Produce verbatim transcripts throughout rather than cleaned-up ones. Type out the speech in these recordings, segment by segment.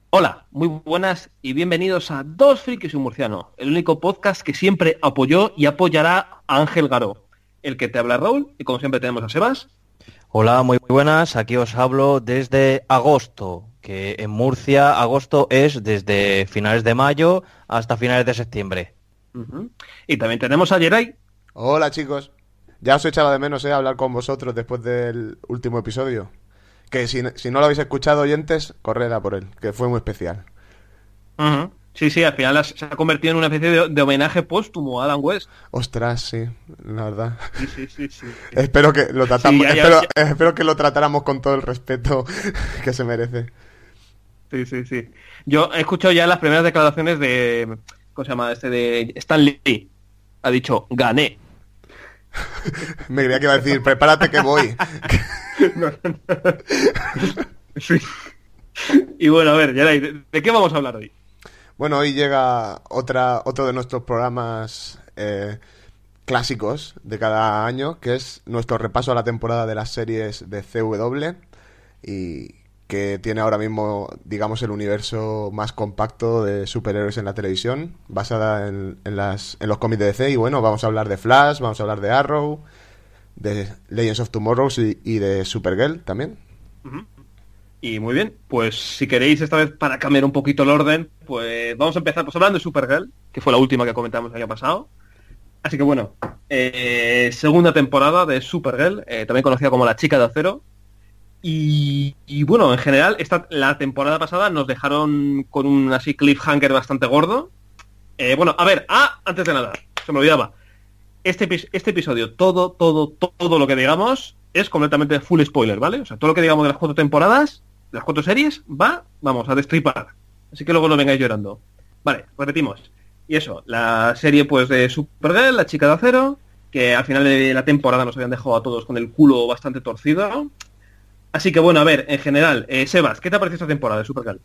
Hola, muy buenas y bienvenidos a Dos Frikis y un Murciano, el único podcast que siempre apoyó y apoyará a Ángel Garó. El que te habla Raúl y como siempre tenemos a Sebas. Hola, muy buenas, aquí os hablo desde agosto, que en Murcia agosto es desde finales de mayo hasta finales de septiembre. Uh-huh. Y también tenemos a Geray. Hola chicos, ya os echaba de menos eh, hablar con vosotros después del último episodio. Que si, si no lo habéis escuchado, oyentes, corred a por él, que fue muy especial. Uh-huh. Sí, sí, al final se ha convertido en una especie de, de homenaje póstumo a Adam West. Ostras, sí, la verdad. Sí, sí, sí, sí. espero que lo tratamos, Sí, ya, ya, espero, ya. espero que lo tratáramos con todo el respeto que se merece. Sí, sí, sí. Yo he escuchado ya las primeras declaraciones de, ¿cómo se llama? Este de Stan Lee. Ha dicho, gané. Me creía que iba a decir, prepárate que voy. No, no, no. Sí. Y bueno, a ver, Geray, ¿de, ¿de qué vamos a hablar hoy? Bueno, hoy llega otra otro de nuestros programas eh, clásicos de cada año, que es nuestro repaso a la temporada de las series de C W y que tiene ahora mismo, digamos, el universo más compacto de superhéroes en la televisión, basada en, en, las, en los cómics de D C. Y bueno, vamos a hablar de Flash, vamos a hablar de Arrow, de Legends of Tomorrow y, y de Supergirl también. Uh-huh. Y muy bien, pues si queréis esta vez para cambiar un poquito el orden, pues vamos a empezar pues hablando de Supergirl, que fue la última que comentamos el año pasado. Así que bueno, eh, segunda temporada de Supergirl, eh, también conocida como La Chica de Acero. Y, y bueno, en general, esta, la temporada pasada nos dejaron con un así cliffhanger bastante gordo. Eh, bueno, a ver, ah, antes de nada, se me olvidaba. Este, este episodio, todo, todo, todo lo que digamos es completamente full spoiler, ¿vale? O sea, todo lo que digamos de las cuatro temporadas, de las cuatro series, va, vamos, a destripar. Así que luego no vengáis llorando. Vale, repetimos. Y eso, la serie pues de Supergirl, La Chica de Acero, que al final de la temporada nos habían dejado a todos con el culo bastante torcido. Así que bueno, a ver, en general, eh, Sebas, ¿qué te ha parecido esta temporada de Supergirl?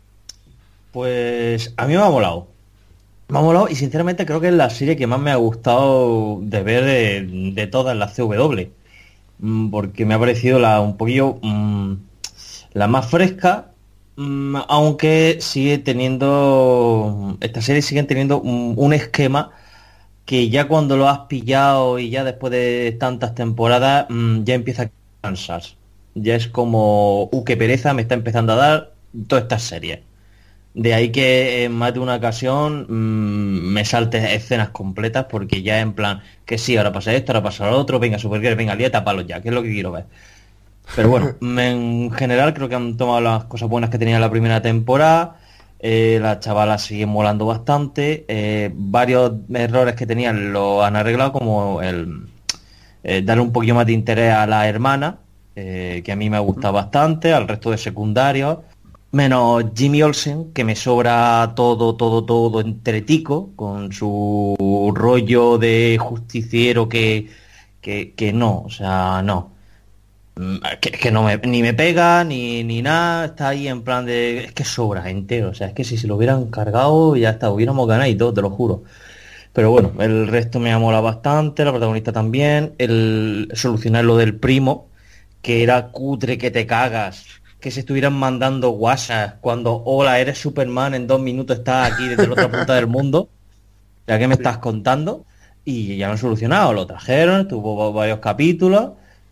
Pues a mí me ha molado. Me ha molado y sinceramente creo que es la serie que más me ha gustado de ver de, de todas las C W. Porque me ha parecido la un poquillo mmm, la más fresca, mmm, aunque sigue teniendo, estas series siguen teniendo un, un esquema que ya cuando lo has pillado y ya después de tantas temporadas mmm, ya empieza a cansar. Ya es como, uh, qué pereza me está empezando a dar todas estas series. De ahí que en más de una ocasión mmm, me salte escenas completas porque ya en plan, que sí, ahora pasa esto, ahora pasa lo otro, venga Supergirl, venga, lía, tapalos ya, que es lo que quiero ver. Pero bueno, en general creo que han tomado las cosas buenas que tenía la primera temporada, eh, las chavalas siguen molando bastante, eh, varios errores que tenían lo han arreglado, como el eh, darle un poquito más de interés a la hermana, eh, que a mí me ha gustado bastante, al resto de secundarios. Menos Jimmy Olsen, que me sobra todo, todo, todo entretico, con su rollo de justiciero que, que, que no, o sea, no. Que, que no me, ni me pega, ni, ni nada, está ahí en plan de... Es que sobra entero, o sea, es que si se lo hubieran cargado ya está, hubiéramos ganado y todo, te lo juro. Pero bueno, el resto me ha molado bastante, la protagonista también, el solucionar lo del primo, que era cutre que te cagas. Que se estuvieran mandando WhatsApp cuando, hola, eres Superman, en dos minutos estás aquí desde la otra punta del mundo, ya que me sí. estás contando, y ya lo han solucionado, lo trajeron, tuvo varios capítulos,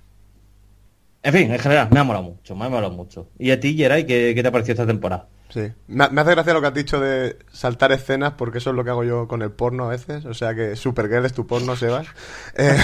en fin, en general, me ha molado mucho, me ha molado mucho. ¿Y a ti, Geray, qué, qué te ha parecido esta temporada? Sí, me, me hace gracia lo que has dicho de saltar escenas, porque eso es lo que hago yo con el porno a veces, o sea que Supergirl es tu porno, Sebas. Eh...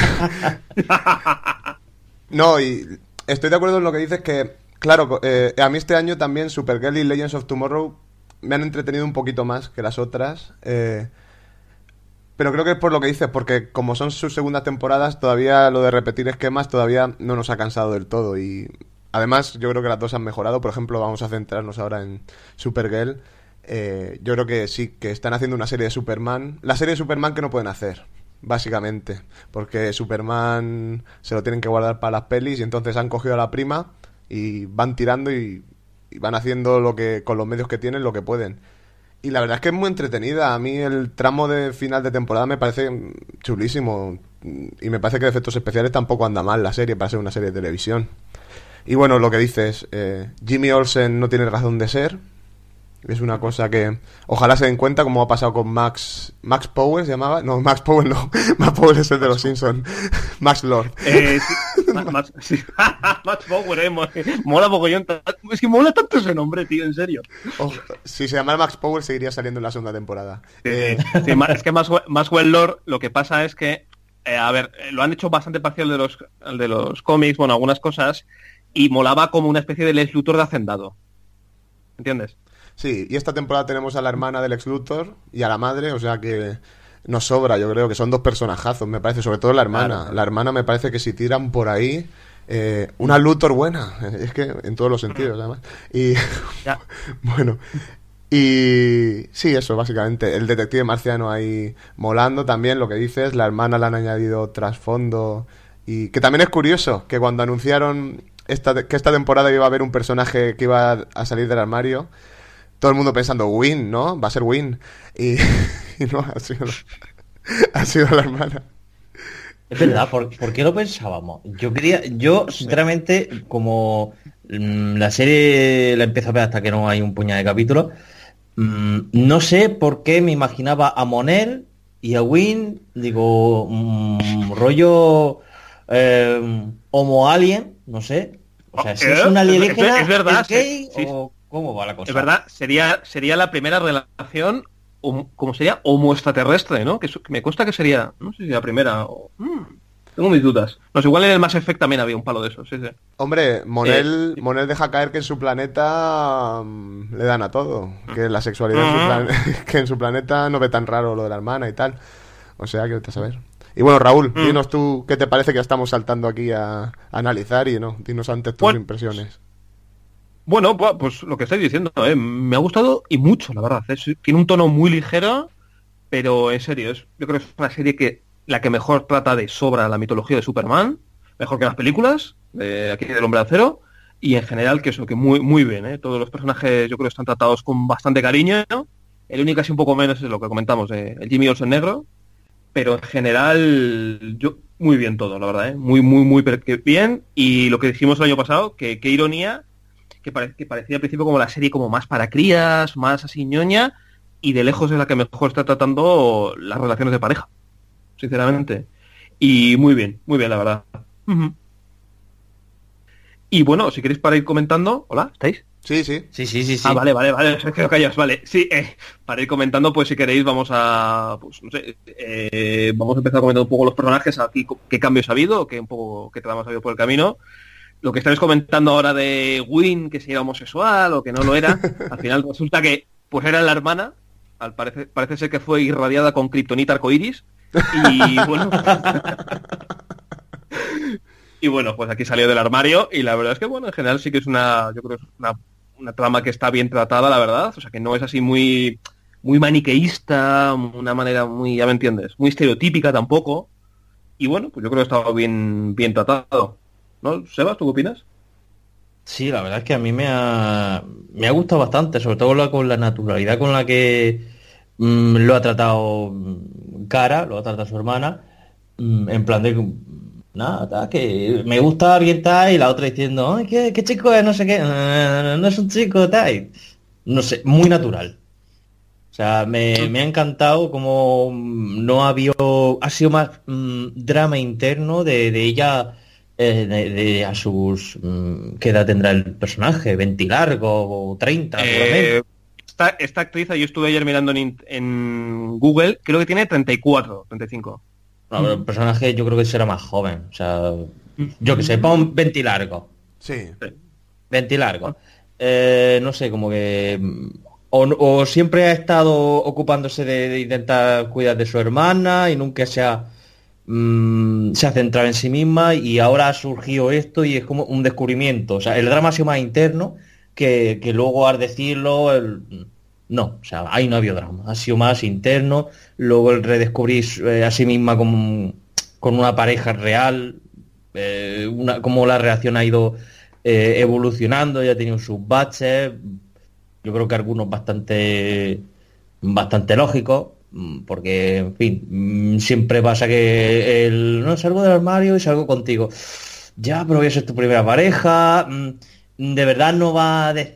no, y estoy de acuerdo en lo que dices que claro, eh, a mí este año también Supergirl y Legends of Tomorrow me han entretenido un poquito más que las otras. Eh, pero creo que es por lo que dices, porque como son sus segundas temporadas, todavía lo de repetir esquemas todavía no nos ha cansado del todo. Y además yo creo que las dos han mejorado. Por ejemplo, vamos a centrarnos ahora en Supergirl. Eh, yo creo que sí, que están haciendo una serie de Superman. La serie de Superman que no pueden hacer, básicamente. Porque Superman se lo tienen que guardar para las pelis y entonces han cogido a la prima y van tirando y, y van haciendo lo que con los medios que tienen lo que pueden. Y la verdad es que es muy entretenida. A mí el tramo de final de temporada me parece chulísimo y me parece que de efectos especiales tampoco anda mal la serie para ser una serie de televisión. Y bueno, lo que dices, eh, Jimmy Olsen no tiene razón de ser. Es una cosa que ojalá se den cuenta, como ha pasado con Max... ¿Max Powell se llamaba? No, Max Powell no. Max Powell es el de los Simpsons. Max Lord. Eh, sí, Ma- Max, sí. Max Power, eh, mo- mola mogollón. Es que mola tanto ese nombre, tío, en serio. Oh, si se llamara Max Powell seguiría saliendo en la segunda temporada. Eh, sí, ma- es que Maxwell, Maxwell Lord, lo que pasa es que, eh, a ver, eh, lo han hecho bastante parcial de los, de los cómics, bueno, algunas cosas, y molaba como una especie de Lex Luthor de Hacendado. ¿Entiendes? Sí, y esta temporada tenemos a la hermana del ex Luthor y a la madre, o sea que nos sobra, yo creo que son dos personajazos, me parece, sobre todo la hermana. Claro. La hermana me parece que si tiran por ahí, eh, una Luthor buena, es que en todos los sentidos, además. Y Ya. bueno, y sí, eso, básicamente. El detective marciano ahí molando también, lo que dices, la hermana le han añadido trasfondo. Y que también es curioso que cuando anunciaron esta, que esta temporada iba a haber un personaje que iba a salir del armario, todo el mundo pensando, Win, ¿no? Va a ser Win. Y, y no, ha sido, ha sido la hermana. Es verdad, ¿por, ¿por qué lo pensábamos? Yo quería, yo sinceramente, como mm, la serie la empiezo a ver hasta que no hay un puñado de capítulos, mm, no sé por qué me imaginaba a Monel y a Win, digo, mm, rollo eh, Homo Alien, no sé. O sea, si es una alienígena, Es- es verdad, ¿es gay sí, sí. o cómo va la cosa? Es verdad, sería, sería la primera relación, hom- como sería, homo extraterrestre, ¿no? Que, su- que me consta que sería, no sé si la primera o... mm, tengo mis dudas. No sé, igual en el Mass Effect también había un palo de eso, sí, sí. Hombre, Monel, Eh, Monel deja caer que en su planeta mm, le dan a todo. Que la sexualidad en su, plan- que en su planeta no ve tan raro lo de la hermana y tal. O sea, que vete a saber. Y bueno, Raúl, Mm. dinos tú qué te parece, que ya estamos saltando aquí a, a analizar y no, dinos antes tus Bueno, impresiones. Bueno, pues, pues lo que estáis diciendo, ¿eh? Me ha gustado y mucho, la verdad. Es- tiene un tono muy ligero, pero en serio, es, yo creo que es una serie que la que mejor trata de sobra la mitología de Superman, mejor que las películas, de aquí del Hombre de Acero, y en general que eso, que muy, muy bien, ¿eh? Todos los personajes yo creo que están tratados con bastante cariño, ¿no? El único así un poco menos es lo que comentamos, de el Jimmy Olsen negro, pero en general yo muy bien todo, la verdad, ¿eh? Muy, muy, muy per- que bien, y lo que dijimos el año pasado, que qué ironía, que, pare- que parecía al principio como la serie como más para crías, más así ñoña, y de lejos es la que mejor está tratando las relaciones de pareja, sinceramente. Y muy bien, muy bien, la verdad. Ujú. Y bueno, si queréis para ir comentando, hola, ¿estáis? Sí, sí. Sí, sí, sí, sí. Ah, vale, vale, vale, es que no callas, vale. Sí, eh, para ir comentando, pues si queréis vamos a, pues no sé, eh, vamos a empezar comentando un poco los personajes, aquí co- qué cambios ha habido, qué un poco, qué tramos ha habido por el camino. Lo que estáis comentando ahora de Win, que si era homosexual o que no lo era, al final resulta que pues era la hermana, al parece, parece ser que fue irradiada con kriptonita arcoiris, y bueno, y bueno, pues aquí salió del armario, y la verdad es que bueno, en general sí que es una, yo creo que es una, una trama que está bien tratada, la verdad, o sea que no es así muy, muy maniqueísta, una manera muy, ya me entiendes, muy estereotípica tampoco, y bueno, pues yo creo que estaba bien, bien tratado. ¿No, Sebas, tú qué opinas? Sí, la verdad es que a mí me ha, me ha gustado bastante, sobre todo la- con la naturalidad con la que mm, lo ha tratado mm, Cara, lo ha tratado su hermana, mm, en plan de, mm, nada, ta, que me gusta bien tal, y la otra diciendo, ay, ¿qué, qué chico es? No sé qué, "Ah, no es un chico, tal", y no sé, muy natural. O sea, me, me ha encantado como mm, no ha habido, ha sido más mm, drama interno de, de ella, eh, de, de a sus, mm, ¿qué edad tendrá el personaje? ¿veinte y largo o treinta seguramente? Eh, esta, esta actriz, yo estuve ayer mirando en, in- en Google, creo que tiene treinta y cuatro, treinta y cinco. No, pero el personaje yo creo que será más joven. O sea, yo que sé, pon veinte y largo. Sí. veinte y largo. Eh, no sé, como que... mm, O, o siempre ha estado ocupándose de, de intentar cuidar de su hermana y nunca se ha, mm, se ha centrado en sí misma, y ahora ha surgido esto y es como un descubrimiento. O sea, el drama ha sido más interno que, que luego al decirlo... el- No, o sea, ahí no ha habido drama. Ha sido más interno. Luego el redescubrir eh, a sí misma con, con una pareja real, eh, una, cómo la relación ha ido eh, evolucionando, ya ha tenido sus baches, yo creo que algunos bastante bastante lógicos, mm, porque en fin, mm, siempre pasa que el no salgo del armario y salgo contigo. Ya, pero voy a ser tu primera pareja, mm, de verdad no va a decir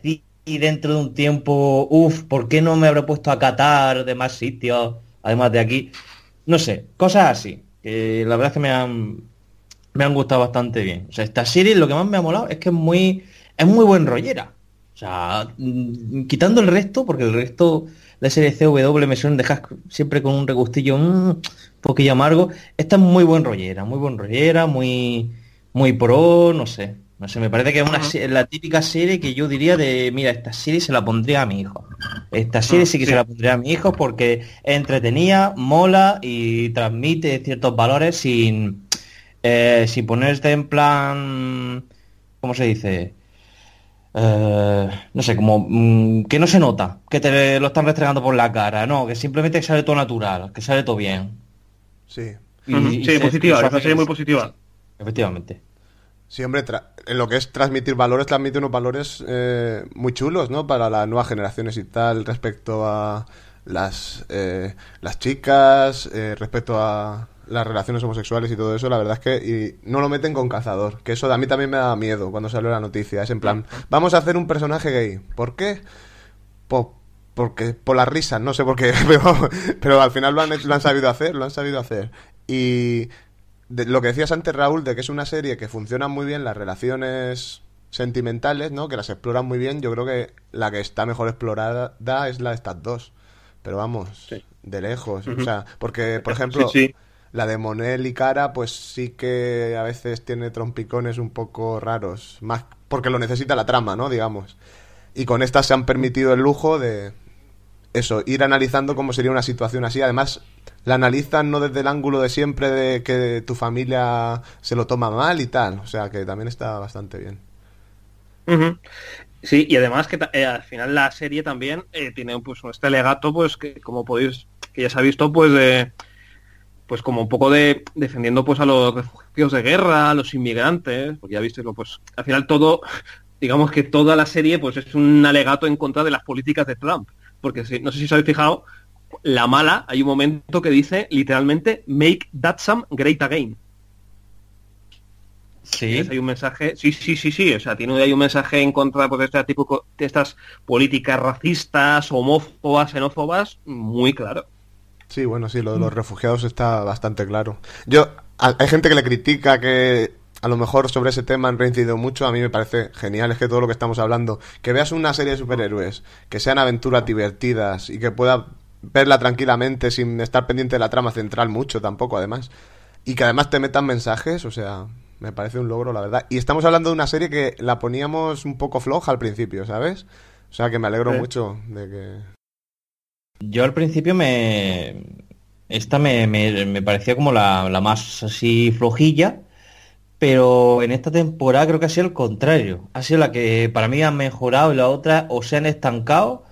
y dentro de un tiempo, uff, ¿por qué no me habré puesto a catar de más sitios, además de aquí? No sé, cosas así, que la verdad es que me han, me han gustado bastante bien. O sea, esta serie lo que más me ha molado es que es muy, es muy buen rollera. O sea, mm, quitando el resto, porque el resto, la serie C W me suelen dejar siempre con un regustillo mm, un poquillo amargo. Esta es muy buen rollera, muy buen rollera, muy, muy pro, no sé. No sé, me parece que es una, Ajá. se- la típica serie que yo diría de, mira, esta serie se la pondría a mi hijo. Esta serie Ah, sí que se sí. la pondría a mi hijo porque es entretenida, mola y transmite ciertos valores sin, eh, sin ponerte en plan, ¿cómo se dice? Eh, no sé, como mm, que no se nota, que te lo están restregando por la cara, no, que simplemente sale todo natural, que sale todo bien. Sí. Ujú. Y, y Sí, se- y positiva, eso es una hace serie que... muy Sí, positiva. efectivamente. Sí, hombre, tra- en lo que es transmitir valores, transmite unos valores eh, muy chulos, ¿no? Para las nuevas generaciones y tal, respecto a las, eh, las chicas, eh, respecto a las relaciones homosexuales y todo eso, la verdad es que y no lo meten con cazador, que eso a mí también me da miedo cuando salió la noticia, es en plan, vamos a hacer un personaje gay, ¿por qué? Po- porque por las risas, no sé por qué, pero, pero al final lo han, hecho- lo han sabido hacer, lo han sabido hacer. Y de- lo que decías antes, Raúl, de que es una serie que funciona muy bien las relaciones sentimentales, ¿no? Que las exploran muy bien. Yo creo que la que está mejor explorada es la de estas dos. Pero vamos, Sí. de lejos. O Ujú. sea, porque, por Sí, ejemplo, sí. la de Monel y Cara, pues sí que a veces tiene trompicones un poco raros. Más porque lo necesita la trama, ¿no? Digamos. Y con estas se han permitido el lujo de, eso, ir analizando cómo sería una situación así. Además, la analizan no desde el ángulo de siempre de que tu familia se lo toma mal y tal. O sea, que también está bastante bien. Ujú. Sí, y además que ta- eh, al final la serie también eh, tiene pues este legato, pues que como podéis, que ya se ha visto, pues de, pues como un poco de defendiendo pues a los refugiados de guerra, a los inmigrantes, porque ya visteis, pues al final todo, digamos que toda la serie pues es un alegato en contra de las políticas de Trump, porque si, no sé si os habéis fijado, la mala, hay un momento que dice literalmente Make Datsam Great Again. Tienes Sí. ahí un mensaje, sí, sí, sí, sí, o sea, tiene ahí un mensaje en contra pues, de, este tipo, de estas políticas racistas, homófobas, xenófobas, muy claro. Sí, bueno, sí, lo de los refugiados está bastante claro. Yo, a- hay gente que le critica que a lo mejor sobre ese tema han reincidido mucho. A mí me parece genial, es que todo lo que estamos hablando, que veas una serie de superhéroes, que sean aventuras divertidas y que pueda verla tranquilamente sin estar pendiente de la trama central mucho tampoco, además. Y que además te metan mensajes, o sea, me parece un logro, la verdad. Y estamos hablando de una serie que la poníamos un poco floja al principio, ¿sabes? O sea, que me alegro Sí. mucho de que... Yo al principio me... Esta me, me- me parecía como la, la más así flojilla, pero en esta temporada creo que ha sido el contrario. Ha sido la que para mí ha mejorado y la otra o se han estancado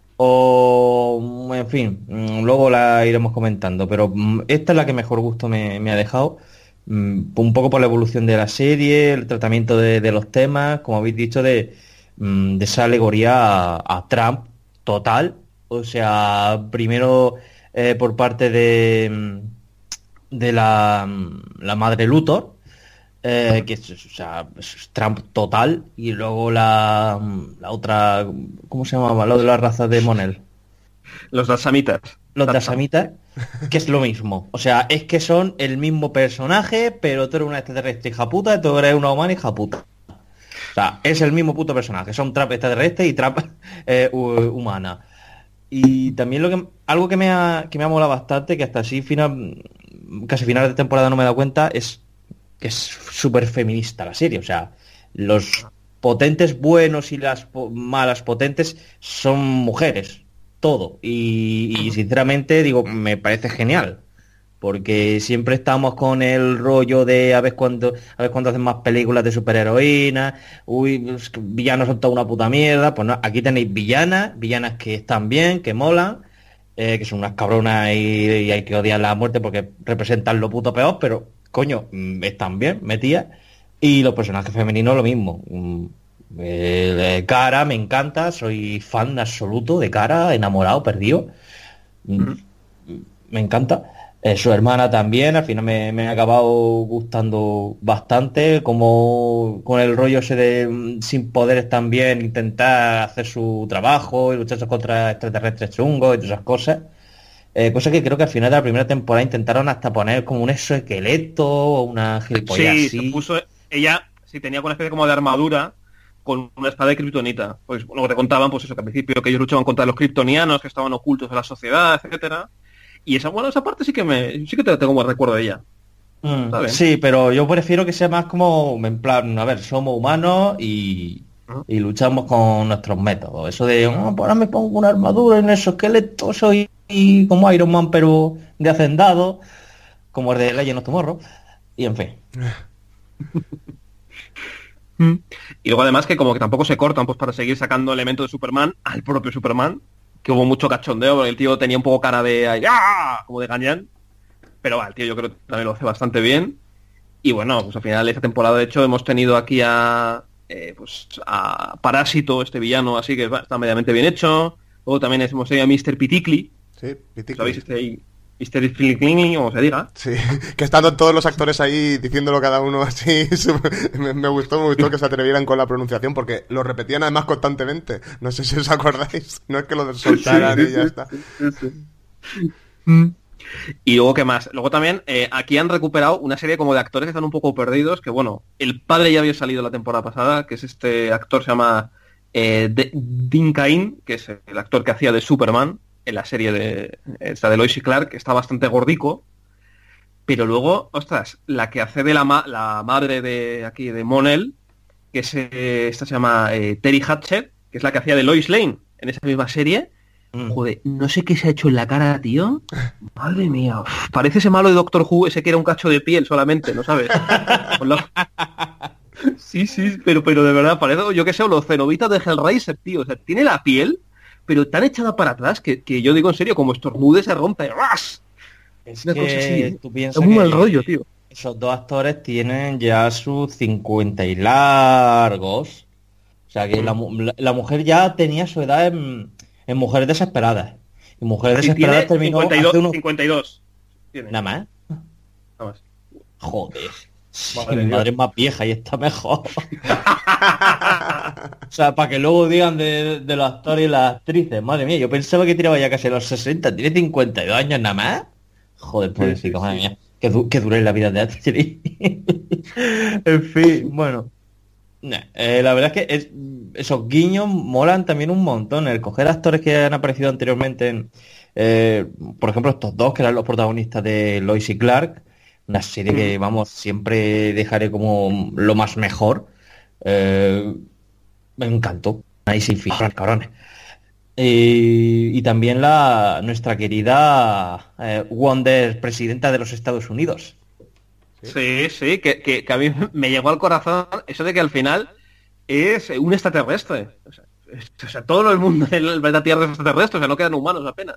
o, en fin, mm, luego la iremos comentando. Pero mm, esta es la que mejor gusto me, me ha dejado. mm, Un poco por la evolución de la serie, el tratamiento de, de los temas, como habéis dicho, de, mm, de esa alegoría a, a Trump total. O sea, primero eh, por parte de, mm, de la, mm, la madre Luthor, eh, que es, o sea, es Trump total, y luego la, mm, la otra, ¿cómo se llamaba? Lo de las razas de Monel. Los Datsamitas. Los Datsam. Dasamitas, que es lo mismo. O sea, es que son el mismo personaje, pero tú eres una extraterrestre hija puta y tú eres una humana hija puta. O sea, es el mismo puto personaje. Son Trump extraterrestre y Trump eh, hu- humana. Y también lo que algo que me ha, que me ha molado bastante, que hasta así final, casi final de temporada no me he dado cuenta, es que es súper feminista la serie. O sea, los potentes buenos y las po- malas potentes son mujeres. Todo. Y, y sinceramente digo, me parece genial. Porque siempre estamos con el rollo de a ver cuándo, a ver cuándo hacen más películas de superheroínas, uy, es que villanos son toda una puta mierda. Pues no, aquí tenéis villanas, villanas que están bien, que molan, eh, que son unas cabronas y, y hay que odiar la muerte porque representan lo puto peor, pero coño, mm, están bien, metidas. Y los personajes femeninos lo mismo. Mm, eh, eh, Cara me encanta, soy fan absoluto de Cara, enamorado, perdido. Mm, Ujú. Me encanta. Eh, su hermana también, al final me, me ha acabado gustando bastante, como con el rollo ese de mm, sin poderes también intentar hacer su trabajo y luchar contra extraterrestres chungos y todas esas cosas. Eh, cosa que creo que al final de la primera temporada intentaron hasta poner como un exoesqueleto o una gilipollas Sí, así. se puso, ella sí tenía una especie como de armadura con una espada de kriptonita. Pues lo que te contaban, pues eso, que al principio que ellos luchaban contra los kryptonianos que estaban ocultos de la sociedad, etcétera. Y esa, bueno, esa parte sí que me, sí que te tengo buen recuerdo de ella. Mm, Está bien. sí, pero yo prefiero que sea más como, en plan, a ver, somos humanos y, Ujú. y luchamos con nuestros métodos. Eso de, oh, pues ahora me pongo una armadura en exoesqueleto, soy y como Iron Man, pero de hacendado, como el de Legend of Tomorrow, y en fin. Mm. Y luego además que como que tampoco se cortan pues para seguir sacando elementos de Superman al propio Superman, que hubo mucho cachondeo, porque el tío tenía un poco cara de ¡ah! Como de gañán, pero va, el tío yo creo que también lo hace bastante bien. Y bueno, pues al final de esta temporada de hecho hemos tenido aquí a eh, pues a Parásito, este villano, así que va, está medianamente bien hecho. Luego también hemos tenido a míster Piticli, Sí, Piticli. ¿sabéis? Este ahí, míster Piticli, como se diga. Sí, que estando todos los actores ahí diciéndolo cada uno así, me, me gustó, me gustó que se atrevieran con la pronunciación porque lo repetían además constantemente. No sé si os acordáis, no es que lo soltaran Sí, y ya sí, está. sí, sí, sí. Mm. Y luego, ¿qué más? Luego también, eh, aquí han recuperado una serie como de actores que están un poco perdidos, que bueno, el padre ya había salido la temporada pasada, que es este actor, se llama eh, De- Dean Cain, que es el actor que hacía de Superman en la serie de esta de Lois y Clark, que está bastante gordico, pero luego, ostras, la que hace de la, ma- la madre de aquí, de Monel, que es, eh, esta se llama eh, Terry Hatcher, que es la que hacía de Lois Lane en esa misma serie. Mm. Joder, no sé qué se ha hecho en la cara, tío. Madre mía, uf, parece ese malo de Doctor Who, ese que era un cacho de piel solamente, ¿no sabes? Con la- Sí, sí, pero, pero de verdad, parece, yo que sé, los cenobitas de Hellraiser, tío. O sea, tiene la piel, pero tan echada para atrás que, que yo digo en serio, como estornude se rompe. ¡Ras! Es Una cosa así, que ¿eh? tú Es piensas muy mal que rollo, tío. esos dos actores tienen ya sus cincuenta y largos. O sea que la, mu- la- la mujer ya tenía su edad en, en Mujeres Desesperadas. Y Mujeres Y Desesperadas tiene terminó cincuenta y dos, hace unos... cincuenta y dos. Tiene, Nada más. nada más. Joder. Sí, Madre mi Dios. madre es más vieja y está mejor. O sea, para que luego digan de, de los actores y las actrices. Madre mía, yo pensaba que tiraba ya casi los sesenta. Tiene cincuenta y dos años nada más. Joder, pobrecito, sí, madre sí. mía. Que, du que dure la vida de actriz. En fin, bueno. Nah, eh, la verdad es que es- esos guiños molan también un montón. El coger actores que han aparecido anteriormente en, eh, por ejemplo, estos dos que eran los protagonistas de Lois y Clark, una serie que, vamos, siempre dejaré como lo más mejor. Eh, Me encantó. Ahí sin fijar, cabrones. Y, y también la nuestra querida eh, Wonder, presidenta de los Estados Unidos. Sí, sí, que, que, que a mí me llegó al corazón eso de que al final es un extraterrestre. O sea, es- o sea, todo el mundo en el planeta Tierra es extraterrestre, o sea, no quedan humanos apenas.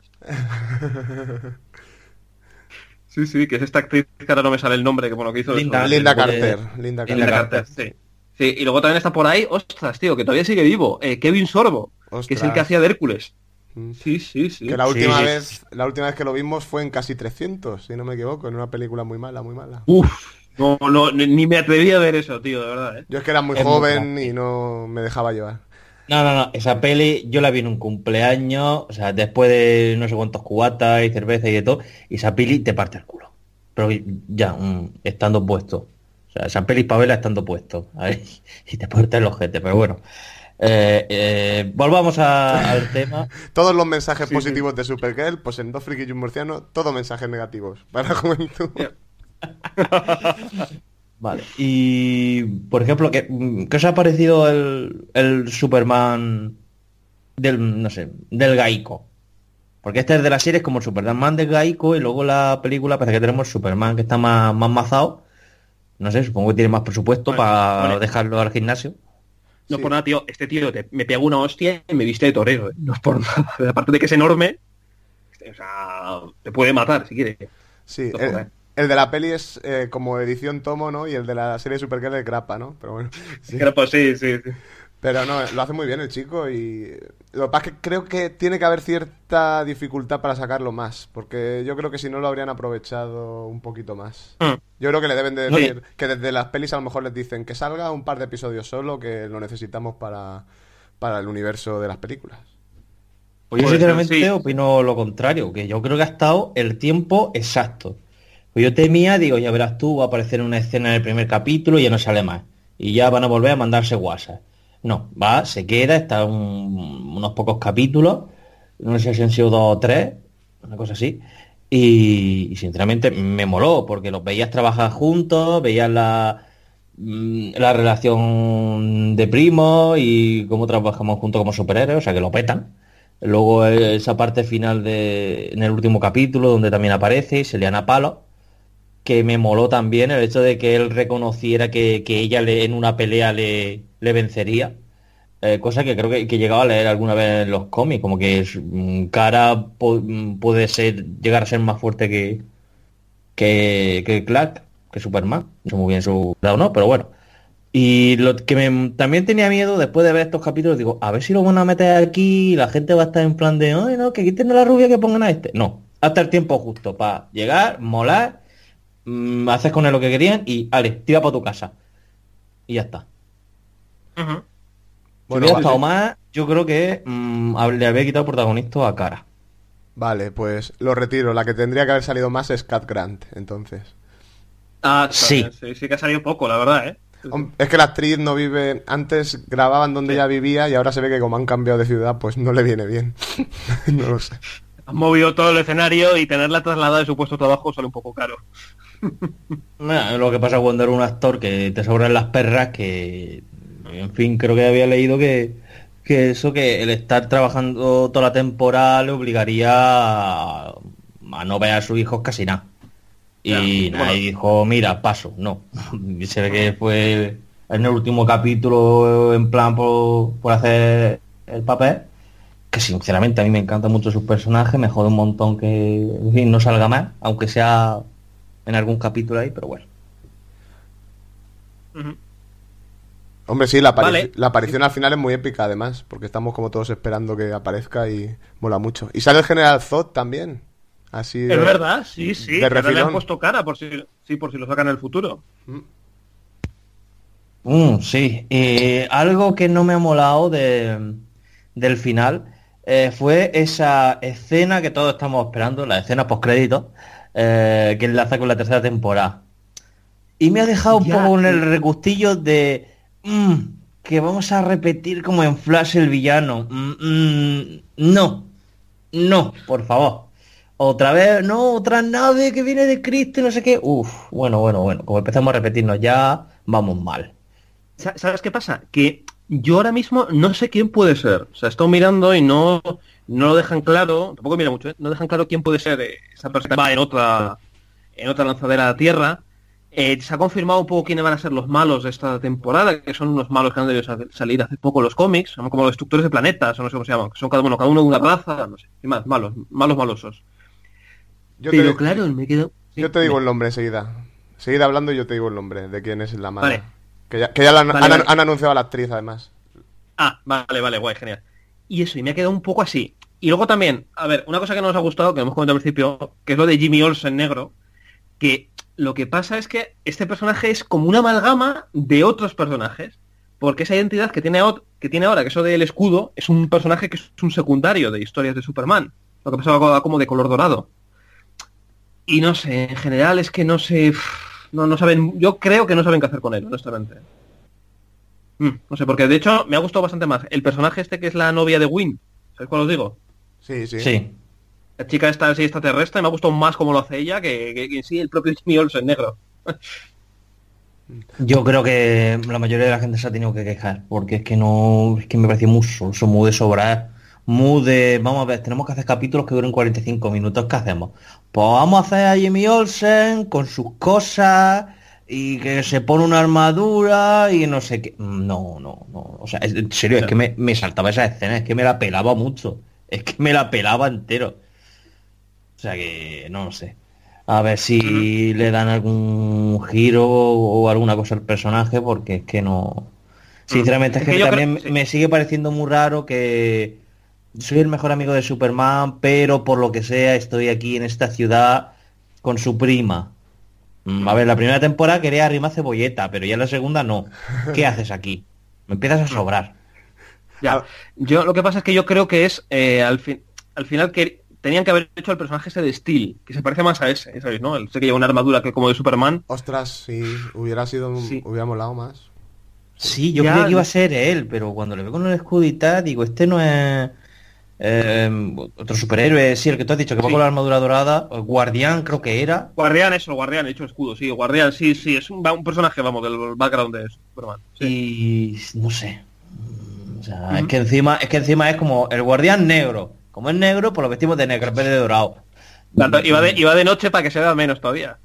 Sí, sí, que es esta actriz que ahora no me sale el nombre, que bueno, que hizo Linda- eso. Linda Puede- Carter, Linda Linda Carter. Linda Carter. Carter, sí. Sí, y luego también está por ahí, ostras, tío, que todavía sigue vivo, eh, Kevin Sorbo, que es el Ostras. que hacía de Hércules. Mm. Sí, sí, sí. Que la Sí, última sí. vez, la última vez que lo vimos fue en Casi trescientos, si no me equivoco, en una película muy mala, muy mala. Uf, no, no, ni ni me atreví a ver eso, tío, de verdad, ¿eh? Yo es que era muy Es muy joven grande. y no me dejaba llevar. No, no, no, esa peli yo la vi en un cumpleaños, o sea, después de no sé cuántos cubatas y cerveza y de todo, y esa peli te parte el culo. Pero ya, mm, estando puesto. O sea, esa peli para verla estando puesto. Ahí, y te parte el ojete, pero bueno. Eh, eh, volvamos a- al tema. Todos los mensajes Sí, positivos de Supergirl, pues en Dos Frikis y un Murciano, todos mensajes negativos para la juventud. Vale. Y, por ejemplo, ¿qué, qué os ha parecido el, el Superman del, no sé, del Gaico? Porque este es de la serie, es como el Superman del Gaico, y luego la película parece que tenemos Superman que está más, más mazado. No sé, supongo que tiene más presupuesto Vale, para vale. dejarlo al gimnasio. No Sí. por nada, tío, este tío te- me pegó una hostia y me viste de torero, ¿eh? No es por nada. Aparte de que es enorme, o sea, te puede matar si quiere. Sí, No, el, joder. el de la peli es eh, como edición tomo, ¿no? Y el de la serie de Supergirl es grapa, ¿no? Pero bueno, sí. Era pues sí, sí, sí. Pero no, lo hace muy bien el chico y lo que pasa es que creo que tiene que haber cierta dificultad para sacarlo más, porque yo creo que si no lo habrían aprovechado un poquito más. Mm. Yo creo que le deben de Sí. decir que desde las pelis a lo mejor les dicen que salga un par de episodios solo, que lo necesitamos para, para el universo de las películas. Pues yo Puede ser, sinceramente sí. opino lo contrario, que yo creo que ha estado el tiempo exacto. Pues yo temía, digo, ya verás tú, va a aparecer una escena en el primer capítulo y ya no sale más. Y ya van a volver a mandarse WhatsApp. No, va, se queda, está un- unos pocos capítulos, no sé si han sido dos o tres, una cosa así. Y, y sinceramente me moló, porque los veías trabajar juntos, veías la, mm, la relación de primos y cómo trabajamos juntos como superhéroes, o sea que lo petan. Luego eh, esa parte final de, en el último capítulo, donde también aparece y se le a palo, que me moló también el hecho de que él reconociera que, que ella le, en una pelea le, le vencería. Eh, cosa que creo que, que he llegado a leer alguna vez en los cómics, como que es, mm, Kara po- mm, puede ser, llegar a ser más fuerte que, que, que Clark, que Superman. No sé muy bien su grado, ¿no? Pero bueno. Y lo que me, también tenía miedo después de ver estos capítulos, digo, a ver si lo van a meter aquí y la gente va a estar en plan de, ay, no, que quiten a la rubia, que pongan a este. No, hasta el tiempo justo para llegar, molar, mm, haces con él lo que querían y, ale, tira para tu casa. Y ya está. Ujú. Si Bueno, hubiera va- estado más, yo creo que mm, hab- le había quitado protagonista a Cara. vale, pues lo retiro. La que tendría que haber salido más es Cat Grant, entonces. Ah, Sí. sí. sí, sí que ha salido poco, la verdad, ¿eh? Hom- Es que la actriz no vive... Antes grababan donde Sí. ella vivía y ahora se ve que como han cambiado de ciudad, pues no le viene bien. No lo sé. Han movido todo el escenario y tenerla trasladada de su puesto de trabajo sale un poco caro. Nah, lo que pasa cuando era un actor que te sobran las perras, que en fin, creo que había leído que, que eso, que el estar trabajando toda la temporada le obligaría a, a no ver a sus hijos casi nada. Y Ya, nada, bueno. y dijo, mira, paso, no. Y se ve que fue en el último capítulo en plan por, por hacer el papel, que sinceramente a mí me encanta mucho su personaje, me jode un montón que en fin, no salga más, aunque sea en algún capítulo ahí, pero bueno. Ujú. Hombre, sí, la, apari- Vale. la aparición al final es muy épica además, porque estamos como todos esperando que aparezca y mola mucho. Y sale el General Zod también. Así de- Es verdad, sí, sí. de Que ahora le refilón. han puesto cara por si, sí, por si lo sacan en el futuro. Mm, sí, y algo que no me ha molado de, del final eh, fue esa escena que todos estamos esperando, la escena postcréditos, eh, que enlaza con la tercera temporada. Y me ha dejado un Ya, poco con el eh. regustillo de mm, que vamos a repetir como en Flash el villano. Mm, mm, no, no, por favor. Otra vez, no, otra nave que viene de Cristo y no sé qué. Uf, bueno, bueno, bueno. Como empezamos a repetirnos ya, vamos mal. Sa- ¿Sabes qué pasa? Que yo ahora mismo no sé quién puede ser. O sea, he estado mirando y no, no lo dejan claro. Tampoco mira mucho, ¿eh? No dejan claro quién puede ser eh, esa persona que va en otra, en otra lanzadera a la Tierra. Eh, se ha confirmado un poco quiénes van a ser los malos de esta temporada, que son unos malos que han debido sal- salir hace poco en los cómics, son como los destructores de planetas, o no sé cómo se llaman, que son cada uno, cada uno de una raza, no sé, y más, malos, malos malosos. Yo Pero te, claro, me quedo... yo te digo el nombre enseguida. Seguid hablando y yo te digo el nombre de quién es la mala. Vale. Que ya, que ya la han, Vale, han- vale. han anunciado a la actriz además. Ah, vale, vale, guay, genial. Y eso, y me ha quedado un poco así. Y luego también, a ver, una cosa que no nos ha gustado, que hemos comentado al principio, que es lo de Jimmy Olsen negro, que lo que pasa es que este personaje es como una amalgama de otros personajes, porque esa identidad que tiene, ot- que tiene ahora, que eso del escudo, es un personaje que es un secundario de historias de Superman, lo que pasa como de color dorado. Y no sé, en general es que no sé, no, no saben, yo creo que no saben qué hacer con él, honestamente. Mm, no sé, porque de hecho me ha gustado bastante más el personaje este que es la novia de Wynn, ¿sabes cuál os digo? Sí, sí. Sí. La chica esta así extraterrestre, me ha gustado más como lo hace ella que, que, que en sí el propio Jimmy Olsen negro. Yo creo que la mayoría de la gente se ha tenido que quejar, porque es que no, es que me pareció muy soso, muy de sobrar, muy de, vamos a ver, tenemos que hacer capítulos que duren cuarenta y cinco minutos, ¿qué hacemos? Pues vamos a hacer a Jimmy Olsen con sus cosas y que se pone una armadura y no sé qué. No, no, no, o sea, es- en serio, es que me, me saltaba esa escena, es que me la pelaba mucho, es que me la pelaba entero. O sea que, no lo sé. A ver si le dan algún giro o alguna cosa al personaje, porque es que no... Sinceramente, es que, Es que yo también creo- sí. me sigue pareciendo muy raro que soy el mejor amigo de Superman, pero por lo que sea estoy aquí en esta ciudad con su prima. Mm, A ver, la primera temporada quería arrimar cebolleta, pero ya en la segunda no. ¿Qué haces aquí? Me empiezas a sobrar. Ya. Ah, Yo lo que pasa es que yo creo que es eh, al fin, al final que tenían que haber hecho el personaje ese de Steel, que se parece más a ese, ¿sabéis? ¿No? El sé que lleva una armadura que como de Superman. ostras, sí, hubiera sido, Sí. hubiera molado más. Sí, yo Ya, creía que iba a no- ser él, pero cuando le veo con el escudo y tal, digo, este no es eh, otro superhéroe, sí, el que tú has dicho, que va Sí. con la armadura dorada, o Guardián creo que era. Guardián, eso, Guardián, he hecho escudo, sí, Guardián, sí, sí, es un, va- un personaje, vamos, del background de Superman. Sí. Y no sé. Mm, O sea, es Ujú. que encima, es que encima es como el Guardián negro. Como es negro, pues lo vestimos de negro en vez de dorado. Tanto, iba, de, iba de noche para que se vea menos todavía.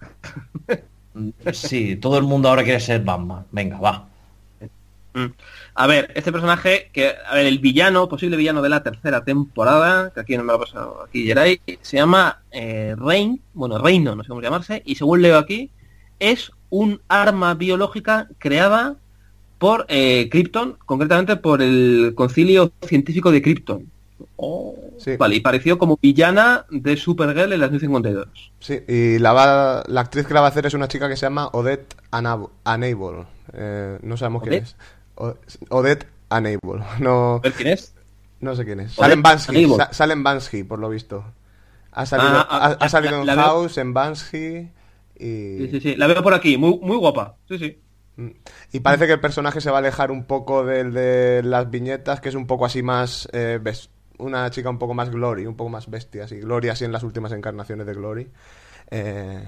Mm, Sí, todo el mundo ahora quiere ser Batman. Venga, va. Mm. A ver, este personaje, que, a ver, el villano, posible villano de la tercera temporada, que aquí no me lo ha pasado, aquí Jerai, se llama eh, Rein, bueno, Reino, no sé cómo llamarse, y según leo aquí, es un arma biológica creada por eh, Krypton, concretamente por el Concilio Científico de Krypton. Oh, Sí. Vale, y pareció como villana de Supergirl en las New cincuenta y dos. Sí, y la, va- la actriz que la va a hacer es una chica que se llama Odette Anab- Anable. Eh, no sabemos quién ¿Odette? es. O- Odette Anable. No, A ver quién es. no sé quién es. Odette Sale en Bansky, Anable. sa- sale en Bansky, por lo visto. Ha salido, Ah, ah, ha, ha la- salido en la veo. House, en Bansky y... Sí, sí, sí, la veo por aquí, muy, muy guapa. Sí, sí. Y parece que el personaje se va a alejar un poco del de las viñetas, que es un poco así más... eh, bes- una chica un poco más Glory, un poco más bestia, así. Glory así en las últimas encarnaciones de Glory. Eh,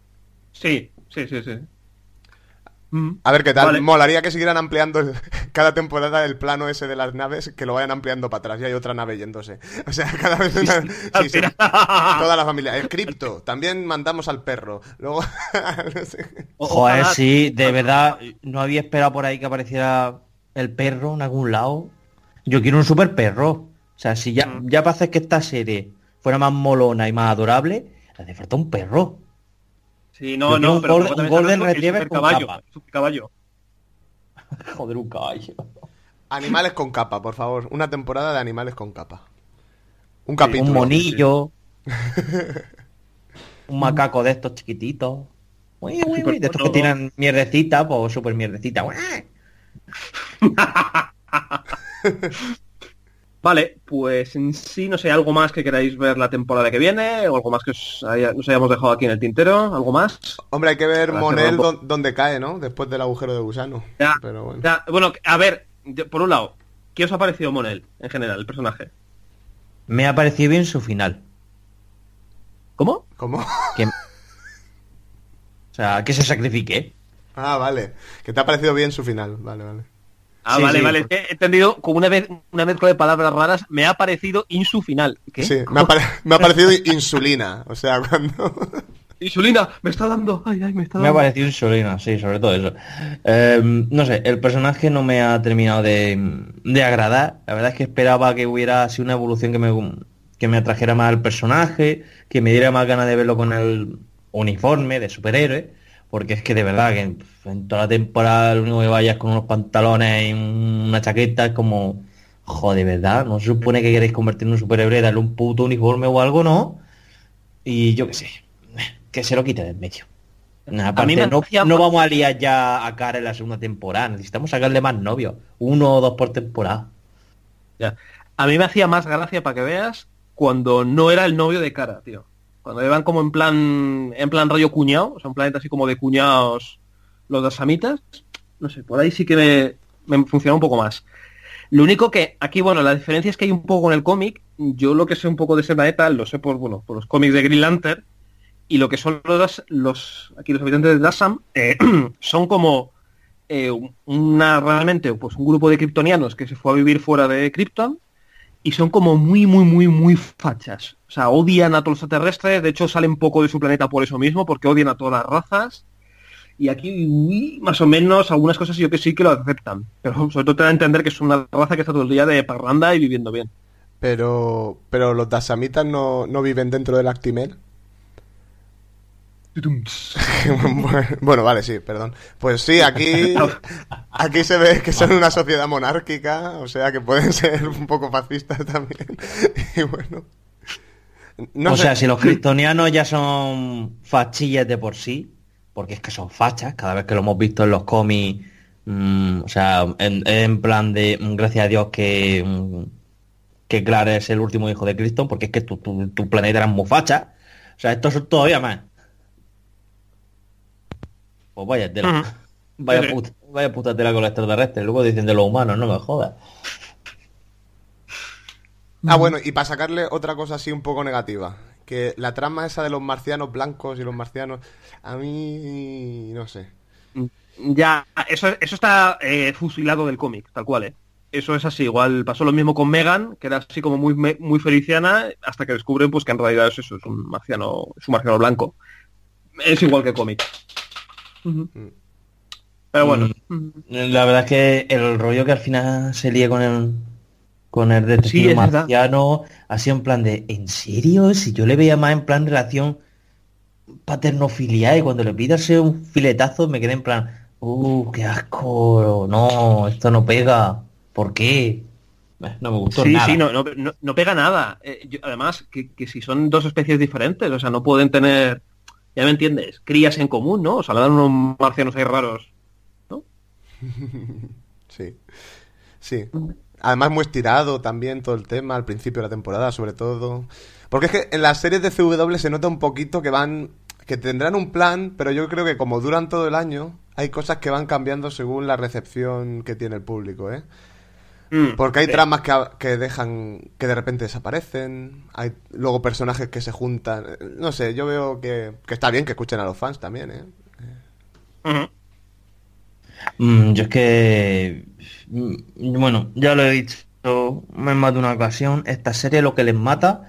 Sí, sí, sí, sí. Mm. a ver qué tal. Vale. Molaría que siguieran ampliando el- cada temporada el plano ese de las naves, que lo vayan ampliando para atrás y hay otra nave yéndose. O sea, cada vez una... Al sí, sí, final. toda la familia. El cripto, también mandamos al perro. Luego... no sé. O- Joder, ojalá- sí, de verdad, no había esperado por ahí que apareciera el perro en algún lado. Yo quiero un super perro. O sea, si ya, Mm. ya para hacer que esta serie fuera más molona y más adorable, le hace falta un perro. Sí, Yo no, quiero no, un pero Golden- luego también un Golden está el Retriever super con caballo, capa. el super caballo. Joder, un caballo. Animales con capa, por favor. Una temporada de animales con capa. Un capítulo. Un monillo. Un macaco de estos chiquititos. Uy, uy, uy, de estos que Supermono. tiran mierdecita, pues super mierdecita. Vale, pues en sí, no sé, algo más que queráis ver la temporada que viene, o algo más que os haya- nos hayamos dejado aquí en el tintero, algo más. Hombre, hay que ver Para Monel cerrar un dó- dónde cae, ¿no? Después del agujero de gusano. Ya, Pero bueno. ya, bueno, a ver, yo- por un lado, ¿qué os ha parecido Monel en general, el personaje? Me ha parecido bien su final. ¿Cómo? ¿Cómo? Que... O sea, que se sacrifique. Ah, vale. Que te ha parecido bien su final. Vale, vale. Ah, Sí, vale, sí, vale, porque- es que he entendido como una vez una mezcla de palabras raras, me ha parecido insu final. ¿Qué? Sí, me ha, pare- me ha parecido insulina. O sea, cuando... Insulina, me está dando, ay, ay, me está Me ha dando. parecido insulina, sí, sobre todo eso. Eh, no sé, el personaje no me ha terminado de, de agradar. La verdad es que esperaba que hubiera sido una evolución que me, que me atrajera más al personaje, que me diera más ganas de verlo con el uniforme de superhéroe, porque es que de verdad que en toda la temporada lo único que vayas con unos pantalones y una chaqueta es como, joder, de verdad, no se supone que queréis convertir en un superhéroe, darle un puto uniforme o algo, ¿no? Y yo qué sé, que se lo quite del medio. Aparte, A mí me no, hacía no más- vamos a liar ya a cara en la segunda temporada, necesitamos sacarle más novios, uno o dos por temporada. Ya. A mí me hacía más gracia, para que veas, cuando no era el novio de Cara, tío. Cuando iban como en plan en plan rollo cuñado, o sea, un planeta así como de cuñados los dos samitas. No sé, por ahí sí que me, me funciona un poco más. Lo único que aquí, bueno, la diferencia es que hay un poco con el cómic. Yo lo que sé un poco de ese planeta lo sé por, bueno, por los cómics de Green Lantern. Y lo que son los, los aquí los habitantes de Dassam eh, son como eh, una realmente pues un grupo de kryptonianos que se fue a vivir fuera de Krypton y son como muy muy muy muy fachas. O sea, odian a todos los extraterrestres, de hecho salen poco de su planeta por eso mismo, porque odian a todas las razas. Y aquí, uy, más o menos, algunas cosas yo que sí que lo aceptan. Pero sobre todo te da a entender que es una raza que está todo el día de parranda y viviendo bien. Pero, pero los dasamitas no, no viven dentro del Actimel. Bueno, vale, sí, perdón. Pues sí, aquí aquí se ve que son una sociedad monárquica, o sea que pueden ser un poco fascistas también. Y bueno, no o sé. sea, si los kryptonianos ya son fachillas de por sí, porque es que son fachas, cada vez que lo hemos visto en los cómics, mmm, o sea, en, en plan de mm, gracias a Dios que, mm, que Clara es el último hijo de Krypton, porque es que tu, tu, tu planeta era muy facha. O sea, estos son todavía más. Pues vaya tela. Ujú. Vaya Sí, sí. puta, vaya puta tela con los extraterrestres. Luego dicen de los humanos, no me jodas. Ah, bueno, y para sacarle otra cosa así un poco negativa, que la trama esa de los marcianos blancos y los marcianos, a mí no sé. Ya, eso, eso está eh, fusilado del cómic, tal cual, ¿eh? Eso es así, igual pasó lo mismo con Megan, que era así como muy me- muy feliciana, hasta que descubren pues que en realidad es eso, es un marciano, es un marciano blanco. Es igual que el cómic. Ujú. Pero bueno. Ujú. La verdad es que el rollo que al final se lía con el con el detective Sí, es verdad. marciano, así en plan de, ¿en serio? Si yo le veía más en plan relación paternofilia y cuando le pidas un filetazo me quedé en plan, uh, qué asco, no, esto no pega, ¿por qué? Eh, No me gustó Sí, nada. sí, no, no, no, no pega nada. Eh, yo- además, que, que si son dos especies diferentes, o sea, no pueden tener, ya me entiendes, crías en común, ¿no? O sea, le dan unos marcianos ahí raros, ¿no? Sí, sí. Además muy estirado también todo el tema al principio de la temporada, sobre todo. Porque es que en las series de C W se nota un poquito que van, que tendrán un plan, pero yo creo que como duran todo el año, hay cosas que van cambiando según la recepción que tiene el público, ¿eh? Mm, Porque hay sí. tramas que, que dejan, que de repente desaparecen, hay luego personajes que se juntan. No sé, yo veo que, que está bien que escuchen a los fans también, ¿eh? Ujú. Mm, yo es que, mm, bueno, ya lo he dicho en más de una ocasión, esta serie lo que les mata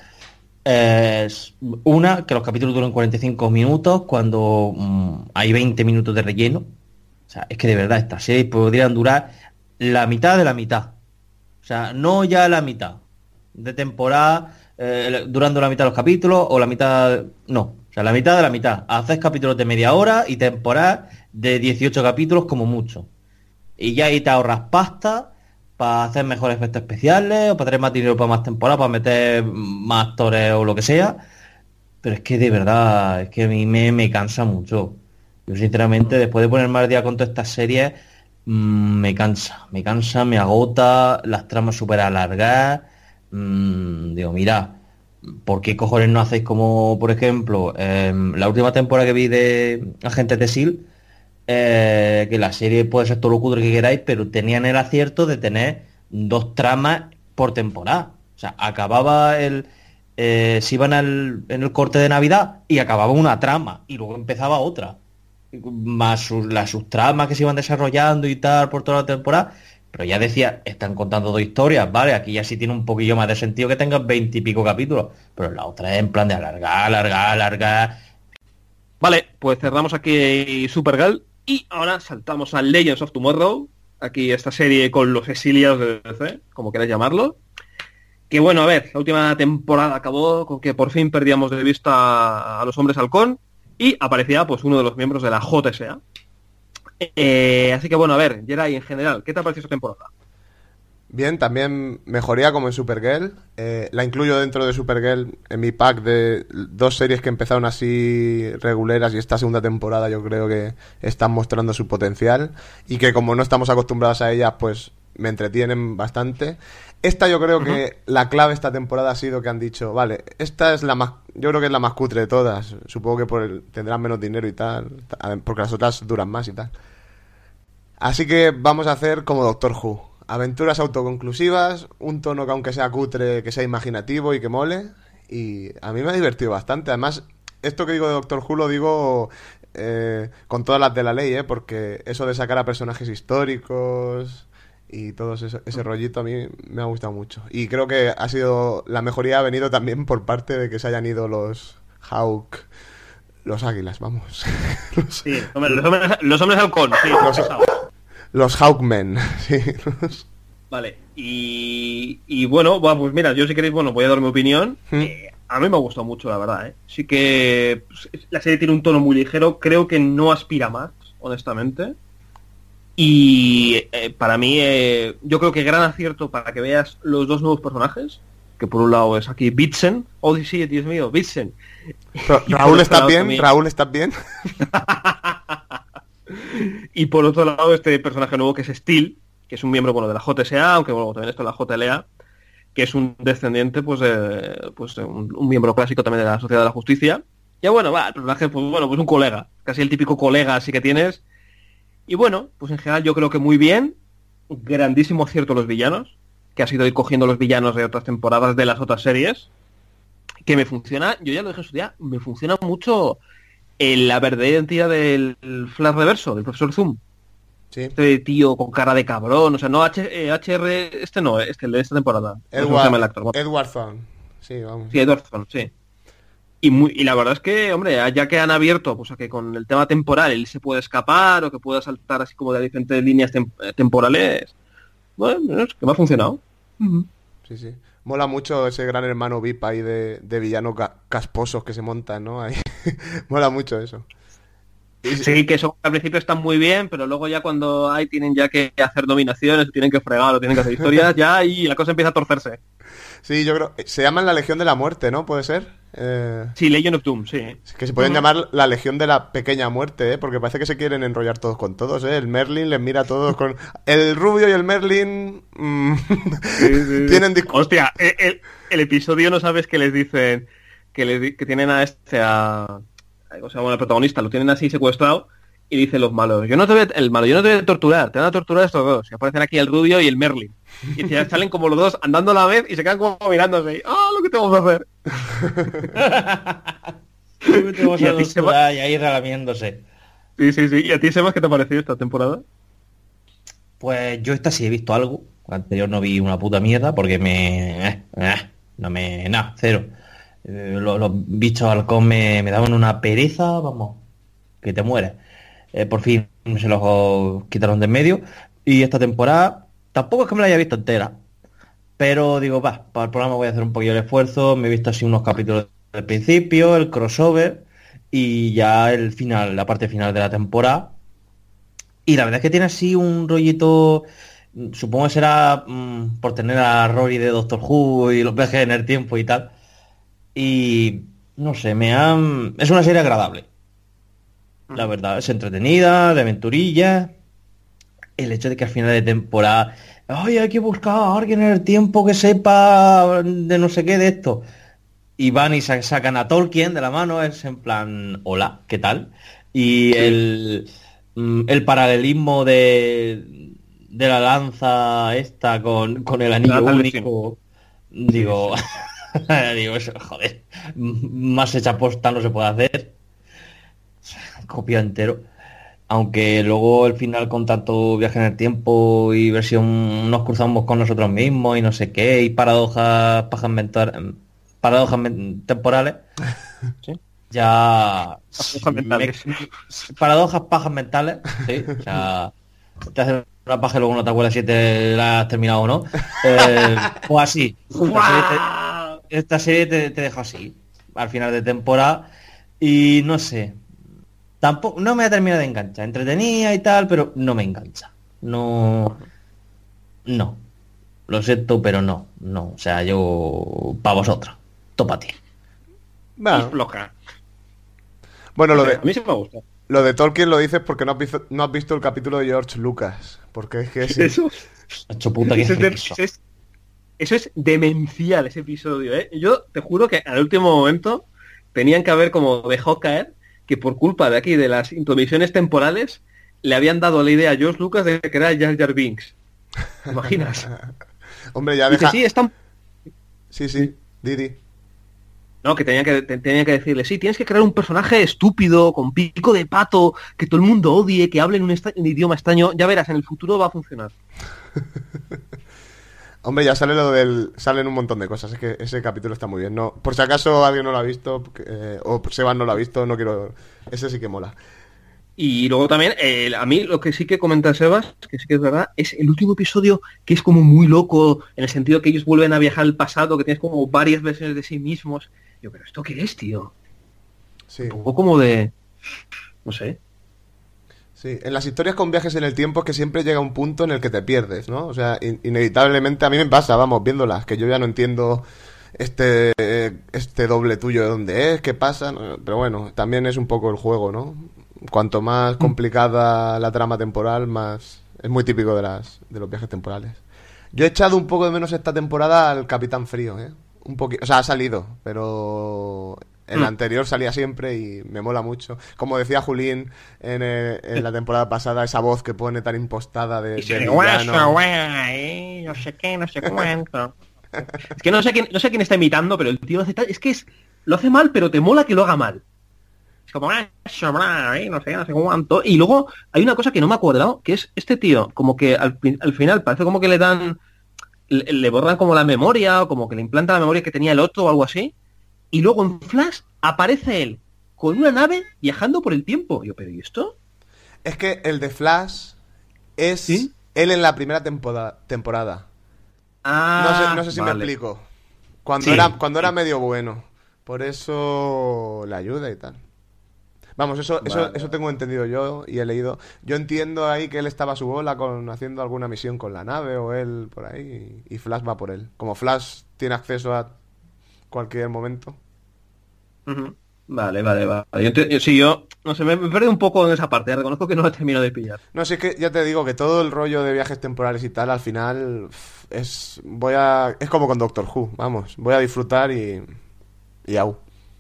es, una, que los capítulos duran cuarenta y cinco minutos cuando mm, hay veinte minutos de relleno. O sea, es que de verdad estas series podrían durar la mitad de la mitad. O sea, no ya la mitad de temporada, eh, durando la mitad de los capítulos o la mitad... No, o sea, la mitad de la mitad. Haces capítulos de media hora y temporada de dieciocho capítulos como mucho. Y ya ahí te ahorras pasta para hacer mejores efectos especiales o para tener más dinero para más temporadas, para meter más actores o lo que sea. Pero es que de verdad, es que a mí me, me cansa mucho. Yo sinceramente, después de ponerme al día con todas estas series, mmm, me cansa, me cansa, me agota, las tramas súper alargadas. Mmm, digo, mira, ¿por qué cojones no hacéis como, por ejemplo, em, la última temporada que vi de Agentes de S.H.I.E.L.D., eh, que la serie puede ser todo lo cutre que queráis, pero tenían el acierto de tener dos tramas por temporada. O sea, acababa el... eh, se iban al- en el corte de Navidad y acababa una trama y luego empezaba otra. Más sus, las subtramas que se iban desarrollando y tal por toda la temporada. Pero ya decía, están contando dos historias, ¿vale? Aquí ya sí tiene un poquillo más de sentido que tengas veinte y pico capítulos. Pero la otra es en plan de alargar, alargar, alargar. Vale, pues cerramos aquí Supergirl y ahora saltamos a Legends of Tomorrow, aquí esta serie con los exiliados de D C, como queráis llamarlo. Que bueno, a ver, la última temporada acabó con que por fin perdíamos de vista a los hombres halcón y aparecía pues uno de los miembros de la J S A. Eh, así que bueno, a ver, Geray, en general, ¿qué te ha parecido esta temporada? Bien, también mejoría como en Supergirl. Eh, la incluyo dentro de Supergirl en mi pack de dos series que empezaron así reguleras y esta segunda temporada yo creo que están mostrando su potencial y que como no estamos acostumbrados a ellas pues me entretienen bastante. Esta yo creo uh-huh. que la clave esta temporada ha sido que han dicho, vale, esta es la más, yo creo que es la más cutre de todas. Supongo que por el, tendrán menos dinero y tal, porque las otras duran más y tal. Así que vamos a hacer como Doctor Who. Aventuras autoconclusivas, un tono que aunque sea cutre, que sea imaginativo y que mole. Y a mí me ha divertido bastante. Además, esto que digo de Doctor Who lo digo eh, con todas las de la ley, ¿eh? Porque eso de sacar a personajes históricos y todo ese, ese rollito a mí me ha gustado mucho. Y creo que ha sido, la mejoría ha venido también por parte de que se hayan ido los Hawk, los águilas, vamos. los, sí, hombre, los hombres, los hombres halcón, sí, los, los Hawkmen, sí. Los... Vale, y, y bueno, pues mira, yo si queréis, bueno, voy a dar mi opinión. ¿Mm? Eh, A mí me ha gustado mucho, la verdad, ¿eh? Sí que pues, la serie tiene un tono muy ligero, creo que no aspira más, honestamente. Y eh, para mí, eh, yo creo que gran acierto para que veas los dos nuevos personajes, que por un lado es aquí Vincent, oh sí, Dios mío, Vincent. Ra- Raúl, ¿estás bien? También... Raúl, ¿estás bien? Y por otro lado, este personaje nuevo que es Steel, que es un miembro bueno de la J S A, aunque bueno, también esto es la J L A, que es un descendiente, pues, de, pues un, un miembro clásico también de la Sociedad de la Justicia. Ya bueno, va, el personaje, pues bueno, pues un colega, casi el típico colega así que tienes. Y bueno, pues en general yo creo que muy bien, grandísimo acierto los villanos, que ha sido ir cogiendo los villanos de otras temporadas de las otras series, que me funciona, yo ya lo dije en su día, me funciona mucho en la verdadera identidad del Flash Reverso, del profesor Zoom. Sí. Este tío con cara de cabrón, o sea, no H, eh, H R, este no, este el de esta temporada. Edward, no sé cómo se llama el actor. Bueno. Edward Thorne. Sí, vamos. Sí, Edward Thorne, sí. Y, muy, y la verdad es que, hombre, ya que han abierto, pues a que con el tema temporal él se puede escapar o que pueda saltar así como de diferentes líneas tem temporales, bueno, es que me ha funcionado. Uh-huh. Sí, sí. Mola mucho ese gran hermano V I P ahí de, de villanos ca casposos que se montan, ¿no? Ahí. Mola mucho eso. Y... Sí, que eso al principio están muy bien, pero luego ya cuando hay tienen ya que hacer dominaciones, tienen que fregar o tienen que hacer historias, ya y la cosa empieza a torcerse. Sí, yo creo... Se llaman la Legión de la Muerte, ¿no? ¿Puede ser? Eh... Sí, Legion of Doom, sí. Que se pueden uh-huh. llamar la Legión de la Pequeña Muerte, ¿eh? Porque parece que se quieren enrollar todos con todos, ¿eh? El Merlin les mira a todos con... El Rubio y el Merlin... Mmm... sí, sí, tienen sí. Hostia, el, el, el episodio no sabes que les dicen... Que, les, que tienen a este... a O sea, bueno, el protagonista lo tienen así secuestrado y dicen los malos, yo no te voy a, el malo, yo no te voy a torturar, te van a torturar estos dos. Y aparecen aquí el Rubio y el Merlin. Y ya salen como los dos andando a la vez y se quedan como mirándose. ¡Ah, oh, lo que te vamos a hacer! te vamos a torturar y ahí relamiéndose. Sí, sí, sí. ¿Y a ti, Sebas, qué te ha parecido esta temporada? Pues yo esta sí he visto algo. La anterior no vi una puta mierda porque me... Eh, eh, no me... Nada, cero. Eh, los, los bichos halcón me, me daban una pereza, vamos, que te mueres. Eh, por fin se los quitaron de en medio. Y esta temporada tampoco es que me la haya visto entera, pero digo, va, para el programa voy a hacer un poquillo de esfuerzo. Me he visto así unos capítulos del principio, el crossover y ya el final, la parte final de la temporada. Y la verdad es que tiene así un rollito, supongo que será mmm, por tener a Rory de Doctor Who y los viajes en el tiempo y tal. Y no sé, me han... es una serie agradable. La verdad, es entretenida, de aventurilla. El hecho de que al final de temporada, ay, hay que buscar a alguien en el tiempo que sepa de no sé qué de esto. Y van y sacan a Tolkien de la mano, es en plan, hola, ¿qué tal? Y sí. el, el paralelismo de, de la lanza esta con, con el anillo no, único, digo... Sí, sí. Digo, eso, joder, más hecha posta no se puede hacer. Copia entero. Aunque luego el final con tanto viaje en el tiempo y versión nos cruzamos con nosotros mismos y no sé qué, y paradojas pajas mentales, paradojas men temporales. ¿Sí? Ya paradojas mentales. Me, paradojas pajas mentales, sí. O sea, te haces una paja y luego no te acuerdas si te la has terminado o no. Eh, o así. Esta serie te, te deja así, al final de temporada, y no sé, tampoco, no me ha terminado de enganchar, entretenida y tal, pero no me engancha, no, no, lo siento, pero no, no, o sea, yo, para vosotros, topa ti. Bueno, floja. Bueno, lo de, a mí sí me gusta. Lo de Tolkien lo dices porque no has visto, no has visto el capítulo de George Lucas, porque es que es... Eso, hecho puta que eso, es de, eso es Eso es demencial, ese episodio, ¿eh? Yo te juro que al último momento tenían que haber como dejado caer que por culpa de aquí, de las intromisiones temporales, le habían dado la idea a George Lucas de que era Jar Jar Binks. ¿Te imaginas? Hombre, ya deja... Sí, están... Sí, sí, Didi. No, que tenían que, tenían que decirle, sí, tienes que crear un personaje estúpido, con pico de pato, que todo el mundo odie, que hable en un, un idioma extraño. Ya verás, en el futuro va a funcionar. Hombre, ya sale lo del... Salen un montón de cosas. Es que ese capítulo está muy bien. No, por si acaso alguien no lo ha visto, eh, o Sebas no lo ha visto, no quiero... Ese sí que mola. Y luego también, eh, a mí lo que sí que comenta Sebas, que sí que es verdad, es el último episodio que es como muy loco, en el sentido que ellos vuelven a viajar al pasado, que tienes como varias versiones de sí mismos, Yo, pero ¿esto qué es, tío? Sí. Un poco como de... No sé. Sí, en las historias con viajes en el tiempo es que siempre llega un punto en el que te pierdes, ¿no? O sea, in- inevitablemente a mí me pasa, vamos, viéndolas, que yo ya no entiendo este este doble tuyo de dónde es, qué pasa, no, pero bueno, también es un poco el juego, ¿no? Cuanto más complicada la trama temporal, más es muy típico de las de los viajes temporales. Yo he echado un poco de menos esta temporada al Capitán Frío, ¿eh? Un poquito, o sea, ha salido, pero en la anterior salía siempre y me mola mucho. Como decía Julín en, eh, en la temporada pasada, esa voz que pone tan impostada de, Y de se villano. guaso, güey, no sé qué, no sé cuánto. Es que no sé quién, no sé quién está imitando, pero el tío lo hace tal, es que es, lo hace mal, pero te mola que lo haga mal. Es como, "Guaso, bra, eh, no sé, no sé cuánto". Y luego hay una cosa que no me he acordado, que es este tío, como que al, fin- al final parece como que le dan, le, le borran como la memoria, o como que le implantan la memoria que tenía el otro o algo así. Y luego en Flash aparece él con una nave viajando por el tiempo. Yo, pero ¿y esto? Es que el de Flash es ¿Sí? él en la primera temporada. temporada. Ah, No sé, no sé si vale. me explico. Cuando Sí, era cuando era sí. medio bueno. Por eso le ayuda y tal. Vamos, eso, eso, Vale. eso tengo entendido yo y he leído. Yo entiendo ahí que él estaba a su bola con haciendo alguna misión con la nave o él por ahí y Flash va por él. Como Flash tiene acceso a cualquier momento. Ujú. Vale, vale, vale. Yo, ent- yo- sí, yo, no sé, me, me he perdido un poco en esa parte. Reconozco que no la termino de pillar. No, si es que ya te digo que todo el rollo de viajes temporales y tal, al final uf, es voy a es como con Doctor Who, vamos, voy a disfrutar y y au.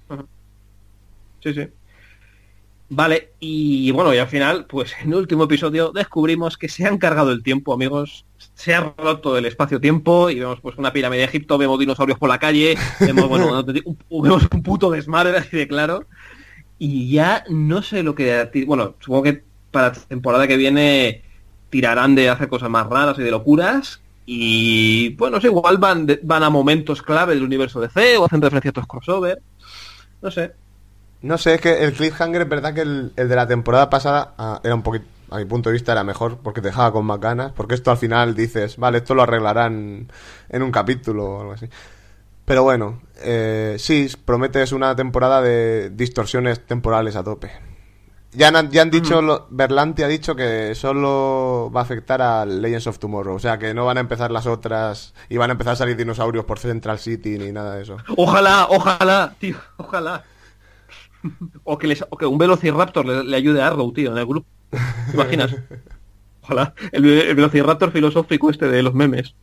Sí, sí. Vale, y bueno, y al final, pues en el último episodio descubrimos que se han cargado el tiempo, amigos. Se ha roto el espacio-tiempo y vemos pues una pirámide de Egipto, vemos dinosaurios por la calle, vemos, bueno, un, vemos un puto desmadre así de claro. Y ya no sé lo que... Bueno, supongo que para la temporada que viene tirarán de hacer cosas más raras y de locuras. Y bueno, no sé, igual van, de- van a momentos clave del universo D C o hacen referencia a estos crossover. No sé. No sé, es que el cliffhanger es verdad que el, el de la temporada pasada ah, era un poquito, a mi punto de vista era mejor porque te dejaba con más ganas, porque esto al final dices, vale, esto lo arreglarán en un capítulo o algo así. Pero bueno, eh, sí, prometes una temporada de distorsiones temporales a tope. Ya han, ya han dicho, lo, Berlanti ha dicho que solo va a afectar a Legends of Tomorrow, o sea que no van a empezar las otras y van a empezar a salir dinosaurios por Central City ni nada de eso. Ojalá, ojalá, tío, ojalá. O que, les, o que un Velociraptor le, le ayude a Arrow, tío, en el grupo. ¿Te imaginas? Ojalá. El, el Velociraptor filosófico este de los memes.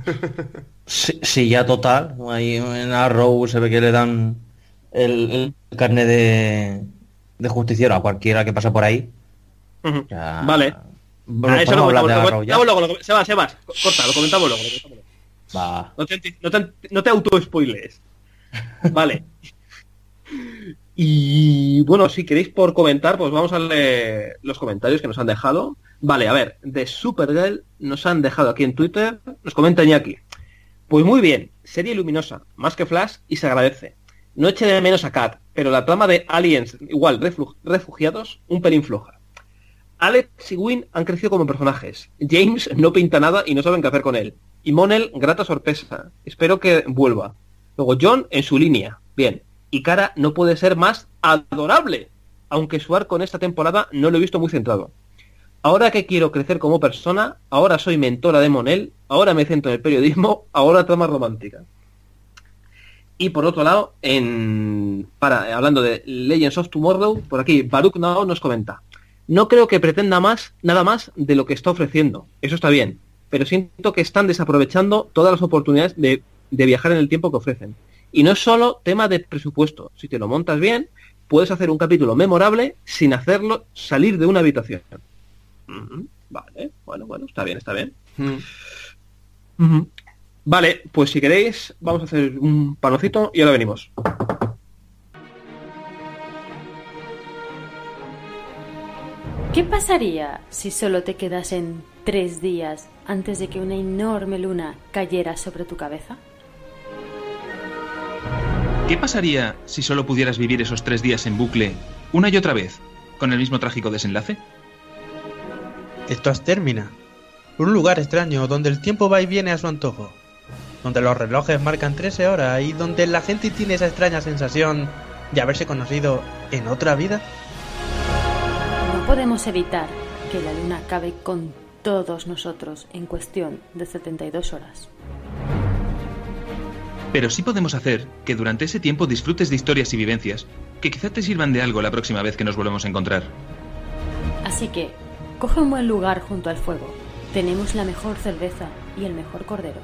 Sí, sí, ya total. Ahí en Arrow se ve que le dan el, el carnet de, de justiciero a cualquiera que pasa por ahí. Ujú. Ya... Vale. Bueno, Ah, eso podemos lo hablar de comentamos, lo Arrow ya. comentamos luego. Lo, Sebas, Sebas, co- corta, lo comentamos luego. Lo comentamos luego. Va. No te, anti- no te, anti- no te auto-spoilees. Vale. Y bueno, si queréis por comentar, pues vamos a leer los comentarios que nos han dejado. Vale, a ver, de Supergirl nos han dejado aquí en Twitter, nos comenta Iñaki. Pues muy bien, serie luminosa, más que Flash y se agradece. No eche de menos a Kat, pero la trama de Aliens, igual, reflu- refugiados, un pelín floja. Alex y Wynn han crecido como personajes. James no pinta nada y no saben qué hacer con él. Y Monel, grata sorpresa. Espero que vuelva. Luego John en su línea. Bien. Y Kara no puede ser más adorable. Aunque su arco en esta temporada no lo he visto muy centrado. Ahora que quiero crecer como persona, ahora soy mentora de Monel, ahora me centro en el periodismo, ahora trama romántica. Y por otro lado, en para hablando de Legends of Tomorrow, por aquí Baruch Nao nos comenta. No creo que pretenda más, nada más de lo que está ofreciendo. Eso está bien. Pero siento que están desaprovechando todas las oportunidades de, de viajar en el tiempo que ofrecen. Y no es solo tema de presupuesto. Si te lo montas bien, puedes hacer un capítulo memorable sin hacerlo salir de una habitación. Uh-huh. Vale, bueno, bueno, está bien, está bien. Mm. Uh-huh. Vale, pues si queréis, vamos a hacer un panocito y ahora venimos. ¿Qué pasaría si solo te quedasen tres días antes de que una enorme luna cayera sobre tu cabeza? ¿Qué pasaría si solo pudieras vivir esos tres días en bucle, una y otra vez, con el mismo trágico desenlace? Esto es Termina, un lugar extraño donde el tiempo va y viene a su antojo. donde los relojes marcan trece horas y donde la gente tiene esa extraña sensación de haberse conocido en otra vida? No podemos evitar que la luna acabe con todos nosotros en cuestión de setenta y dos horas. Pero sí podemos hacer que durante ese tiempo disfrutes de historias y vivencias que quizá te sirvan de algo la próxima vez que nos volvemos a encontrar. Así que, coge un buen lugar junto al fuego. Tenemos la mejor cerveza y el mejor cordero.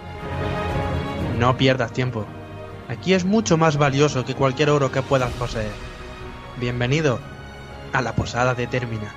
No pierdas tiempo. Aquí es mucho más valioso que cualquier oro que puedas poseer. Bienvenido a la posada de Termina.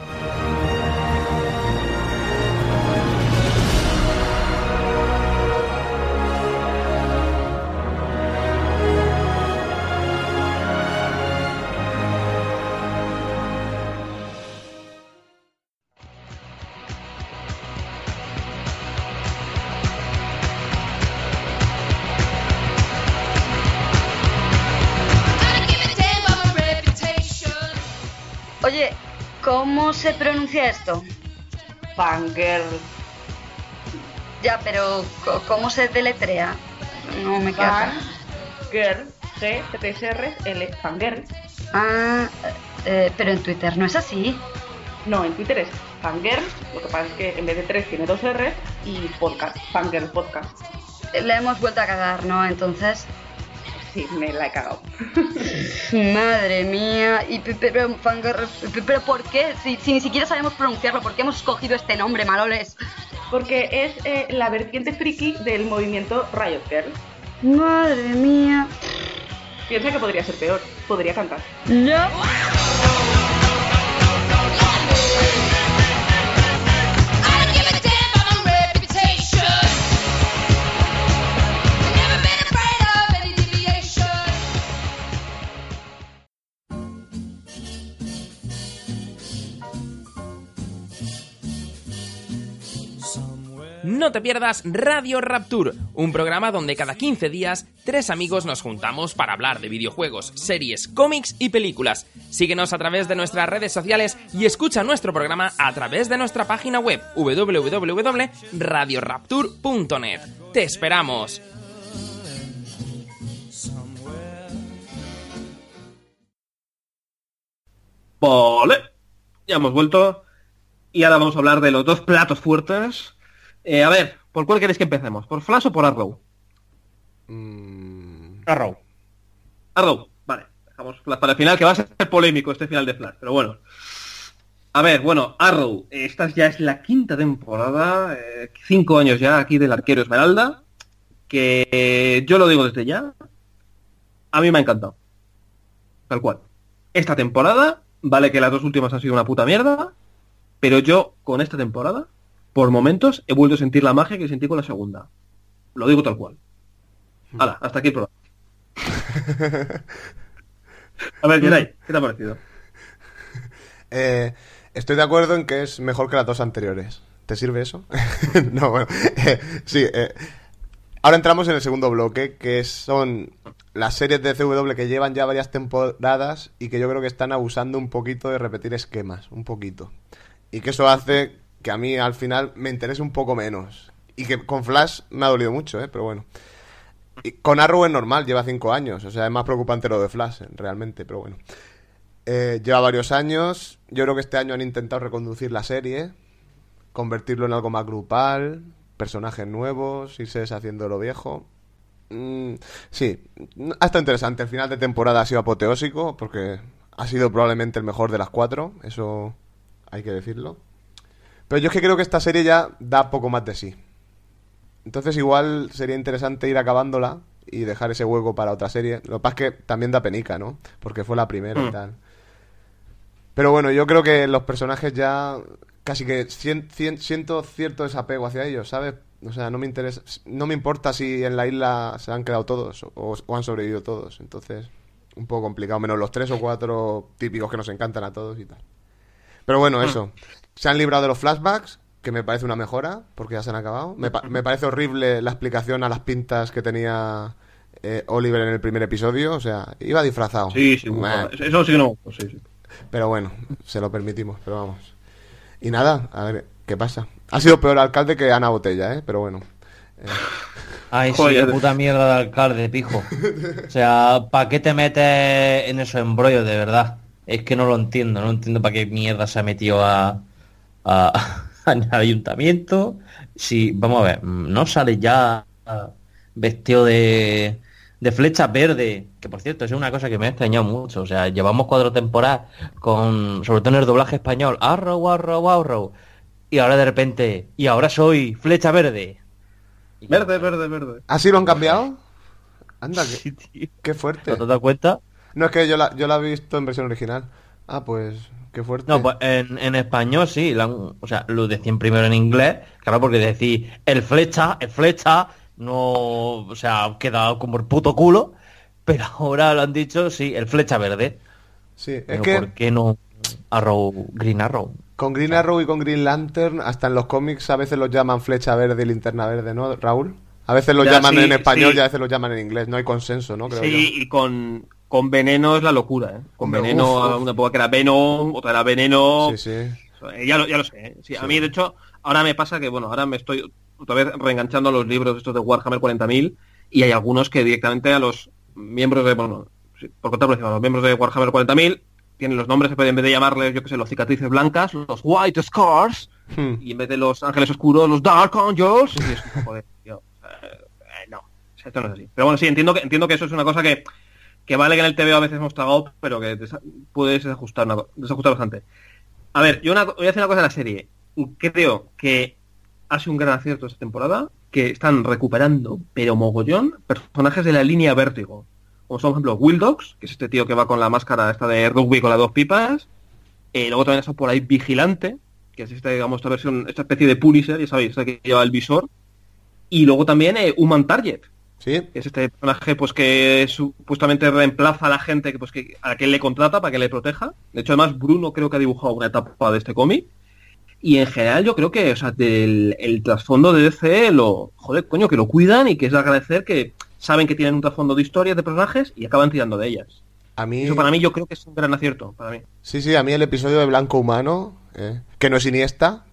Oye, ¿cómo se pronuncia esto? Fangirl. Ya, pero ¿cómo se deletrea? No me queda. Fangirl. G, T S R, L, Fangirl. Ah, eh, pero en Twitter no es así. No, en Twitter es Fangirl. Lo que pasa es que en vez de tres tiene dos R y podcast. Fangirl Podcast. Le hemos vuelto a cagar, ¿no? Entonces... Sí, me la he cagado. Madre mía. Y pero, pero ¿por qué? Si, si ni siquiera sabemos pronunciarlo, ¿por qué hemos escogido este nombre, maloles? Porque es eh, la vertiente friki del movimiento Riot Girl. Madre mía. Piensa que podría ser peor. Podría cantar. No. No te pierdas Radio Rapture, un programa donde cada quince días tres amigos nos juntamos para hablar de videojuegos, series, cómics y películas. Síguenos a través de nuestras redes sociales y escucha nuestro programa a través de nuestra página web doble u doble u doble u punto radio rapture punto net. ¡Te esperamos! Vale, ya hemos vuelto y ahora vamos a hablar de los dos platos fuertes. Eh, a ver, ¿por cuál queréis que empecemos? ¿Por Flash o por Arrow? Mm... Arrow. Arrow, vale. Dejamos Flash para el final, que va a ser polémico este final de Flash, pero bueno. A ver, bueno, Arrow, esta ya es la quinta temporada, eh, cinco años ya aquí del Arquero Esmeralda, que eh, yo lo digo desde ya, a mí me ha encantado. Tal cual. Esta temporada, vale que las dos últimas han sido una puta mierda, pero yo con esta temporada... Por momentos he vuelto a sentir la magia que sentí con la segunda. Lo digo tal cual. Hala, hasta aquí el programa. A ver, Geray, ¿qué te ha parecido? Eh, estoy de acuerdo en que es mejor que las dos anteriores. ¿Te sirve eso? No, bueno. Eh, sí, eh, ahora entramos en el segundo bloque, que son las series de C W que llevan ya varias temporadas y que yo creo que están abusando un poquito de repetir esquemas. Un poquito. Y que eso hace... que a mí al final me interesa un poco menos. Y que con Flash me ha dolido mucho, ¿eh? Pero bueno. Y con Arrow es normal, lleva cinco años. O sea, es más preocupante lo de Flash, realmente, pero bueno. Eh, lleva varios años. Yo creo que este año han intentado reconducir la serie, convertirlo en algo más grupal, personajes nuevos, irse deshaciendo de lo viejo. Mm, sí, ha estado interesante. El final de temporada ha sido apoteósico, porque ha sido probablemente el mejor de las cuatro. Eso hay que decirlo. Pero yo es que creo que esta serie ya da poco más de sí. Entonces igual sería interesante ir acabándola y dejar ese hueco para otra serie. Lo que pasa es que también da penica, ¿no? Porque fue la primera mm. y tal. Pero bueno, yo creo que los personajes ya casi que cien, cien, siento cierto desapego hacia ellos, ¿sabes? O sea, no me interesa, no me importa si en la isla se han quedado todos o, o han sobrevivido todos. Entonces, un poco complicado, menos los tres o cuatro típicos que nos encantan a todos y tal. Pero bueno, eso. Se han librado de los flashbacks, que me parece una mejora, porque ya se han acabado. Me, pa- me parece horrible la explicación a las pintas que tenía eh, Oliver en el primer episodio. O sea, iba disfrazado. Sí, sí, bueno, eso sí que no. Sí, sí. Pero bueno, se lo permitimos, pero vamos. Y nada, a ver, ¿qué pasa? Ha sido peor alcalde que Ana Botella, ¿eh? Pero bueno. Eh. Ay, sí, Joder. qué puta mierda de alcalde, pijo. O sea, ¿para qué te metes en esos embrollos, de verdad? Es que no lo entiendo, no entiendo para qué mierda se ha metido a, a, al ayuntamiento. Si, vamos a ver, no sale ya vestido de, de flecha verde, que por cierto es una cosa que me ha extrañado mucho. O sea, llevamos cuatro temporadas con, sobre todo en el doblaje español, Arrow, Arrow, Arrow, y ahora de repente, y ahora soy flecha verde. Y Verde, verde, verde. ¿Así lo han cambiado? Anda, qué, Sí, tío. qué fuerte. ¿No te das cuenta? No, es que yo la, yo la he visto en versión original. Ah, pues, qué fuerte. No, pues en, en español sí, la han- o sea, lo decían primero en inglés, claro, porque decir el flecha, el flecha, no, o sea, ha quedado como el puto culo, pero ahora lo han dicho, sí, el flecha verde. Sí, es Pero que ¿por qué no Arrow, Green Arrow? con Green Arrow y con Green Lantern, hasta en los cómics a veces los llaman flecha verde y linterna verde, ¿no, Raúl? A veces los Ya, llaman sí, en español sí. y a veces los llaman en inglés. No hay consenso, ¿no? Creo Sí, y con, con Veneno es la locura, ¿eh? Con Hombre, Veneno, uf, uf. una época que era Venom, otra era Veneno. yo. Sí, sí. Eh, Ya lo, ya lo sé. ¿eh? Sí, Sí. A mí, de hecho, ahora me pasa que, bueno, ahora me estoy otra vez reenganchando a los libros estos de Warhammer cuarenta mil y hay algunos que directamente a los miembros de, bueno, sí, por contar por encima, los miembros de Warhammer cuarenta mil tienen los nombres, en vez de llamarles, yo que sé, los cicatrices blancas, los White Scars, Hmm. y en vez de los ángeles oscuros, los Dark Angels. Y es un poco de, tío, eh, eh, no, esto no es así. Pero bueno, sí, entiendo que entiendo que eso es una cosa que, que vale que en el T V O a veces hemos tragado, pero que desa- puedes desajustar, una, co- desajustar bastante. A ver, yo una, voy a decir una cosa de la serie. Creo que ha sido un gran acierto esta temporada, que están recuperando, pero mogollón, personajes de la línea Vértigo. Como son, por ejemplo, Will Dogs, que es este tío que va con la máscara esta de rugby con las dos pipas. Eh, luego también está por ahí Vigilante, que es esta, digamos, esta versión, esta especie de Punisher, ya sabéis, esta que lleva el visor. Y luego también eh, Human Target, Sí. que es este personaje pues que supuestamente reemplaza a la gente que, pues, que, a la que él le contrata para que le proteja. De hecho, además, Bruno creo que ha dibujado una etapa de este cómic. Y en general yo creo que, o sea, del el trasfondo de D C, lo, joder, coño, que lo cuidan y que es de agradecer que saben que tienen un trasfondo de historias, de personajes y acaban tirando de ellas. A mí... Eso para mí yo creo que es un gran acierto, para mí. Sí, sí, a mí el episodio de Blanco Humano, eh, que no es Iniesta,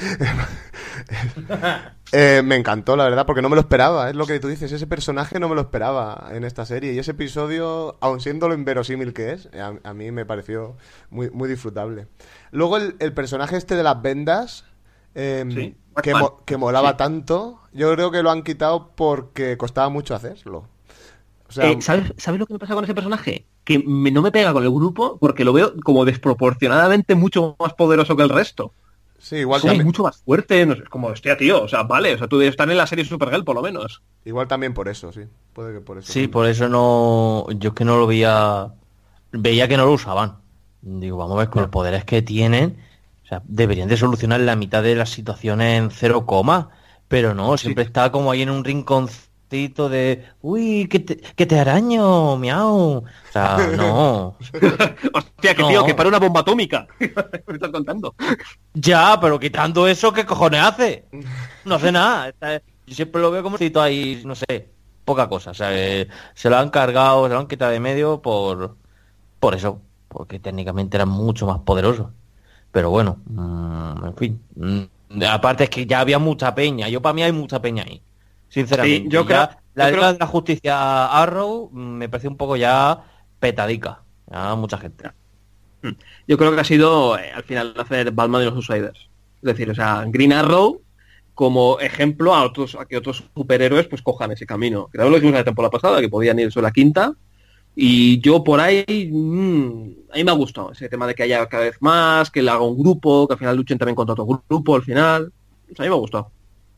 eh, me encantó, la verdad, porque no me lo esperaba, es lo que tú dices, ese personaje no me lo esperaba en esta serie, y ese episodio, aun siendo lo inverosímil que es, a, a mí me pareció muy, muy disfrutable. Luego el, el personaje este de las vendas, eh, Sí, que, Batman. mo- que molaba Sí. tanto, yo creo que lo han quitado porque costaba mucho hacerlo. O sea, Eh, ¿sabes, ¿Sabes lo que me pasa con ese personaje? Que me- no me pega con el grupo porque lo veo como desproporcionadamente mucho más poderoso que el resto. sí, igual Es como también, mucho más fuerte, no sé, es como, hostia, tío, o sea, vale, o sea, tú debes estar en la serie Supergirl por lo menos. igual también por eso, sí, puede que por eso. Sí, por eso no, yo es que no lo veía, veía que no lo usaban. Digo, vamos a ver, con los poderes que tienen, o sea, deberían de solucionar la mitad de las situaciones en cero coma, pero no, siempre está como ahí en un rinconcito de, uy, que te, que te araño, miau. O sea, no. Hostia, que No. tío, que para una bomba atómica. Me estás contando. Ya, pero quitando eso, ¿qué cojones hace? No hace nada. Está- yo siempre lo veo como cito ahí, no sé, poca cosa. O sea, que se lo han cargado, se lo han quitado de medio por, por eso, porque técnicamente era mucho más poderoso. Pero bueno, mm, en fin. Mm, aparte es que ya había mucha peña. Yo para mí hay mucha peña ahí. Sinceramente. Sí, yo Ya creo- la yo Liga creo- de la Justicia Arrow mm, me parece un poco ya petadica. Ya mucha gente. Yo creo que ha sido, eh, al final, hacer Batman y los Outsiders. Es decir, o sea, Green Arrow como ejemplo a otros a que otros superhéroes pues cojan ese camino. Creo que lo dijimos la temporada pasada, que podían ir sobre la quinta. Y yo por ahí, mmm, a mí me ha gustado ese tema de que haya cada vez más, que le haga un grupo, que al final luchen también contra otro grupo al final. O sea, a mí me ha gustado.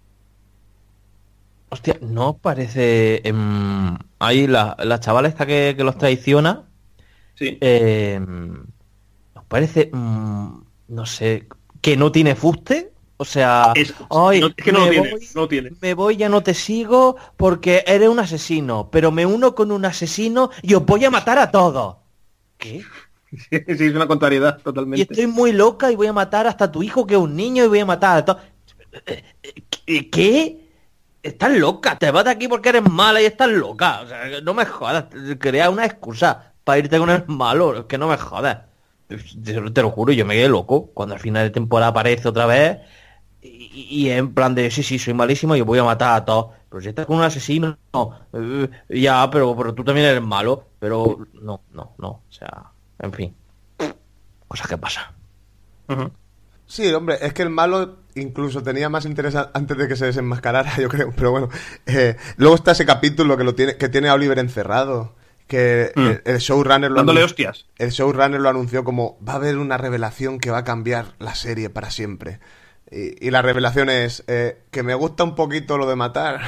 Hostia, ¿no parece... em, ahí la, la chavala esta que, que los traiciona? Sí. Eh, ¿Nos parece, mm, no sé, que no tiene fuste? O sea, Es- ay, no- es que no me lo tiene, voy- no lo tiene. me voy, ya no te sigo porque eres un asesino, pero me uno con un asesino y os voy a matar a todos. ¿Qué? Sí, es una contrariedad Y totalmente. estoy muy loca y voy a matar hasta a tu hijo que es un niño y voy a matar a todos. ¿Qué? ¿Qué? Estás loca, te vas de aquí porque eres mala y estás loca. O sea, no me jodas, crea una excusa para irte con el malo, es que no me jodas. Te, te lo juro, yo me quedé loco cuando al final de temporada aparece otra vez y, y en plan de, sí, sí, soy malísimo y voy a matar a todos. pero si estás con un asesino, no, eh, ya, pero, pero tú también eres malo, pero no, no, no, o sea, en fin, cosas que pasan. Uh-huh. Sí, hombre, es que el malo incluso tenía más interés antes de que se desenmascarara, yo creo, pero bueno. Eh, luego está ese capítulo que lo tiene, que tiene a Oliver encerrado, que mm. el, el showrunner lo dándole hostias. El showrunner lo anunció como va a haber una revelación que va a cambiar la serie para siempre. Y, y la revelación es eh, que me gusta un poquito lo de matar.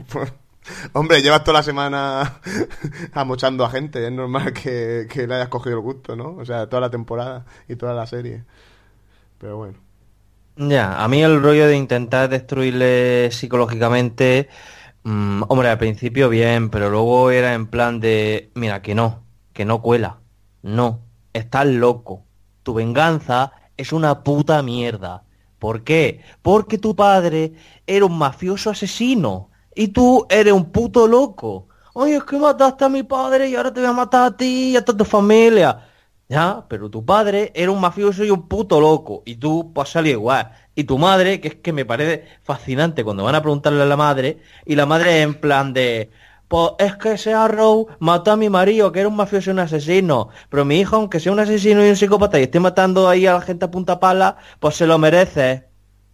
Hombre, llevas toda la semana amochando a gente, es normal que, que le hayas cogido el gusto, ¿no? O sea, toda la temporada y toda la serie. Pero bueno. Ya, a mí el rollo de intentar destruirle psicológicamente, mmm, hombre, al principio bien, pero luego era en plan de, mira, que no, que no cuela, no, estás loco, tu venganza es una puta mierda. ¿Por qué? Porque tu padre era un mafioso asesino y tú eres un puto loco. Oye, es que mataste a mi padre y ahora te voy a matar a ti y a toda tu familia. Ya, pero tu padre era un mafioso y un puto loco. Y tú, pues salió igual. Y tu madre, que es que me parece fascinante cuando van a preguntarle a la madre, y la madre en plan de, pues es que ese Arrow mató a mi marido, que era un mafioso y un asesino. Pero mi hijo, aunque sea un asesino y un psicópata y esté matando ahí a la gente a punta pala, pues se lo merece.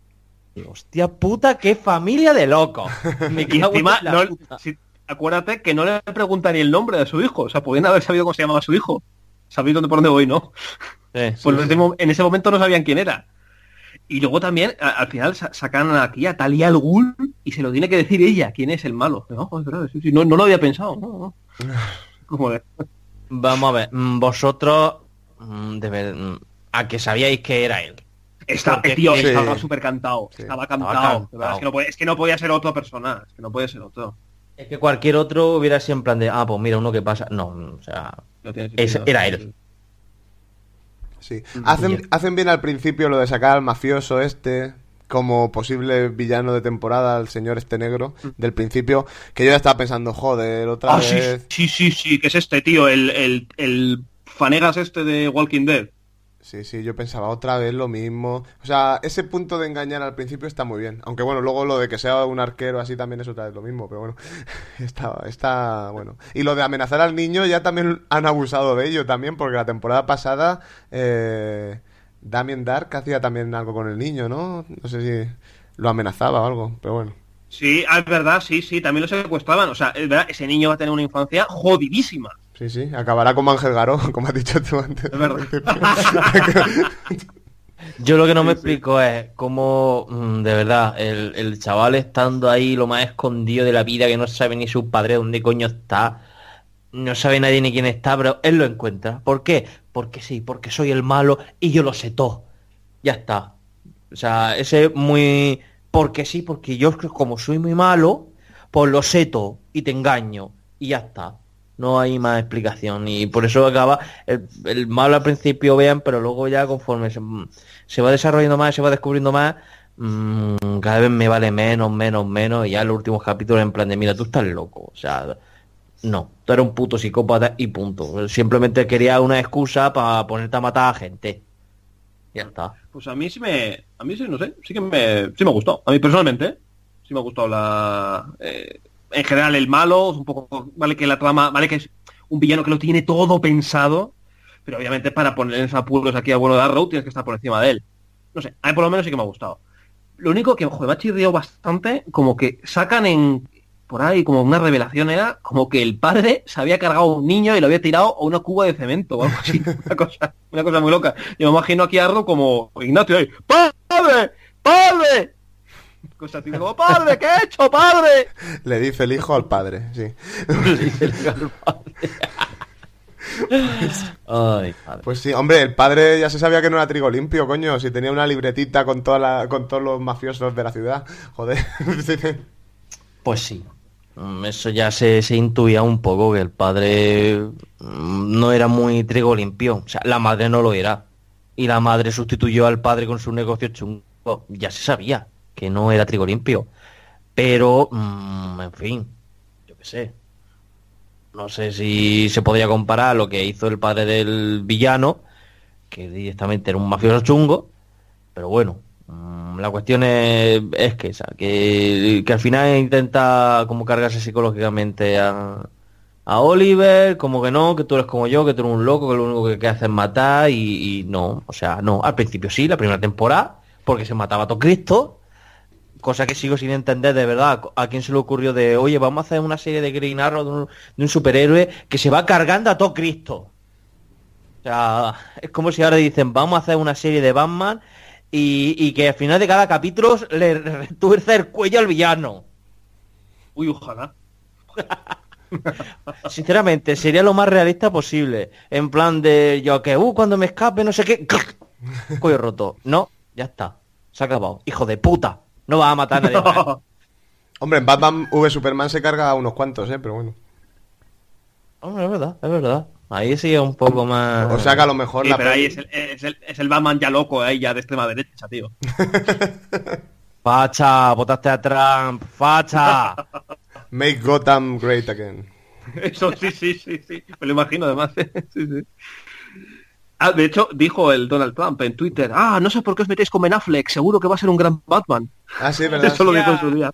Y hostia puta, qué familia de locos. Me y encima, no, si, acuérdate que no le preguntan ni el nombre de su hijo. O sea, podían haber sabido cómo se llamaba su hijo. ¿Sabéis dónde por dónde voy, no? Sí, pues sí, sí. En ese momento no sabían quién era. Y luego también, a, al final, sacan aquí a Talia al Ghul y se lo tiene que decir ella, quién es el malo. No, es verdad, sí, sí, no, no lo había pensado. No, no. ¿Cómo de? Vamos a ver, vosotros, de ver, a que sabíais que era él. Está, Porque, tío, sí, estaba súper cantado. Sí. Estaba cantado. Estaba cantado. Es, que no puede, es que no podía ser otra persona. Es que no puede ser otro. Es que cualquier otro hubiera sido en plan de, ah, pues mira, uno que pasa. No, o sea, no es, era él. Sí. Hacen, hacen bien al principio lo de sacar al mafioso este como posible villano de temporada, al señor este negro, del principio, que yo ya estaba pensando, joder, otra ah, vez... Sí, sí, sí, sí, que es este, tío, el, el, el fanegas este de Walking Dead. Sí, sí, yo pensaba otra vez lo mismo. O sea, ese punto de engañar al principio está muy bien. Aunque bueno, luego lo de que sea un arquero así también es otra vez lo mismo. Pero bueno, está, está bueno. Y lo de amenazar al niño ya también han abusado de ello también. Porque la temporada pasada eh, Damien Dark hacía también algo con el niño, ¿no? No sé si lo amenazaba o algo, pero bueno. Sí, es verdad, sí, sí, también lo secuestraban. O sea, es verdad, ese niño va a tener una infancia jodidísima. Sí, sí, acabará como Ángel Garó, como has dicho tú antes. Es verdad. Yo lo que no me explico es cómo, de verdad, el, el chaval estando ahí lo más escondido de la vida, que no sabe ni su padre dónde coño está, no sabe nadie ni quién está, pero él lo encuentra. ¿Por qué? Porque sí, porque soy el malo y yo lo sé todo. Ya está. O sea, ese muy... Porque sí, porque yo como soy muy malo, pues lo sé todo y te engaño y ya está. No hay más explicación y por eso acaba el, el malo al principio bien, pero luego ya conforme se, se va desarrollando más, se va descubriendo más, mmm, cada vez me vale menos, menos, menos y ya en los últimos capítulos en plan de mira, tú estás loco, o sea, no, tú eres un puto psicópata y punto. Simplemente quería una excusa para ponerte a matar a gente. Ya está. Pues a mí sí me, a mí sí, no sé, sí que me, sí me ha gustado. A mí personalmente, sí me ha gustado la... Eh... En general el malo, es un poco, vale que la trama, vale que es un villano que lo tiene todo pensado, pero obviamente para poner en apuros aquí a bueno de Arrow tienes que estar por encima de él. No sé, a mí por lo menos sí que me ha gustado. Lo único que, joder, me ha chirriado bastante, como que sacan en, por ahí, como una revelación era, como que el padre se había cargado a un niño y lo había tirado a una cuba de cemento o algo así, una cosa, una cosa muy loca. Yo me imagino aquí a Arrow como Ignacio ahí, ¡padre! ¡Padre! Cosa así como, padre, ¿qué he hecho, padre? Le dice el hijo al padre, sí. Le dice el hijo al padre. pues, Ay, padre. Pues sí, hombre, el padre ya se sabía que no era trigo limpio, coño. Si tenía una libretita con toda la, con todos los mafiosos de la ciudad, joder. Pues sí. Eso ya se, se intuía un poco, que el padre no era muy trigo limpio. O sea, la madre no lo era. Y la madre sustituyó al padre con su negocio chungo. Ya se sabía que no era trigo limpio, pero mmm, en fin, yo qué sé, no sé si se podría comparar lo que hizo el padre del villano, que directamente era un mafioso chungo, pero bueno, mmm, vamos, la cuestión es, es que esa, que, que al final intenta como cargarse psicológicamente a, a Oliver, como que no, que tú eres como yo, que tú eres un loco, que lo único que, que haces es matar y, y no, o sea, no, al principio sí, la primera temporada, porque se mataba a todo Cristo, cosa que sigo sin entender de verdad a quién se le ocurrió de, oye, vamos a hacer una serie de Green Arrow de un, de un superhéroe que se va cargando a todo Cristo. O sea, es como si ahora dicen, vamos a hacer una serie de Batman y, y que al final de cada capítulo le retuerce el cuello al villano. Uy, ojalá. Sinceramente, sería lo más realista posible. En plan de, yo que, uh, cuando me escape, no sé qué, cuello roto. No, ya está, se ha acabado. Hijo de puta, no vas a matar a nadie más. Hombre, en Batman V Superman se carga a unos cuantos, ¿eh? Pero bueno. Hombre, es verdad, es verdad. Ahí sí es un poco más... O sea que a lo mejor sí, la pero peli... ahí es el, es, el, es el Batman ya loco, ahí ya de extrema derecha, tío. Facha, votaste a Trump, facha. Make Gotham great again. Eso sí, sí, sí, sí. Me lo imagino además. ¿eh? Sí, sí. Ah, de hecho, dijo el Donald Trump en Twitter, ah, no sé por qué os metéis con Ben Affleck, seguro que va a ser un gran Batman. Ah, sí, es verdad. Eso lo dijo en su día.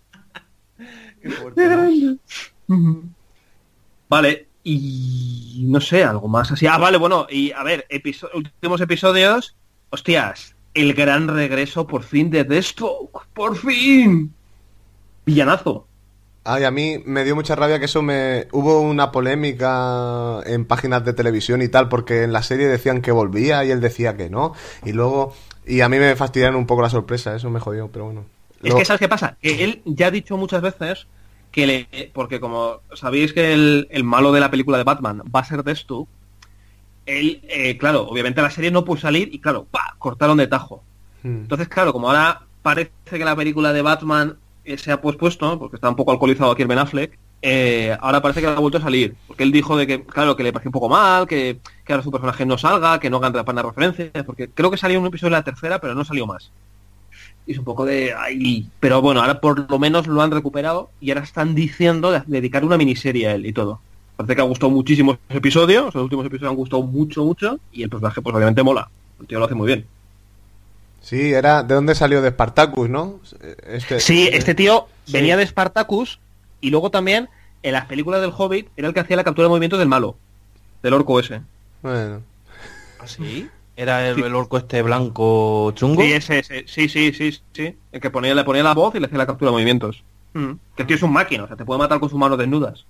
Qué fuerte, ¿no? Vale, y no sé, algo más así. Ah, vale, bueno, y a ver, episo- últimos episodios, hostias, el gran regreso por fin de Deathstroke, por fin. Villanazo. Ay, a mí me dio mucha rabia que eso me... Hubo una polémica en páginas de televisión y tal, porque en la serie decían que volvía y él decía que no. Y luego... Y a mí me fastidiaron un poco la sorpresa, eso me jodió, pero bueno. Es que, ¿sabes qué pasa? Que él ya ha dicho muchas veces que le... Porque como sabéis que el, el malo de la película de Batman va a ser Deathstroke, él, eh, claro, obviamente la serie no pudo salir y claro, ¡pa!, cortaron de tajo. Hmm. Entonces, claro, como ahora parece que la película de Batman eh, se ha pospuesto, ¿no? Porque está un poco alcoholizado aquí el Ben Affleck, eh, ahora parece que ha vuelto a salir. Porque él dijo de que, claro, que le pareció un poco mal, que, que ahora su personaje no salga, que no hagan para referencias, porque creo que salió un episodio de la tercera, pero no salió más. Y es un poco de... Ay. Pero bueno, ahora por lo menos lo han recuperado y ahora están diciendo de dedicar una miniserie a él y todo. Parece que ha gustado muchísimo ese episodio, los últimos episodios han gustado mucho, mucho, y el personaje pues obviamente mola. El tío lo hace muy bien. Sí, era... ¿De dónde salió? De Spartacus, ¿no? Este... Sí, este tío Sí. venía de Spartacus y luego también en las películas del Hobbit era el que hacía la captura de movimientos del malo, del orco ese. Bueno. ¿Ah, sí? ¿Era el, Sí. el orco este blanco chungo? Sí, ese, ese, sí, sí, sí, sí. El que ponía, le ponía la voz y le hacía la captura de movimientos. Mm. Que el tío es un máquina, o sea, te puede matar con sus manos desnudas.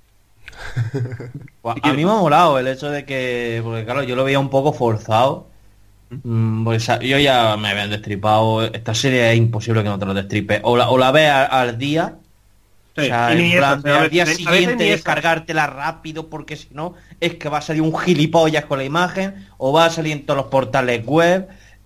Pues a mí me ha molado el hecho de que, porque claro, yo lo veía un poco forzado. Mm, pues, yo ya me habían destripado. Esta serie es imposible que no te lo destripe. O la, o la ves al, al día. Sí, O sea, y ni en eso, plan, o sea, a al veces- día a veces siguiente ni eso. descargártela rápido, porque si no, es que va a salir un gilipollas con la imagen, o va a salir en todos los portales web.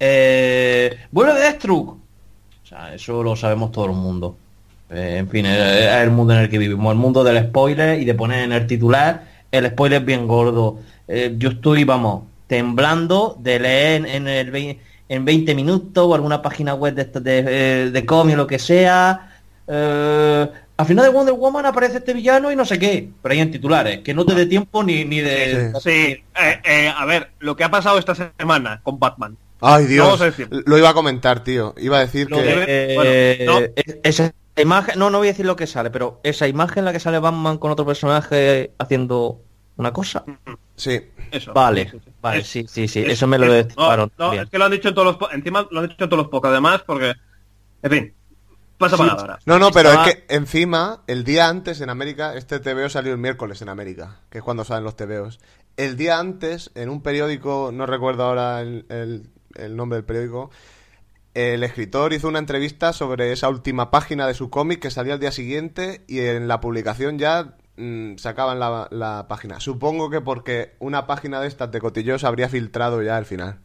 Eh, vuelve Deathstroke. O sea, eso lo sabemos todo el mundo. Eh, en fin, es, es el mundo en el que vivimos, el mundo del spoiler y de poner en el titular el spoiler bien gordo. Eh, yo estoy, vamos, temblando de leer en el veinte, en veinte minutos o alguna página web de estas de, eh, de cómic o lo que sea. Eh, al final de Wonder Woman aparece este villano y no sé qué, pero hay en titulares, que no te dé tiempo ni, ni de... Sí, eh, eh, a ver, lo que ha pasado esta semana con Batman. Ay, Dios. Vamos a decir. Lo iba a comentar, tío. Iba a decir Lo que... debe- Eh, bueno, no. es- esa imagen, no, no voy a decir lo que sale, pero esa imagen en la que sale Batman con otro personaje haciendo una cosa. Sí. Eso. Vale, Sí, sí, sí. vale, Es- sí, sí, sí, es- eso me lo es- destriparon. No, no, bien. es que lo han dicho en todos los... po- Encima lo han dicho en todos los pocos, además, porque... En fin, pasa Sí. palabra. No, no, pero Estaba- es que encima, el día antes en América, este T V O salió el miércoles en América, que es cuando salen los T V Os. El día antes, en un periódico, no recuerdo ahora el, el- el nombre del periódico, el escritor hizo una entrevista sobre esa última página de su cómic que salía al día siguiente y en la publicación ya mm, sacaban la, la página. Supongo que porque una página de estas de cotilleos habría filtrado ya el final.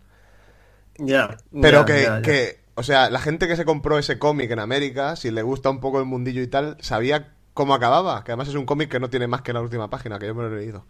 Ya. Pero ya, que, ya, ya. que, o sea, la gente que se compró ese cómic en América, si le gusta un poco el mundillo y tal, sabía cómo acababa. Que además es un cómic que no tiene más que la última página, que yo me lo he leído.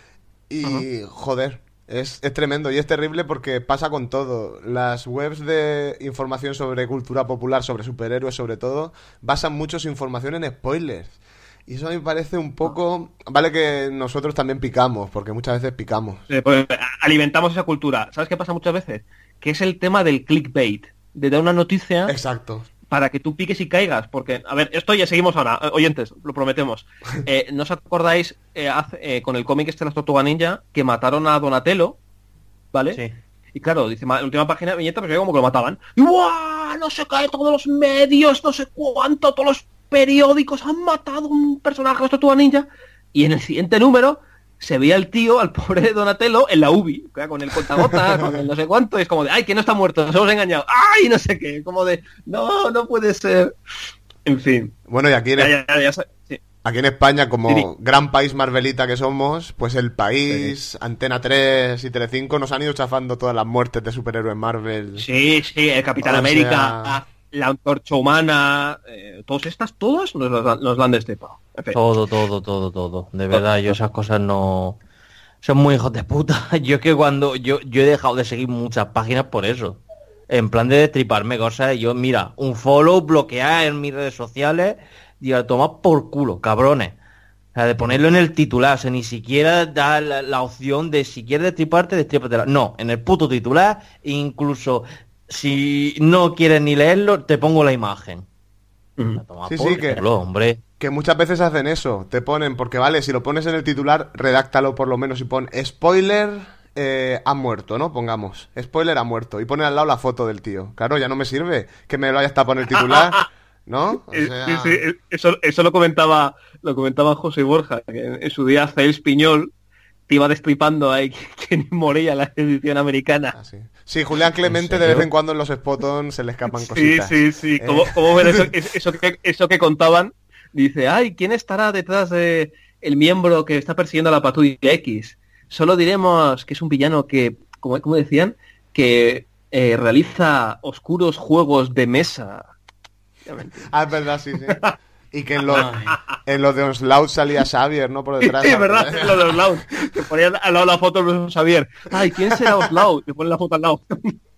Y, joder, es, es tremendo y es terrible porque pasa con todo. Las webs de información sobre cultura popular, sobre superhéroes sobre todo, basan mucho su información en spoilers. Y eso a mí me parece un poco... Vale que nosotros también picamos, porque muchas veces picamos. Sí, pues, alimentamos esa cultura. ¿Sabes qué pasa muchas veces? Que es el tema del clickbait. de dar una noticia. Exacto. Para que tú piques y caigas, porque, a ver, esto ya seguimos ahora, oyentes, lo prometemos. Eh, ¿No os acordáis eh, hace, eh, con el cómic este de las Tortugas Ninja que mataron a Donatello? ¿Vale? Sí. Y claro, dice, la última página de viñeta, pues yo como que lo mataban. Y ¡guau! No se cae, todos los medios, no sé cuánto, todos los periódicos han matado a un personaje de las Tortugas Ninja. Y en el siguiente número se veía el tío, al pobre Donatello, en la U B I, con el contagotas, con el no sé cuánto, y es como de, ay, que no está muerto, nos hemos engañado, ay, no sé qué, como de, no, no puede ser. En fin. Bueno, y aquí en, ya, ya, ya, ya, sí. aquí en España, como sí, sí. gran país marvelita que somos, pues El País, sí. Antena tres y Telecinco nos han ido chafando todas las muertes de superhéroes Marvel. Sí, sí, el Capitán o América, sea... la Antorcha Humana, eh, todas estas, todas nos las, nos las han destepado. En fin. Todo, todo, todo, todo. De verdad, yo esas cosas no... Son muy hijos de puta. Yo es que cuando... Yo, yo he dejado de seguir muchas páginas por eso. En plan de destriparme cosas. Yo, mira, un follow, bloquear en mis redes sociales. Digo, toma por culo, cabrones. O sea, de ponerlo en el titular. O sea, ni siquiera da la, la opción de si quieres destriparte, destrípatela. No, en el puto titular, incluso... Si no quieres ni leerlo, te pongo la imagen. Uh-huh. Sí, sí, que, culo, hombre. que muchas veces hacen eso. Te ponen, porque vale, si lo pones en el titular, redáctalo por lo menos y pon spoiler, eh, ha muerto, ¿no? Pongamos, spoiler, ha muerto. Y pone al lado la foto del tío. Claro, ya no me sirve que me lo hayas tapado en el titular, ¿no? O sea... sí, sí, eso, eso lo comentaba lo comentaba José Borja, que en, en su día Cels Piñol te iba destripando ahí que moría la edición americana. Ah, sí. Sí, Julián Clemente de vez en cuando en los spotons se le escapan cositas. Sí, sí, sí. ¿Cómo, eh. cómo ver eso, eso, que, eso que contaban? Dice, ay, ¿quién estará detrás de el miembro que está persiguiendo a la Patrulla X? Solo diremos que es un villano que, como, como decían, que eh, realiza oscuros juegos de mesa. Ah, es verdad, sí, sí. Y que en los, en los de Onslaught salía Xavier, ¿no? Por detrás. Sí, es verdad, en los de Onslaught. Que ponían al lado la foto de Xavier. Ay, ¿quién será Onslaught? Y ponen la foto al lado.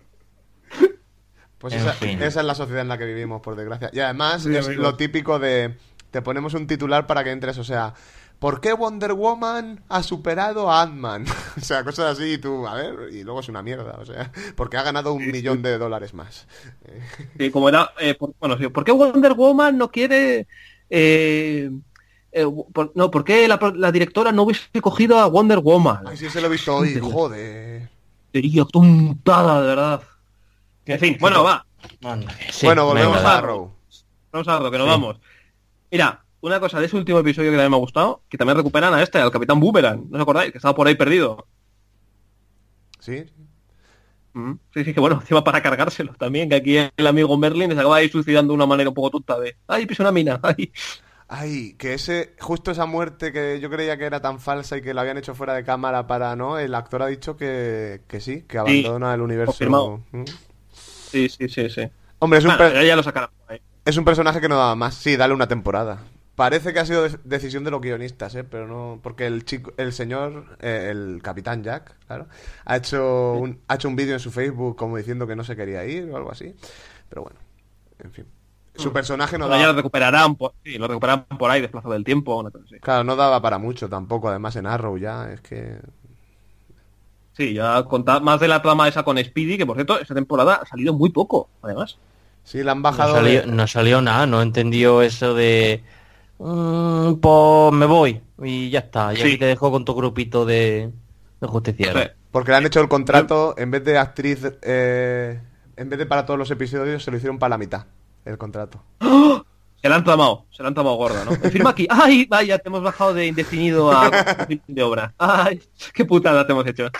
Pues esa, esa es la sociedad en la que vivimos, por desgracia. Y además sí, es amigo. Lo típico de... Te ponemos un titular para que entres, o sea... ¿Por qué Wonder Woman ha superado a Ant-Man? O sea, cosas así y tú, a ver, y luego es una mierda, o sea, porque ha ganado un sí, millón sí. de dólares más. Sí, como era, eh, por, bueno, sí, ¿por qué Wonder Woman no quiere, eh, eh, por, no, por qué la, la directora no hubiese cogido a Wonder Woman? Ay, sí, se lo he visto hoy, joder. Sería tontada, de verdad. En fin, bueno, va. Sí, bueno, volvemos a Arrow. Vamos a Arrow, que nos sí. vamos. Mira, una cosa de ese último episodio que también me ha gustado, que también recuperan a este, al Capitán Boomerang, ¿no os acordáis? Que estaba por ahí perdido. Sí. Mm, sí, sí, que bueno, encima para cargárselo también, que aquí el amigo Merlin se acaba de ir suicidando de una manera un poco tonta de, ay, piso una mina, ay. Ay, que ese, justo esa muerte que yo creía que era tan falsa y que la habían hecho fuera de cámara para, ¿no? El actor ha dicho que, que sí, que abandona sí, el universo. Confirmado. ¿Mm? Sí, sí, sí, sí. Hombre, es un, bueno, per... ya lo sacaron por ahí. Es un personaje que no daba más. Sí, dale una temporada. Parece que ha sido de- decisión de los guionistas, ¿eh? Pero no... Porque el chico, el señor, eh, el Capitán Jack, claro, ha hecho un, ha hecho un vídeo en su Facebook como diciendo que no se quería ir o algo así. Pero bueno, en fin. Su personaje no bueno, daba... ya lo recuperarán por, sí, lo recuperarán por ahí, desplazado del tiempo. Una cosa así. Claro, no daba para mucho tampoco, además en Arrow ya, es que... Sí, ya contaba más de la trama esa con Speedy, que por cierto, esa temporada ha salido muy poco, además. Sí, la han bajado... No salió, de... no salió nada, no entendió eso de... Mm, pues me voy y ya está. Y sí. Aquí te dejo con tu grupito de, de justicieros. Sí. Porque le han hecho el contrato, en vez de actriz, eh, en vez de para todos los episodios, se lo hicieron para la mitad, el contrato. ¡Oh! Se la han tomado, se la han tomado gorda, ¿no? Me firma aquí. ¡Ay, vaya, te hemos bajado de indefinido a de obra! ¡Ay, qué putada te hemos hecho!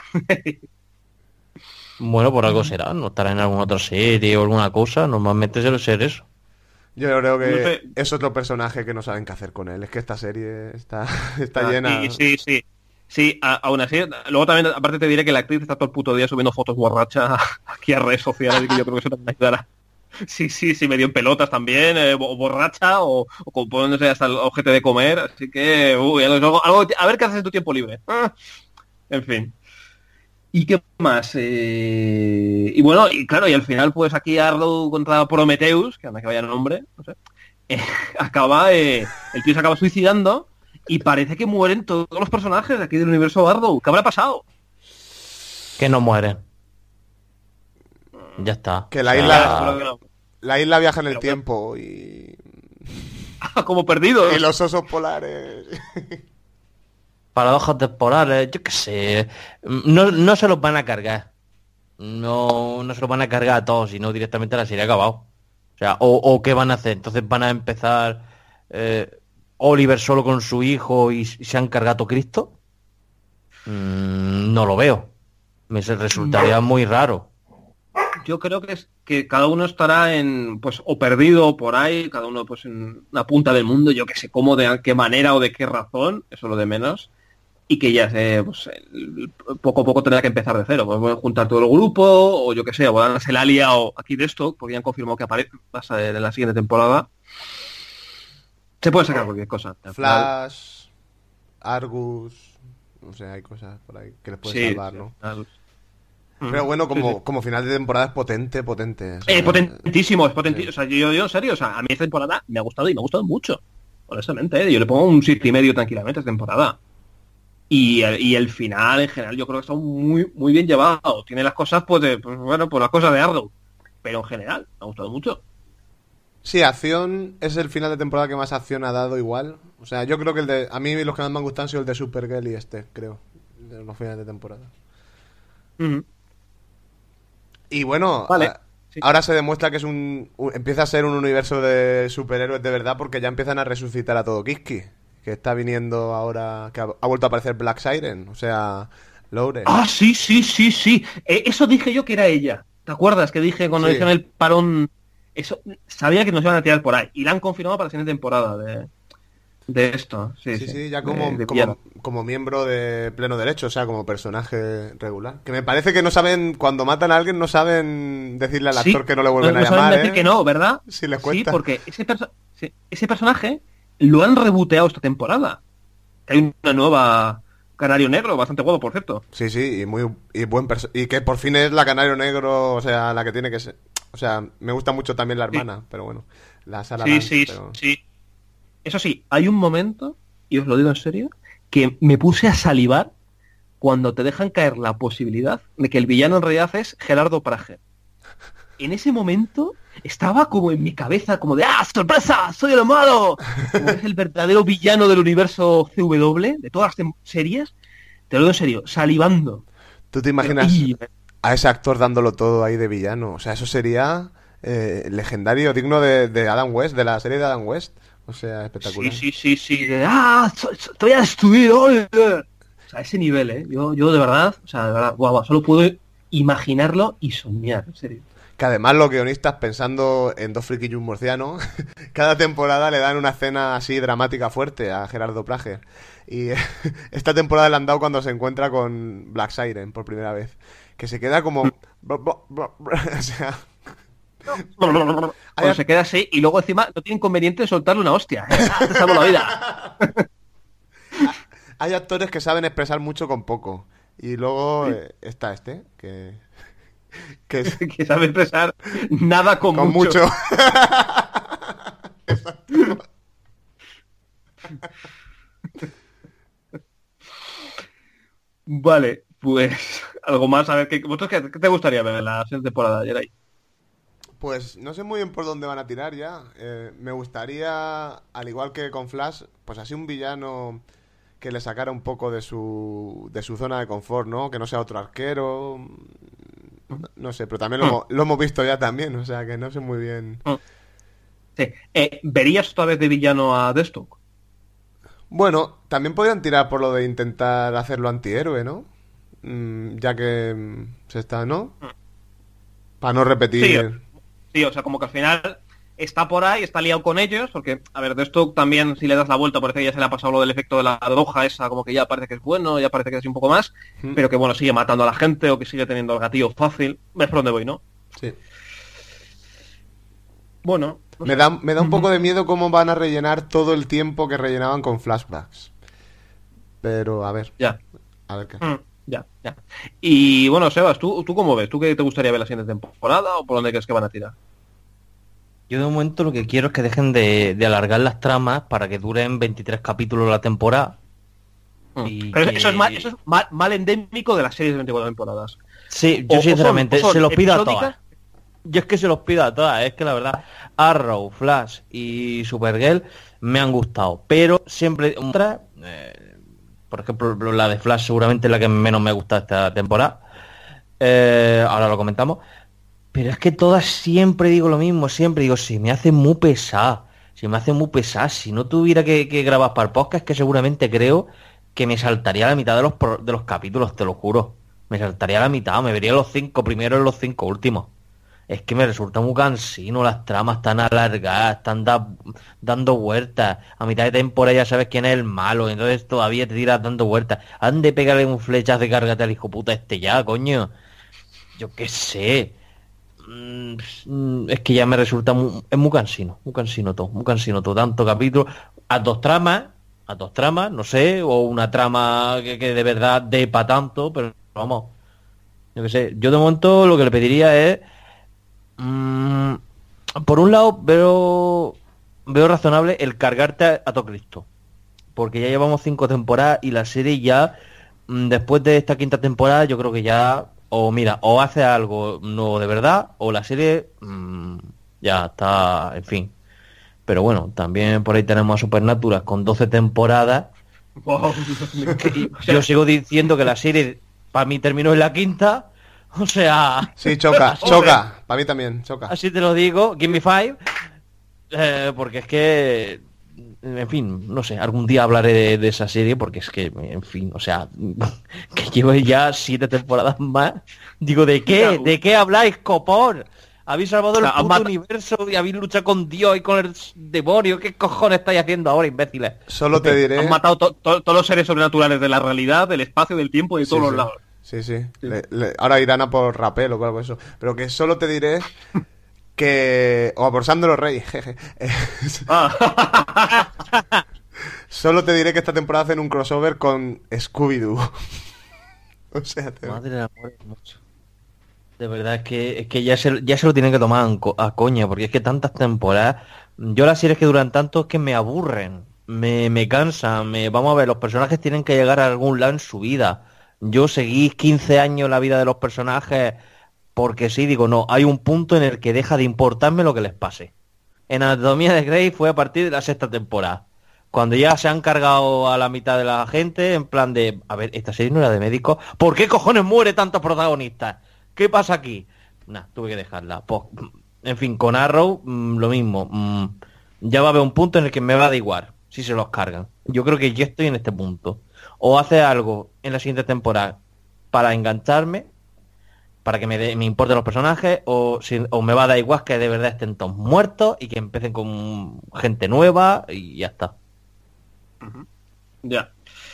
Bueno, por algo será, no estará en alguna otra serie o alguna cosa, normalmente suele ser eso. Yo creo que no sé. Es otro personaje que no saben qué hacer con él. Es que esta serie está, está ah, llena... Sí, sí, sí. Sí, a, aún así, luego también, aparte te diré que la actriz está todo el puto día subiendo fotos borracha aquí a redes sociales y que yo creo que eso también ayudará. Sí, sí, sí, medio en pelotas también, eh, borracha o, o como poniéndose hasta el objeto de comer. Así que, uy, algo, algo, a ver qué haces en tu tiempo libre. Ah, en fin. ¿Y qué más? Eh... Y bueno, y claro, y al final pues aquí Arrow contra Prometheus, que anda que vaya nombre, no sé, eh, acaba, eh, el tío se acaba suicidando y parece que mueren todos los personajes de aquí del universo Arrow. ¿Qué habrá pasado? Que no mueren. Ya está. Que la O sea, isla... La isla viaja en el Pero- tiempo y... Como perdidos. Y los osos polares... Paradojas temporales, yo qué sé. No, no se los van a cargar. No, no se los van a cargar a todos, sino directamente la serie ha acabado. O sea, o, o qué van a hacer. Entonces van a empezar eh, Oliver solo con su hijo y, y se han cargado a Cristo. Mm, no lo veo. Me se- resultaría muy raro. Yo creo que es que cada uno estará en, pues, o perdido por ahí, cada uno pues en una punta del mundo, yo que sé cómo, de qué manera o de qué razón, eso es lo de menos, y que ya sé, pues el- poco a poco tendrá que empezar de cero, pues pueden juntar todo el grupo, o yo que sé, o se la ha liado aquí de esto, porque ya han confirmado que aparece, va a ser en la siguiente temporada. Se puede sacar cualquier cosa. Al final- Flash, Argus... No sé, hay cosas por ahí que les pueden Sí, salvar, sí, ¿no? al final- Pero bueno, como, Sí, sí. como final de temporada es potente, potente. o sea, Eh, potentísimo, es potentísimo. Sí. O sea, yo, yo en serio, o sea, a mí esta temporada me ha gustado y me ha gustado mucho. Honestamente, ¿eh? Yo le pongo un siete y medio tranquilamente a esta temporada. Y el, y el final, en general, yo creo que está muy, muy bien llevado. Tiene las cosas, pues, de, pues bueno, pues las cosas de Arrow. Pero en general, me ha gustado mucho. Sí, acción es el final de temporada que más acción ha dado igual. O sea, yo creo que el de... A mí los que más me han gustado han sido el de Supergirl y este, creo. De los finales de temporada. Ujú. Y bueno, Vale, a- sí. ahora se demuestra que es un, un- empieza a ser un universo de superhéroes de verdad porque ya empiezan a resucitar a todo Kiski, que está viniendo ahora, que ha, ha vuelto a aparecer Black Siren, o sea, Lowren. Ah, sí, sí, sí, sí. Eh, eso dije yo que era ella. ¿Te acuerdas que dije cuando Sí. dijeron el parón? Eso, sabía que nos iban a tirar por ahí. Y la han confirmado para la siguiente temporada de, de esto. Sí, Sí, sí, sí, ya de- como, de como, villano. como miembro de pleno derecho, o sea, como personaje regular. Que me parece que no saben, cuando matan a alguien, no saben decirle al Sí, actor que no le vuelven no- a no saben llamar, decir ¿eh? que no, ¿verdad? Sí, les Sí, cuesta. porque ese, perso- sí, ese personaje lo han reboteado esta temporada. Hay una nueva Canario Negro, bastante guapo, por cierto. Sí, sí, y muy y buen perso- y que por fin es la Canario Negro, o sea, la que tiene que ser. O sea, me gusta mucho también la hermana, pero bueno, la Sarah Sí, Lance, sí, pero- sí. Eso sí, hay un momento, y os lo digo en serio, que me puse a salivar cuando te dejan caer la posibilidad de que el villano en realidad es Gerardo Prager. En ese momento estaba como en mi cabeza, como de ¡ah, sorpresa! ¡Soy el malo! Como es el verdadero villano del universo C W, de todas las tem- series. Te lo digo en serio, salivando. ¿Tú te imaginas Y- a ese actor dándolo todo ahí de villano? O sea, eso sería eh, legendario, digno de, de Adam West, de la serie de Adam West. O sea, espectacular. Sí, sí, sí, sí. De, ¡ah! so- so- ¡Te voy a destruir, Oliver! O sea, ese nivel, ¿eh? Yo, yo de verdad, o sea, de verdad, guau, guau, solo puedo imaginarlo y soñar, en serio. Que además los guionistas, pensando en Dos frikis y un murciano, cada temporada le dan una escena así dramática fuerte a Gerardo Prager. Y esta temporada le han dado cuando se encuentra con Black Siren por primera vez. Que se queda como... O sea... Cuando se queda así y luego encima no tiene inconveniente de soltarle una hostia. ¿eh? ¡Ah, te salvo la vida! Hay actores que saben expresar mucho con poco. Y luego eh, está este, que... que es- Que sabe expresar nada con, con mucho. mucho. Vale, pues algo más, a ver, ¿qué, ¿vosotros qué, qué te gustaría ver en la siguiente temporada, Yeray? Pues no sé muy bien por dónde van a tirar ya. Eh, me gustaría, al igual que con Flash, pues así un villano que le sacara un poco de su, de su zona de confort, ¿no? Que no sea otro arquero. No, no sé, pero también lo, hemos- lo hemos visto ya también, o sea que no sé muy bien. Sí. Eh, ¿Verías otra vez de villano a Deathstroke? Bueno, también podrían tirar por lo de intentar hacerlo antihéroe, ¿no? Mm, ya que mm, se está, ¿no? Para no repetir... Sí, o sea, como que al final está por ahí, está liado con ellos, porque, a ver, Deathstroke también, si le das la vuelta, parece que ya se le ha pasado lo del efecto de la droga esa, como que ya parece que es bueno, ya parece que es un poco más, Mm. pero que, bueno, sigue matando a la gente o que sigue teniendo el gatillo fácil. ¿Ves por dónde voy, no? Sí. Bueno. no Me sé. da, me da un poco de miedo cómo van a rellenar todo el tiempo que rellenaban con flashbacks. Pero, a ver. Ya. A ver qué. Mm, ya, ya. Y, bueno, Sebas, ¿tú, ¿tú cómo ves? ¿Tú qué te gustaría ver la siguiente temporada o por dónde crees que van a tirar? Yo de momento lo que quiero es que dejen de, de alargar las tramas para que duren veintitrés capítulos la temporada. Y Pero que- eso es, mal, eso es mal, mal endémico de las series de veinticuatro temporadas. Sí, O- yo o son- sinceramente o son se los pido a episódicas, todas. yo es que se los pido a todas, es que la verdad, Arrow, Flash y Supergirl me han gustado, pero siempre otra, eh, por ejemplo, la de Flash seguramente es la que menos me gusta esta temporada, eh, ahora lo comentamos, pero es que todas siempre digo lo mismo, siempre digo, si me hace muy pesada, si me hace muy pesada, si no tuviera que, que grabar para el podcast, es que seguramente creo que me saltaría la mitad de los, de los capítulos, te lo juro. Me saltaría la mitad, me vería los cinco primeros y los cinco últimos. Es que me resulta muy cansino, las tramas tan alargadas, están da, dando vueltas. A mitad de temporada ya sabes quién es el malo, entonces todavía te tiras dando vueltas. Han de pegarle un flechazo de cárgate al hijo puta este ya, coño. Yo qué sé. Mm, es que ya me resulta muy, es muy cansino, muy cansino todo, muy cansino todo. Tanto capítulo, a dos tramas, a dos tramas, no sé, o una trama que, que de verdad dé pa' tanto, pero vamos, yo qué sé, yo de momento lo que le pediría es, mmm, por un lado veo veo razonable el cargarte a, a todo Cristo, porque ya llevamos cinco temporadas y la serie ya, mmm, después de esta quinta temporada, yo creo que ya, o mira, o hace algo nuevo de verdad, o la serie mmm, ya está, en fin. Pero bueno, también por ahí tenemos a Supernatural con doce temporadas. Wow. Yo sigo diciendo que la serie para mí terminó en la quinta, o sea... Sí, choca, choca, para mí también, choca. Así te lo digo, give me five, eh, porque es que, en fin, no sé, algún día hablaré de, de esa serie, porque es que, en fin, o sea, que llevo ya siete temporadas más, digo, ¿de qué? ¿De qué habláis, copón? Habéis salvado el puto universo y habéis luchado con Dios y con el demonio. ¿Qué cojones estáis haciendo ahora, imbéciles? Solo te diré... Han matado to to todos los seres sobrenaturales de la realidad, del espacio, del tiempo y de sí, todos sí. los lados. Sí, sí. sí. Le, le, ahora irán a por Rapel o algo de eso. Pero que solo te diré que... O a por Sandro Rey, jeje. Ah. Solo te diré que esta temporada hacen un crossover con Scooby-Doo. O sea, te... Madre del amor hermoso. De verdad es que es que ya se, ya se lo tienen que tomar a, co a coña, porque es que tantas temporadas, yo las series que duran tanto es que me aburren, me, me cansan, me, vamos a ver, los personajes tienen que llegar a algún lado en su vida. Yo seguí quince años la vida de los personajes porque sí, digo, no, hay un punto en el que deja de importarme lo que les pase. En Anatomía de Grey fue a partir de la sexta temporada, cuando ya se han cargado a la mitad de la gente, en plan de, a ver, esta serie no era de médicos, ¿por qué cojones muere tantos protagonistas? ¿Qué pasa aquí? Nah, tuve que dejarla. Pues, en fin, con Arrow, mmm, lo mismo. Mmm, ya va a haber un punto en el que me va a dar igual si se los cargan. Yo creo que yo estoy en este punto. O hace algo en la siguiente temporada para engancharme, para que me, de, me importen los personajes, o, si, o me va a dar igual que de verdad estén todos muertos y que empiecen con gente nueva y ya está. Uh-huh. Ya.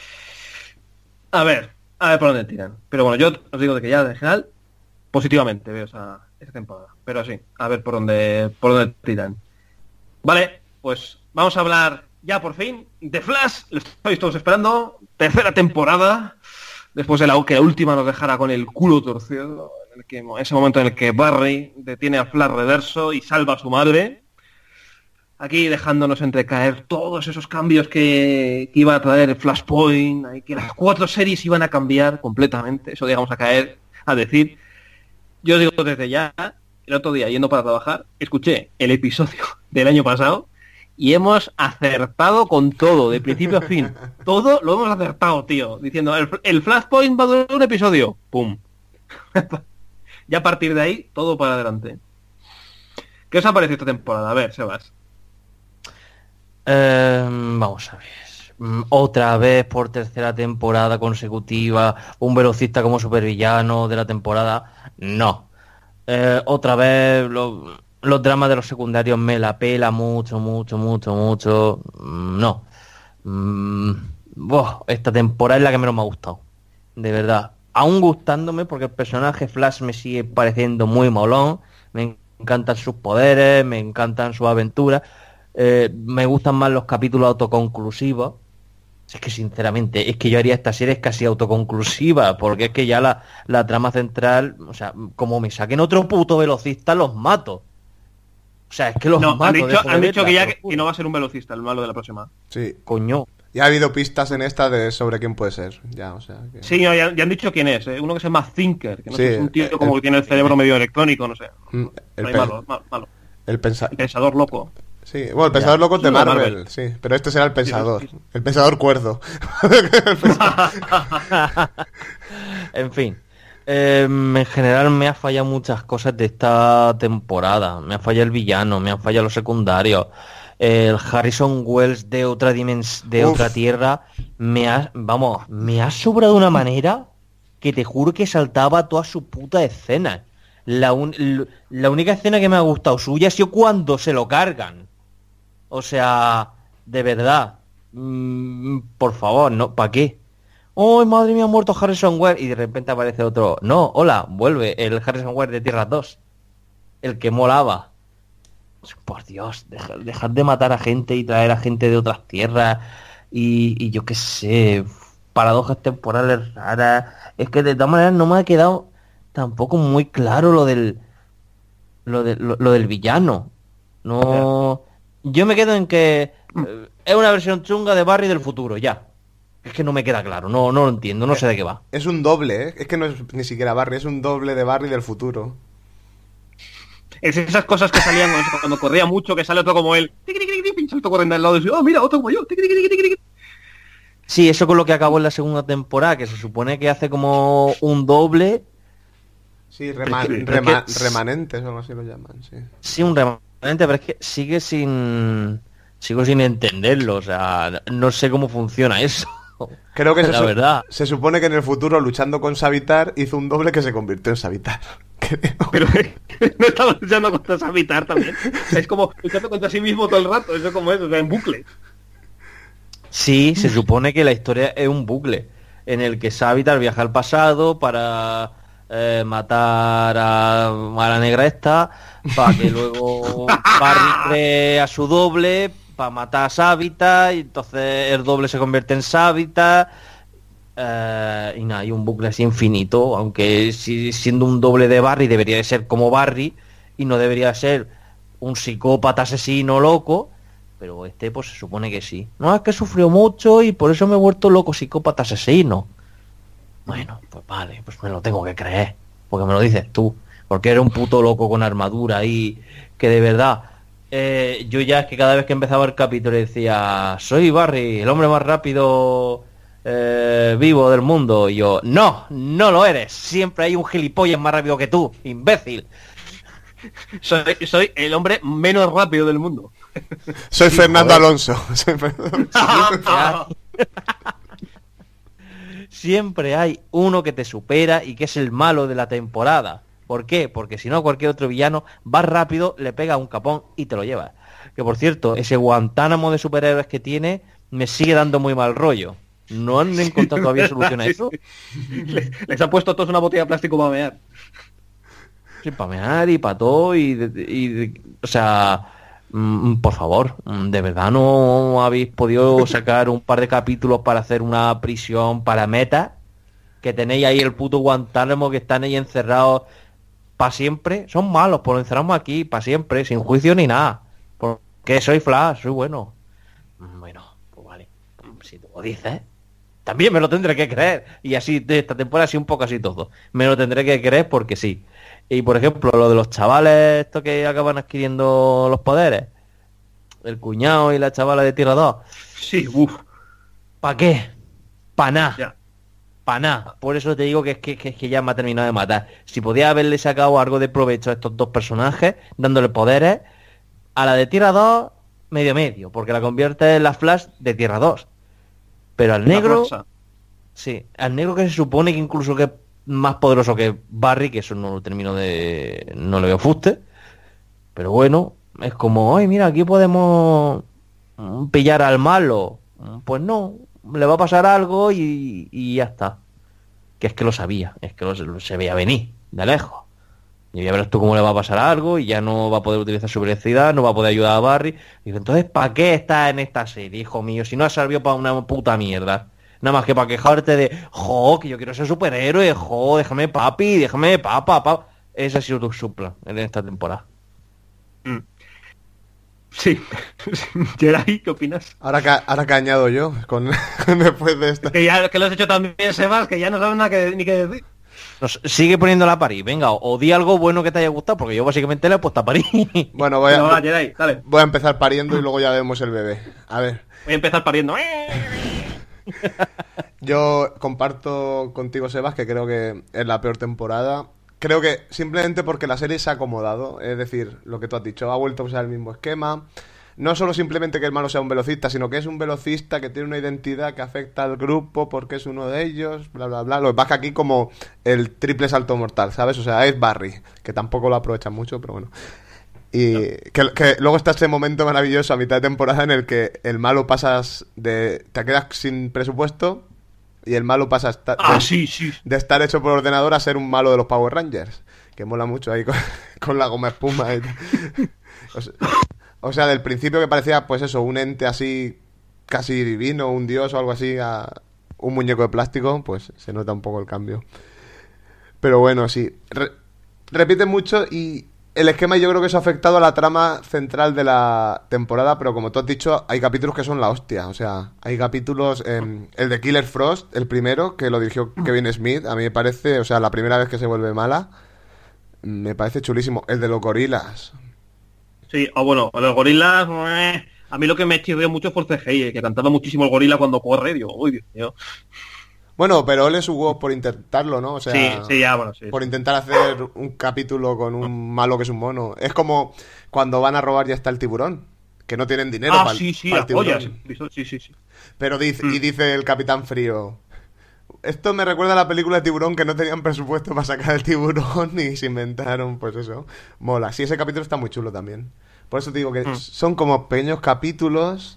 A ver, a ver por dónde tiran. Pero bueno, yo os digo de que ya de general positivamente veo esa, esa temporada. Pero sí, a ver por dónde por dónde tiran. Vale, pues vamos a hablar ya por fin de Flash. Lo estáis todos esperando. Tercera temporada. Después de la que la última nos dejara con el culo torcido. En el que, ese momento en el que Barry detiene a Flash reverso y salva a su madre. Aquí dejándonos entrecaer todos esos cambios que, que iba a traer Flashpoint. Que las cuatro series iban a cambiar completamente. Eso digamos a caer a decir. Yo digo desde ya, el otro día yendo para trabajar, escuché el episodio del año pasado y hemos acertado con todo, de principio a fin. Todo lo hemos acertado, tío. Diciendo, el, el Flashpoint va a durar un episodio. ¡Pum! Ya a partir de ahí, todo para adelante. ¿Qué os ha parecido esta temporada? A ver, Sebas. Eh, vamos a ver. Otra vez por tercera temporada consecutiva, un velocista como supervillano de la temporada. No. Eh, otra vez lo, los dramas de los secundarios me la pela mucho, mucho, mucho, mucho. No. Mm, oh, esta temporada es la que menos me ha gustado. De verdad. Aún gustándome porque el personaje Flash me sigue pareciendo muy molón. Me encantan sus poderes, me encantan sus aventuras. Eh, me gustan más los capítulos autoconclusivos. Es que sinceramente, es que yo haría esta serie casi autoconclusiva, porque es que ya la, la trama central, o sea, como me saquen otro puto velocista, los mato. O sea, es que los no, mato. Han dicho, han dicho que ya que, que no va a ser un velocista el malo de la próxima. Sí. Coño. Ya ha habido pistas en esta de sobre quién puede ser. Ya, o sea. Que... Sí, ya, ya han dicho quién es. ¿eh? Uno que se llama Thinker, que no Sí, sé, es un tío el- como el- que tiene el cerebro medio electrónico, no sé. Mm, el, Ahí pe- malo, malo, malo. el pensa- El pensador loco. Sí, bueno, el pensador loco es de Sí, de Marvel, Marvel. sí, pero este será el pensador. Sí, sí, sí. El pensador cuerdo. El pensador- En fin. Eh, en general me ha fallado muchas cosas de esta temporada. Me ha fallado el villano, me han fallado los secundarios. El Harrison Wells de otra dimens de Uf. otra tierra me ha, vamos, me ha sobrado de una manera que te juro que saltaba toda su puta escena. La, un- l- la única escena que me ha gustado suya ha sido cuando se lo cargan. O sea, de verdad. Mm, por favor, no, ¿para qué? ¡Oh, madre mía, ha muerto Harrison Wells! Y de repente aparece otro. No, hola, vuelve el Harrison Wells de Tierra dos. El que molaba. Por Dios, deja- dejad de matar a gente y traer a gente de otras tierras. Y, y yo qué sé, paradojas temporales raras. Es que de todas maneras no me ha quedado tampoco muy claro lo del. Lo, de, lo, lo del villano. No. Yo me quedo en que eh, es una versión chunga de Barry del futuro, ya. Es que no me queda claro, no, no lo entiendo, no sé de qué va. Es un doble, ¿eh? Es que no es ni siquiera Barry, es un doble de Barry del futuro. Es esas cosas que salían no sé, cuando corría mucho, que sale otro como él. Tiqui, tiqui, tiqui, pincha otro corriendo al lado y dice, oh, mira, otro como yo. Tiqui, tiqui, tiqui, tiqui. Sí, eso con lo que acabó en la segunda temporada, que se supone que hace como un doble, Sí, rema- Pero es que- rema- es que- remanentes o algo así lo llaman, sí. sí, un remanente, pero es que sigue sin... Sigo sin entenderlo, o sea, no sé cómo funciona eso. Creo que se, la su- verdad. se supone que en el futuro, luchando con Savitar, hizo un doble que se convirtió en Savitar. Creo. Pero no estamos luchando contra Savitar también. Es como luchando contra sí mismo todo el rato. Eso como es, o sea, en bucle. Sí, se supone que la historia es un bucle en el que Savitar viaja al pasado para eh, matar a, a la negra esta, para que luego Barry cree a su doble, para matar a Savitar, y entonces el doble se convierte en Savitar. Eh, y nada, hay un bucle así infinito, aunque si, siendo un doble de Barry debería de ser como Barry y no debería ser un psicópata asesino loco. Pero este pues se supone que sí. No, es que sufrió mucho y por eso me he vuelto loco psicópata asesino. Bueno, pues vale, pues me lo tengo que creer. Porque me lo dices tú. Porque era un puto loco con armadura y que de verdad... eh, yo ya es que cada vez que empezaba el capítulo decía, soy Barry, el hombre más rápido eh, vivo del mundo. Y yo, no, no lo eres. Siempre hay un gilipollas más rápido que tú, imbécil. Soy, soy el hombre menos rápido del mundo. Soy Sí, Fernando joder. Alonso. Soy Fernando Alonso. Siempre hay uno que te supera y que es el malo de la temporada. ¿Por qué? Porque si no, cualquier otro villano va rápido, le pega un capón y te lo lleva. Que por cierto, ese Guantánamo de superhéroes que tiene me sigue dando muy mal rollo. ¿No han encontrado todavía solución a eso? Les, les ha puesto a todos una botella de plástico para mear. Sí, para mear y para todo y, de- y de- o sea, mm, por favor, mm, de verdad no habéis podido sacar un par de capítulos para hacer una prisión para Meta, que tenéis ahí el puto Guantánamo que están ahí encerrados para siempre. Son malos, pues lo encerramos aquí para siempre, sin juicio ni nada. Porque soy Flash, soy bueno. Mm, Bueno, pues vale, si tú lo dices. También me lo tendré que creer. Y así de esta temporada así un poco así todo. Me lo tendré que creer porque sí. Y por ejemplo, lo de los chavales estos que acaban adquiriendo los poderes. El cuñado y la chavala de Tierra dos. Sí, uff. ¿Para qué? Pa' nada. Ya. Pa' nada. Por eso te digo que es que, que, que ya me ha terminado de matar. Si podía haberle sacado algo de provecho a estos dos personajes, dándole poderes, a la de Tierra dos, medio medio, porque la convierte en la Flash de Tierra dos. Pero al La negro... rosa. Sí, al negro que se supone que incluso que es más poderoso que Barry, que eso no lo termino de... no le veo fuste. Pero bueno, es como, ay, mira, aquí podemos mm, pillar al malo. Pues no, le va a pasar algo y, y ya está. Que es que lo sabía, es que lo, lo- se veía venir, de lejos. Y ya verás tú cómo le va a pasar algo y ya no va a poder utilizar su velocidad, no va a poder ayudar a Barry. Y digo, entonces, ¿para qué estás en esta serie, hijo mío? Si no ha servido para una puta mierda. Nada más que para quejarte de, jo, que yo quiero ser superhéroe, jo, déjame papi, déjame papa, papá. Ese ha sido tu su plan en esta temporada. Sí. Geray, ¿qué opinas? Ahora que, ahora que añado yo, con, después de esto. Que ya que lo has hecho también, Sebas, que ya no sabes nada que, ni que decir. Nos sigue poniéndola a París, venga, o, o di algo bueno que te haya gustado, porque yo básicamente le he puesto a París. Bueno, voy a, No, va, Geray, dale. voy a empezar pariendo y luego ya vemos el bebé. A ver. Voy a empezar pariendo. Yo comparto contigo, Sebas, que creo que es la peor temporada. Creo que simplemente porque la serie se ha acomodado, es decir, lo que tú has dicho, ha vuelto a usar el mismo esquema. No solo simplemente que el malo sea un velocista, sino que es un velocista que tiene una identidad que afecta al grupo porque es uno de ellos, bla, bla, bla. Lo que pasa aquí como el triple salto mortal, ¿sabes? O sea, es Barry, que tampoco lo aprovechan mucho, pero bueno. Y que, que luego está ese momento maravilloso a mitad de temporada en el que el malo pasas de... te quedas sin presupuesto y el malo pasa esta- Ah, de, sí, sí. de estar hecho por ordenador a ser un malo de los Power Rangers. Que mola mucho ahí con, con la goma espuma y tal. O sea, o sea, del principio que parecía, pues eso, un ente así casi divino, un dios o algo así, a un muñeco de plástico, pues se nota un poco el cambio. Pero bueno, sí. Re- repite mucho y el esquema yo creo que eso ha afectado a la trama central de la temporada, pero como tú has dicho, hay capítulos que son la hostia. O sea, hay capítulos, eh, el de Killer Frost, el primero, que lo dirigió Kevin Smith, a mí me parece, o sea, la primera vez que se vuelve mala, me parece chulísimo. El de los gorilas. Sí, o bueno, los gorilas... eh, a mí lo que me chirrió mucho fue el C G I, eh, que cantaba muchísimo el gorila cuando corre. Digo, uy, Dios mío. Bueno, pero él es su huevo por intentarlo, ¿no? O sea, Sí, sí, ya, bueno, sí. por intentar hacer un capítulo con un malo que es un mono. Es como cuando van a robar ya está el tiburón, que no tienen dinero Ah, para, sí, sí, para el tiburón. oye, sí, sí, sí. Pero dice, Mm. y dice el Capitán Frío, esto me recuerda a la película de Tiburón, que no tenían presupuesto para sacar el tiburón y se inventaron, pues eso. Mola. Sí, ese capítulo está muy chulo también. Por eso te digo que Mm. son como pequeños capítulos,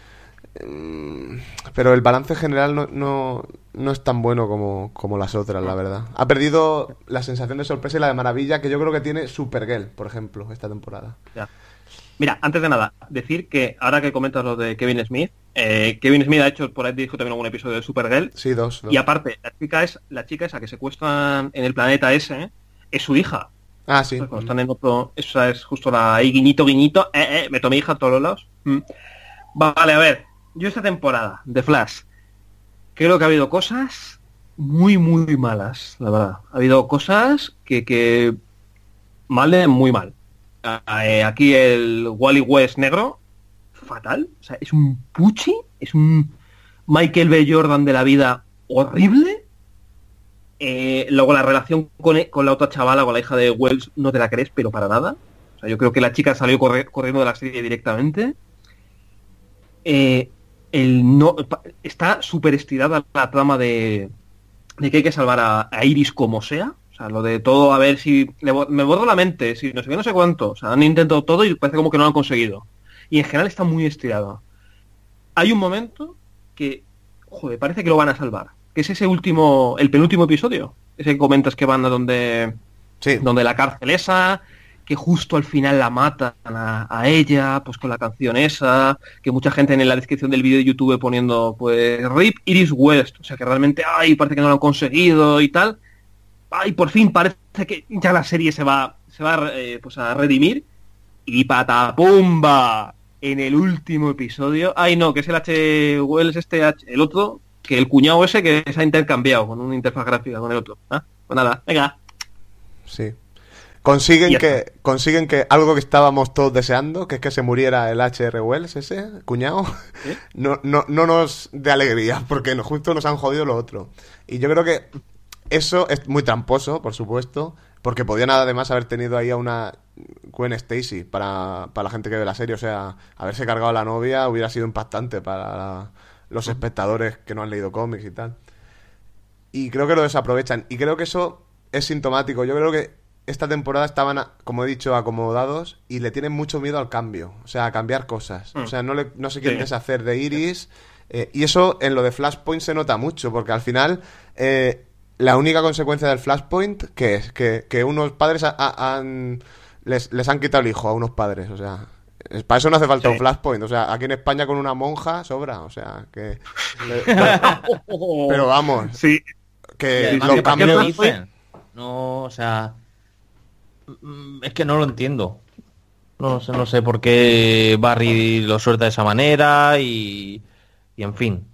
mm, pero el balance general no, no, no es tan bueno como, como las otras, la verdad. Ha perdido la sensación de sorpresa y la de maravilla que yo creo que tiene Supergirl, por ejemplo, esta temporada. Ya. Mira, antes de nada, decir que ahora que comentas lo de Kevin Smith, eh, Kevin Smith ha hecho, por ahí dijo también algún episodio de Supergirl, Sí, dos. dos. y aparte, la chica es la chica esa que secuestran en el planeta ese, es su hija. Ah, sí. Cuando están en otro, esa es justo la ahí, guiñito, guiñito, eh, eh, meto a mi hija a todos los lados. Mm. Vale, a ver, yo esta temporada de Flash, creo que ha habido cosas muy, muy malas, la verdad. Ha habido cosas que, que mal de muy mal. Ah, eh, aquí el Wally West negro, fatal. O sea, es un puchi, es un Michael B. Jordan de la vida horrible. Eh, luego la relación con, con la otra chavala, con la hija de Wells, no te la crees, pero para nada. O sea, yo creo que la chica salió corre- corriendo de la serie directamente. Eh, el no pa- está súper estirada la trama de, de que hay que salvar a, a Iris como sea. O sea, lo de todo, a ver si le bo- me borro la mente, si no sé qué, no sé cuánto. O sea, han intentado todo y parece como que no lo han conseguido. Y en general está muy estirado. Hay un momento que, joder, parece que lo van a salvar. Que es ese último, el penúltimo episodio. Ese que comentas que van a donde, Sí. donde la cárcel esa, que justo al final la matan a, a ella, pues con la canción esa, que mucha gente en la descripción del vídeo de YouTube poniendo, pues, R I P Iris West. O sea, que realmente, ay, parece que no lo han conseguido y tal. Ay, por fin parece que ya la serie se va, se va eh, pues a redimir. Y patapumba en el último episodio. Ay, no, que es el H. Wells, este H, el otro, que el cuñado ese que se ha intercambiado con una interfaz gráfica con el otro. ¿Ah? Pues nada, venga. Sí. Consiguen Ya que, está. consiguen que algo que estábamos todos deseando, que es que se muriera el H R. Wells ese, cuñado, ¿Sí? no, no, no nos dé alegría, porque no- justo nos han jodido lo otro. Y yo creo que eso es muy tramposo, por supuesto, porque podían además haber tenido ahí a una Gwen Stacy para, para la gente que ve la serie. O sea, haberse cargado a la novia hubiera sido impactante para la- los espectadores que no han leído cómics y tal. Y creo que lo desaprovechan. Y creo que eso es sintomático. Yo creo que esta temporada estaban, a- como he dicho, acomodados y le tienen mucho miedo al cambio. O sea, a cambiar cosas. O sea, no, le, no se quieren Sí. deshacer de Iris. eh, y eso en lo de Flashpoint se nota mucho, porque al final eh, la única consecuencia del Flashpoint, ¿qué es? Que, que unos padres ha- ha- han, les, les han quitado el hijo a unos padres. O sea, es- para eso no hace falta Sí. un Flashpoint. O sea, aquí en España con una monja sobra. O sea, que... le- pero vamos, Sí. Y que además, los ¿qué- ¿para qué cambios... lo dicen? No, o sea... mm, Es que no lo entiendo. No sé, no sé por qué Barry lo suelta de esa manera y, y en fin.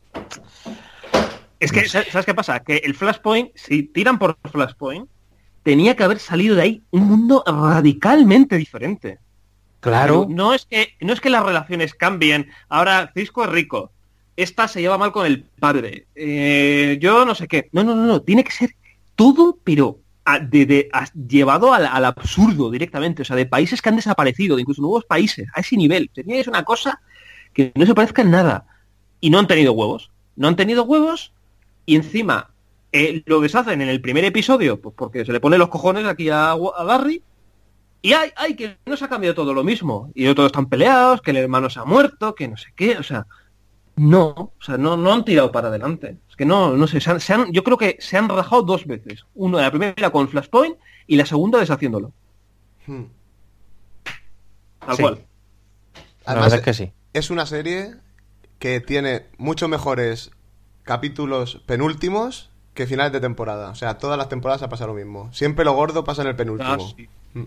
Es que, ¿sabes qué pasa? Que el Flashpoint, si tiran por Flashpoint, tenía que haber salido de ahí un mundo radicalmente diferente. Claro. Pero no es que no es que las relaciones cambien. Ahora Cisco es rico. Esta se lleva mal con el padre. Eh, yo no sé qué. No, no, no, no. Tiene que ser todo, pero a, de, de, a, llevado al, al absurdo directamente. O sea, de países que han desaparecido, de incluso nuevos países, a ese nivel. Tenía que ser una cosa que no se parezca en nada. Y no han tenido huevos. No han tenido huevos. Y encima eh, lo deshacen en el primer episodio, pues porque se le pone los cojones aquí a, a Barry, y hay, hay que no se ha cambiado todo lo mismo, y todos están peleados, que el hermano se ha muerto, que no sé qué, o sea, no, o sea, no, no han tirado para adelante. Es que no, no sé, se han, se han, yo creo que se han rajado dos veces. Uno, la primera con Flashpoint, y la segunda deshaciéndolo. Hmm. Tal Sí. cual. La Además, verdad es que sí. es una serie que tiene mucho mejores capítulos penúltimos que finales de temporada. O sea, todas las temporadas ha pasado lo mismo. Siempre lo gordo pasa en el penúltimo. Ah, sí. Mm.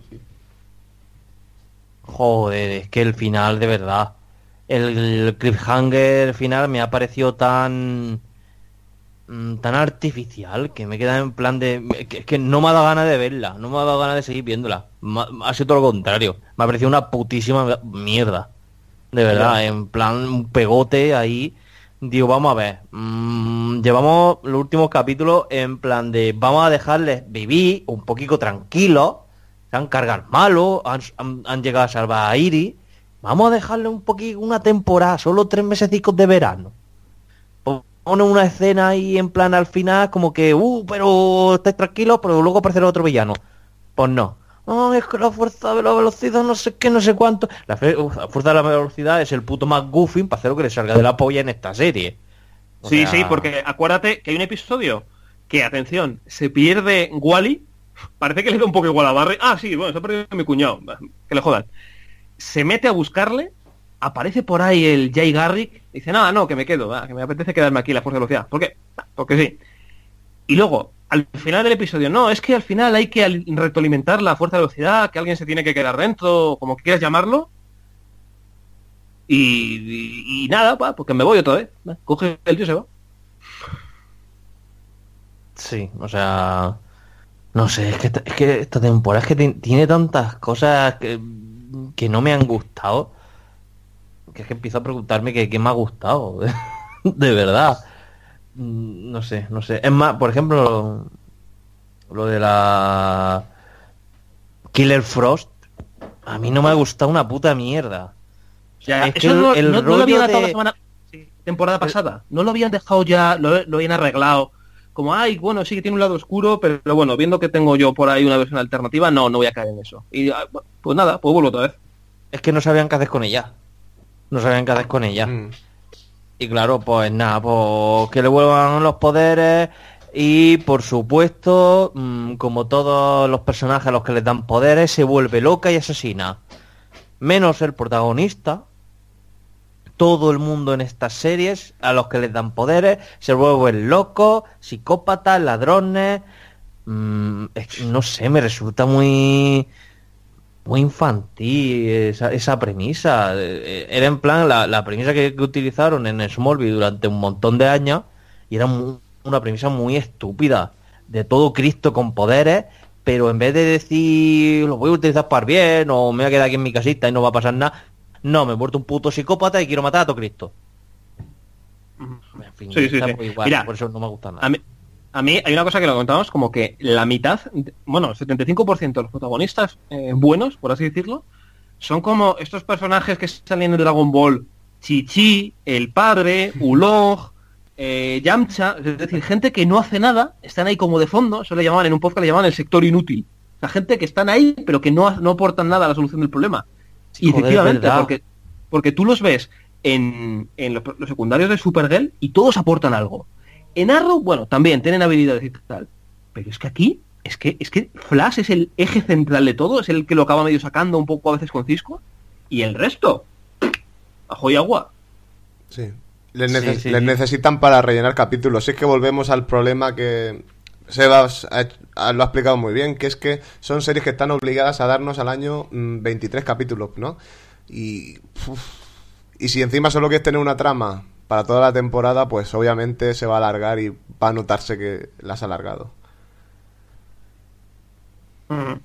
Joder, es que el final, de verdad. El, el cliffhanger final me ha parecido tan... mm, tan artificial que me queda en plan de... que, que no me ha dado ganas de verla. No me ha dado ganas de seguir viéndola. Ma- Ha sido todo lo contrario. Me ha parecido una putísima mierda. De verdad, Ya. en plan un pegote ahí. Digo, vamos a ver. mm, llevamos los últimos capítulos en plan de... vamos a dejarles vivir un poquito tranquilos. Se han cargado malos, han, han, han llegado a salvar a Iris. Vamos a dejarle un poquito, una temporada, solo tres mesecicos de verano. Pone una escena ahí en plan al final como que, uh, pero estáis tranquilos, pero luego aparecerá otro villano. Pues no. No, es que la fuerza de la velocidad, no sé qué, no sé cuánto. La, fe- uf, la fuerza de la velocidad es el puto McGuffin para hacer lo que le salga de la polla en esta serie. O Sí, sea, sí, porque acuérdate que hay un episodio que, atención, se pierde Wally. Parece que le da un poco igual a Barry. Ah, sí, bueno, se ha perdido mi cuñado. Que le jodan. Se mete a buscarle, aparece por ahí el Jay Garrick, dice, nada, no, que me quedo, va, que me apetece quedarme aquí, la fuerza de velocidad. ¿Por qué? Porque sí. Y luego, al final del episodio, no, es que al final hay que al- retroalimentar la fuerza de velocidad, que alguien se tiene que quedar dentro, como quieras llamarlo. Y, y, y nada, pa, porque me voy otra vez. Va, coge el tío y se va. Sí, o sea... no sé, es que esta, es que esta temporada es que ti- tiene tantas cosas que, que no me han gustado, que es que empiezo a preguntarme qué qué me ha gustado, de verdad. Mm, No sé, no sé. Es más, por ejemplo, lo, lo de la Killer Frost, a mí no me ha gustado una puta mierda. O sea, Ya, es que eso el, no, el no- no lo rollo habían atado de- la semana sí, temporada pasada. No lo habían dejado ya, lo, lo habían arreglado. Como, ay, bueno, sí que tiene un lado oscuro, pero bueno, viendo que tengo yo por ahí una versión alternativa, no, no voy a caer en eso. Y ah, pues nada, pues vuelvo otra vez. es que no sabían qué hacer con ella. No sabían qué hacer con ella. Mm. Y claro, pues nada, pues que le vuelvan los poderes y por supuesto, mmm, como todos los personajes a los que les dan poderes, se vuelve loca y asesina. Menos el protagonista. Todo el mundo en estas series, a los que les dan poderes, se vuelven locos, psicópatas, ladrones. mmm, es que no sé, me resulta muy... muy infantil esa, esa premisa. Eh, Era en plan la, la premisa que, que utilizaron en Smallville durante un montón de años y era mu- una premisa muy estúpida de todo Cristo con poderes, pero en vez de decir lo voy a utilizar para el bien o me voy a quedar aquí en mi casita y no va a pasar nada, no, me he vuelto un puto psicópata y quiero matar a todo Cristo. En fin, Sí, sí, está sí. muy igual, Mira, por eso no me gusta nada. A mí, a mí hay una cosa que lo contamos, como que la mitad, bueno, el setenta y cinco por ciento de los protagonistas eh, buenos, por así decirlo, son como estos personajes que salen en Dragon Ball, Chi-Chi, el padre, Ulong, eh, Yamcha, es decir, gente que no hace nada, están ahí como de fondo, eso le llamaban en un podcast, le llamaban el sector inútil. O sea, gente que están ahí, pero que no, no aportan nada a la solución del problema. Y Joder, efectivamente, ¿verdad? porque, porque tú los ves en, en los, los secundarios de Supergirl y todos aportan algo. En Arrow, bueno, también tienen habilidades y tal. Pero es que aquí, es que, es que Flash es el eje central de todo, es el que lo acaba medio sacando un poco a veces con Cisco. Y el resto, ajo y agua. Sí. Les, Sí, nece- sí, les sí. necesitan para rellenar capítulos. Si es que volvemos al problema que Sebas ha, lo ha explicado muy bien, que es que son series que están obligadas a darnos al año mmm, veintitrés capítulos, ¿no? Y, uf, y si encima solo quieres tener una trama para toda la temporada, pues obviamente se va a alargar y va a notarse que la has alargado. Mm.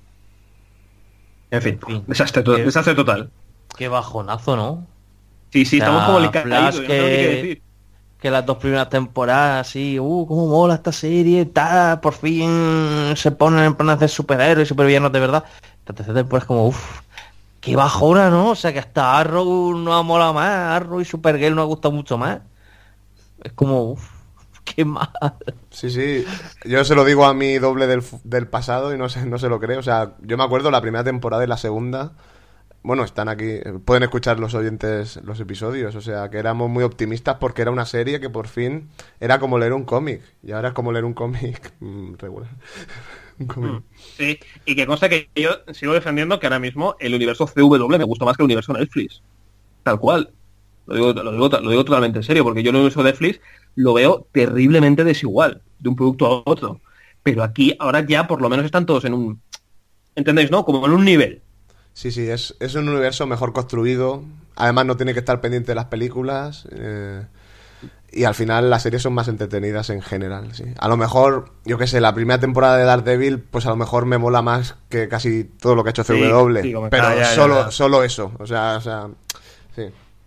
En fin, fin. Desastre, to- desastre total. Qué bajonazo, ¿no? Sí, sí, o sea, estamos como le caídos, que... no sé qué decir. Que las dos primeras temporadas, sí, uh, cómo mola esta serie, tal, por fin se ponen en plan de hacer superhéroes y supervillanos de verdad. La tercera temporada es como, uff, qué bajona, ¿no? O sea, que hasta Arrow no ha molado más, Arrow y Supergirl no ha gustado mucho más. Es como, uff, qué mal. Sí, sí, yo se lo digo a mi doble del, del pasado y no se, no se lo cree. O sea, yo me acuerdo la primera temporada y la segunda... Bueno, están aquí, pueden escuchar los oyentes los episodios, o sea, que éramos muy optimistas porque era una serie que por fin era como leer un cómic, y ahora es como leer un cómic mmm, regular. un cómic. Sí, y que consta que yo sigo defendiendo que ahora mismo el universo C W me gusta más que el universo Netflix, tal cual. Lo digo, lo digo, lo digo totalmente en serio, porque yo el universo Netflix lo veo terriblemente desigual, de un producto a otro. Pero aquí, ahora ya por lo menos están todos en un... ¿Entendéis, no? Como en un nivel. Sí, sí, es, es un universo mejor construido. Además no tiene que estar pendiente de las películas. Eh, y al final las series son más entretenidas en general, sí. A lo mejor, yo qué sé, la primera temporada de Daredevil, pues a lo mejor me mola más que casi todo lo que ha hecho C W. Sí, sí, pero ah, ya, solo, ya, ya. solo eso. O sea, o sea, sí.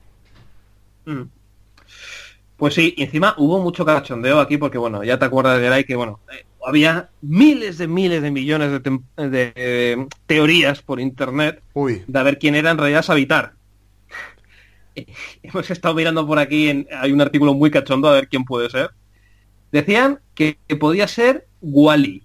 Mm. Pues sí, y encima hubo mucho cachondeo aquí porque, bueno, ya te acuerdas de Eray que, bueno, eh, había miles de miles de millones de, te- de eh, teorías por internet Uy. de a ver quién era en realidad Savitar. Hemos estado mirando por aquí, en, hay un artículo muy cachondo a ver quién puede ser. Decían que, que podía ser Wally.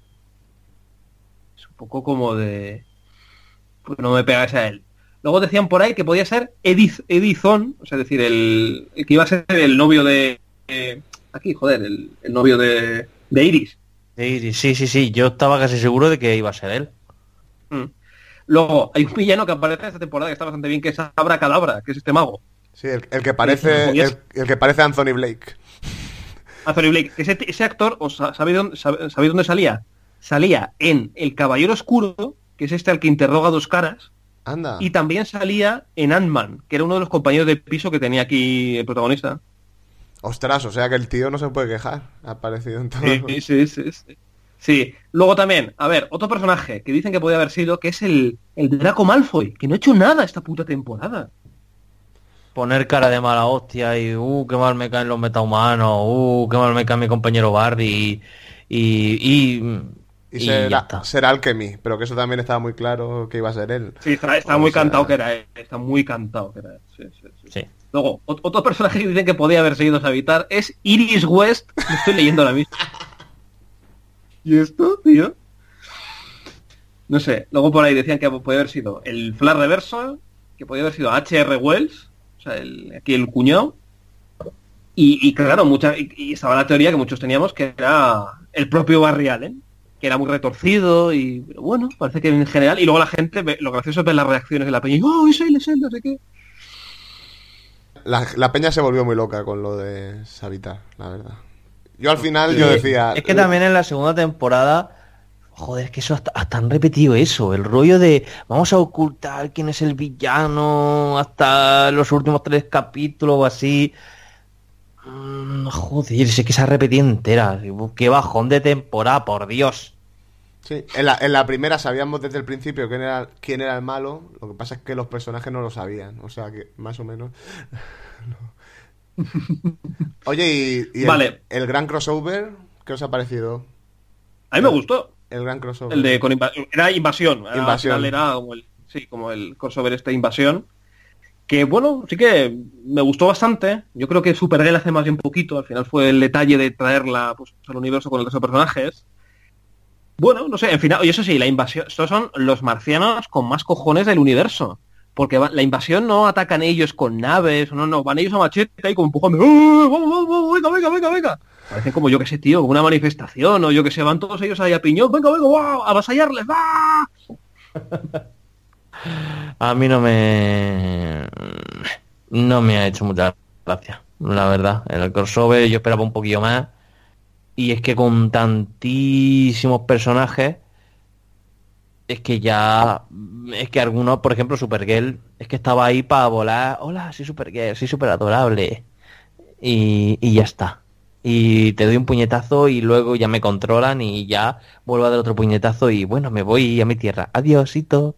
Es un poco como de... Pues no me pegas a él. Luego decían por ahí que podía ser Ediz, Edison, o sea, es decir, el, el que iba a ser el novio de... Eh, aquí, joder, el, el novio de, de Iris. De Iris, sí, sí, sí, yo estaba casi seguro de que iba a ser él. Mm. Luego, hay un villano que aparece en esta temporada que está bastante bien, que es Abracadabra, que es este mago. Sí, el, el que parece el, el que parece Anthony Blake. Anthony Blake. Ese, ese actor, ¿os sabéis dónde, sabéis dónde salía? Salía en El Caballero Oscuro, que es este al que interroga dos caras. Anda. Y también salía en Ant-Man, que era uno de los compañeros de piso que tenía aquí el protagonista. Ostras, o sea que el tío no se puede quejar. Ha aparecido en todo. Sí, sí, sí, sí. Sí. Luego también, a ver, otro personaje que dicen que podía haber sido, que es el, el Draco Malfoy, que no ha hecho nada esta puta temporada. Poner cara de mala hostia y uh, qué mal me caen los metahumanos, uh, qué mal me cae mi compañero Barry y... y, y Y, y será, será Alchemy, pero que eso también estaba muy claro que iba a ser él. Sí, está, está muy sea... cantado que era él. Está muy cantado que era él. Sí, sí, sí. Sí. Luego, otro personaje que dicen que podía haber seguido Savitar es Iris West. Lo estoy leyendo ahora mismo. ¿Y esto, tío? No sé. Luego por ahí decían que podía haber sido el Flash Reversal, que podía haber sido H R Wells, o sea, el, aquí el cuñado. Y, y claro, mucha, y, y estaba la teoría que muchos teníamos que era el propio Barry Allen, que era muy retorcido y bueno, parece que en general, y luego la gente, lo gracioso es ver las reacciones de la peña y ¡oh, es él, es él, no sé qué! La, la peña se volvió muy loca con lo de Savitar, la verdad. Yo al final sí, yo decía... Es que también en la segunda temporada, joder, es que eso hasta, hasta han repetido eso, el rollo de vamos a ocultar quién es el villano hasta los últimos tres capítulos o así... Joder, sé que se ha repetido entera. Qué bajón de temporada, por Dios. Sí, en la, en la primera sabíamos desde el principio quién era, quién era el malo. Lo que pasa es que los personajes no lo sabían. O sea que más o menos. No. Oye, y, y vale. el, el gran crossover, ¿qué os ha parecido? A mí me gustó. El gran crossover. El de con inva era invasión. Invasión. Era, era como el, sí, como el crossover este invasión. Que bueno, sí que me gustó bastante. Yo creo que Supergirl hace más bien poquito. Al final fue el detalle de traerla pues, al universo con el resto de personajes. Bueno, no sé, en final, y eso sí, la invasión, estos son los marcianos con más cojones del universo. Porque va, la invasión no atacan ellos con naves, no, no, van ellos a machete y como empujando. ¡Oh, vamos, vamos, venga, venga, venga, venga! Parecen como yo que sé, tío, como una manifestación, o yo que sé, van todos ellos ahí a piñón, venga, venga, wow, a avasallarles, va. A mí no me... No me ha hecho mucha gracia, la verdad. El crossover yo esperaba un poquillo más. Y es que con tantísimos personajes, es que ya... Es que algunos, por ejemplo, Supergirl, es que estaba ahí para volar. Hola, soy Supergirl, soy súper adorable. Y, y ya está. Y te doy un puñetazo y luego ya me controlan y ya vuelvo a dar otro puñetazo y bueno, me voy a mi tierra. Adiósito.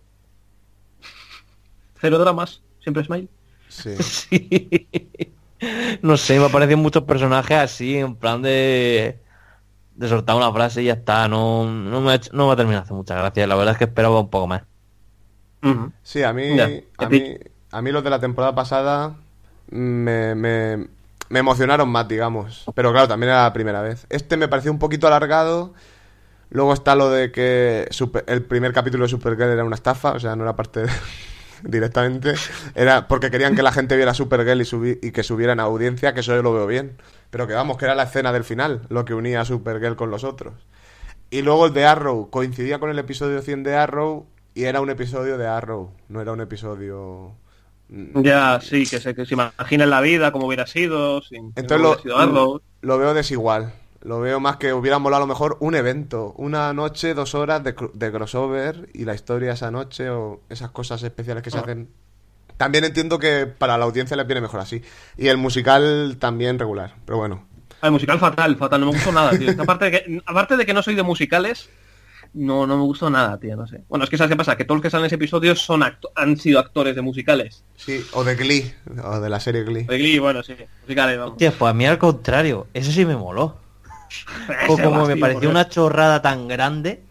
Cero dramas, siempre smile. Sí. Sí. No sé, me aparecen muchos personajes así, en plan de... de soltar una frase y ya está. No, no, me, ha hecho- no me ha terminado de hacer muchas gracias. La verdad es que esperaba un poco más. Ujú. Sí, a mí, Ya, a mí, a mí los de la temporada pasada me, me, me emocionaron más, digamos. Pero claro, también era la primera vez. Este me pareció un poquito alargado. Luego está lo de que super- el primer capítulo de Supergirl era una estafa, o sea, no era parte de- directamente. Era porque querían que la gente viera Supergirl y, subi- y que subieran a audiencia, que eso yo lo veo bien. Pero que vamos, que era la escena del final, lo que unía a Supergirl con los otros. Y luego el de Arrow coincidía con el episodio cien de Arrow y era un episodio de Arrow, no era un episodio... Ya, sí, que se, que se imaginen la vida, como hubiera sido, sin que Entonces no lo, hubiera sido Arrow. lo veo desigual. Lo veo más que hubiera molado a lo mejor un evento, una noche, dos horas de, cr- de crossover y la historia esa noche o esas cosas especiales que se Ah. hacen. También entiendo que para la audiencia les viene mejor así. Y el musical también regular, pero bueno. El musical fatal, fatal, no me gustó nada, tío. Aparte de que, aparte de que no soy de musicales, no, no me gustó nada, tío, no sé. Bueno, es que ¿sabes qué pasa? Que todos los que salen en ese episodio son acto- han sido actores de musicales. Sí, o de Glee, o de la serie Glee. De Glee, bueno, sí, musicales, vamos. Hostia, pues a mí al contrario, eso sí me moló. O Ese como vas, me tío, pareció por una Dios. chorrada tan grande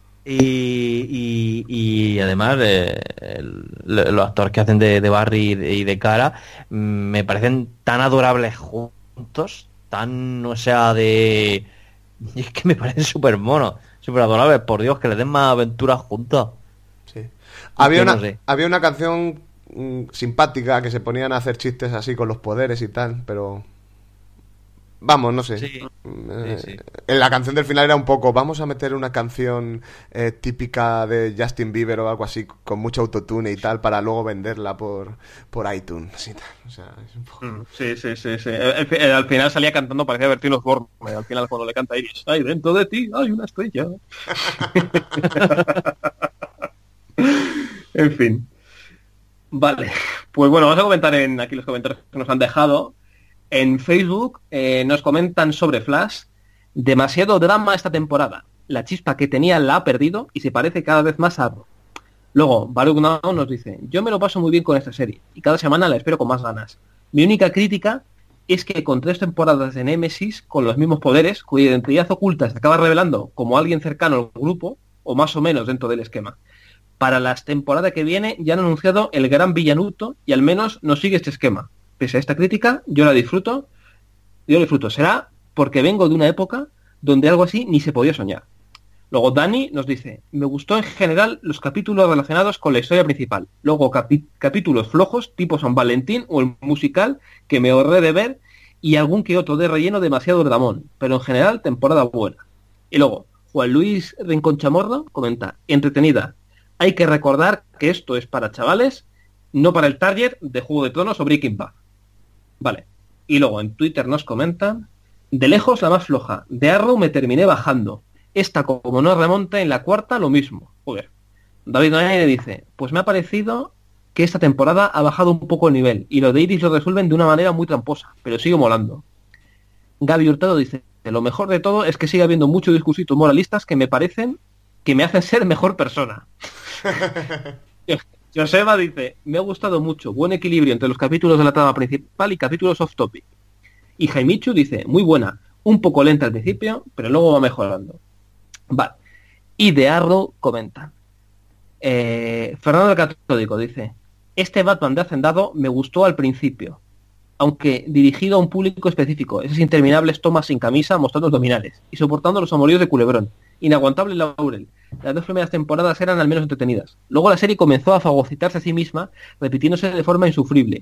y, y, y además eh, el- lo- los actores que hacen de, de Barry y de, y de Cara mm, me parecen tan adorables juntos, tan, o sea, de... Y es que me parecen súper monos, súper adorables, por Dios, que les den más aventuras juntos. Sí. Había que una, no sé. había una canción mm, simpática que se ponían a hacer chistes así con los poderes y tal, pero... Vamos, no sé. Sí, Eh, sí, sí. En la canción del final era un poco, vamos a meter una canción eh, típica de Justin Bieber o algo así, con mucho autotune y tal, para luego venderla por, por iTunes y tal. O sea, es un poco... Mm, Sí, sí, sí, sí. El- el- al final salía cantando, parecía Bertín Osborne. Al final cuando le canta Iris, ay, dentro de ti hay una estrella. En fin. Vale. Pues bueno, vamos a comentar en aquí los comentarios que nos han dejado. En Facebook eh, nos comentan sobre Flash. Demasiado drama esta temporada. La chispa que tenía la ha perdido y se parece cada vez más a Arrow. Luego, Baruch Now nos dice, yo me lo paso muy bien con esta serie y cada semana la espero con más ganas. Mi única crítica es que con tres temporadas de Némesis, con los mismos poderes, cuya identidad oculta se acaba revelando como alguien cercano al grupo, o más o menos dentro del esquema. Para las temporadas que viene ya han anunciado el gran villanuto y al menos no sigue este esquema. Pese a esta crítica, yo la disfruto, yo la disfruto. Será porque vengo de una época donde algo así ni se podía soñar. Luego Dani nos dice, me gustó en general los capítulos relacionados con la historia principal. Luego capi- capítulos flojos tipo San Valentín o el musical que me ahorré de ver y algún que otro de relleno demasiado dramón. Pero en general temporada buena. Y luego Juan Luis Rincón Chamorro comenta, entretenida. Hay que recordar que esto es para chavales, no para el target de Juego de Tronos o Breaking Bad. Vale. Y luego en Twitter nos comentan, de lejos la más floja. De Arrow me terminé bajando. Esta como no remonta en la cuarta lo mismo. Joder. David Noé dice, pues me ha parecido que esta temporada ha bajado un poco el nivel y lo de Iris lo resuelven de una manera muy tramposa, pero sigue molando. Gaby Hurtado dice, lo mejor de todo es que sigue habiendo muchos discursitos moralistas que me parecen que me hacen ser mejor persona. Joseba dice, me ha gustado mucho, buen equilibrio entre los capítulos de la trama principal y capítulos off topic. Y Jaimichu dice, muy buena, un poco lenta al principio, pero luego va mejorando. Vale. Y de Arrow comenta. Eh, Fernando el Católico dice, este Batman de Hacendado me gustó al principio, aunque dirigido a un público específico, esas interminables tomas sin camisa mostrando abdominales y soportando los amoríos de Culebrón. Inaguantable Laurel. Las dos primeras temporadas eran al menos entretenidas. Luego la serie comenzó a fagocitarse a sí misma, repitiéndose de forma insufrible.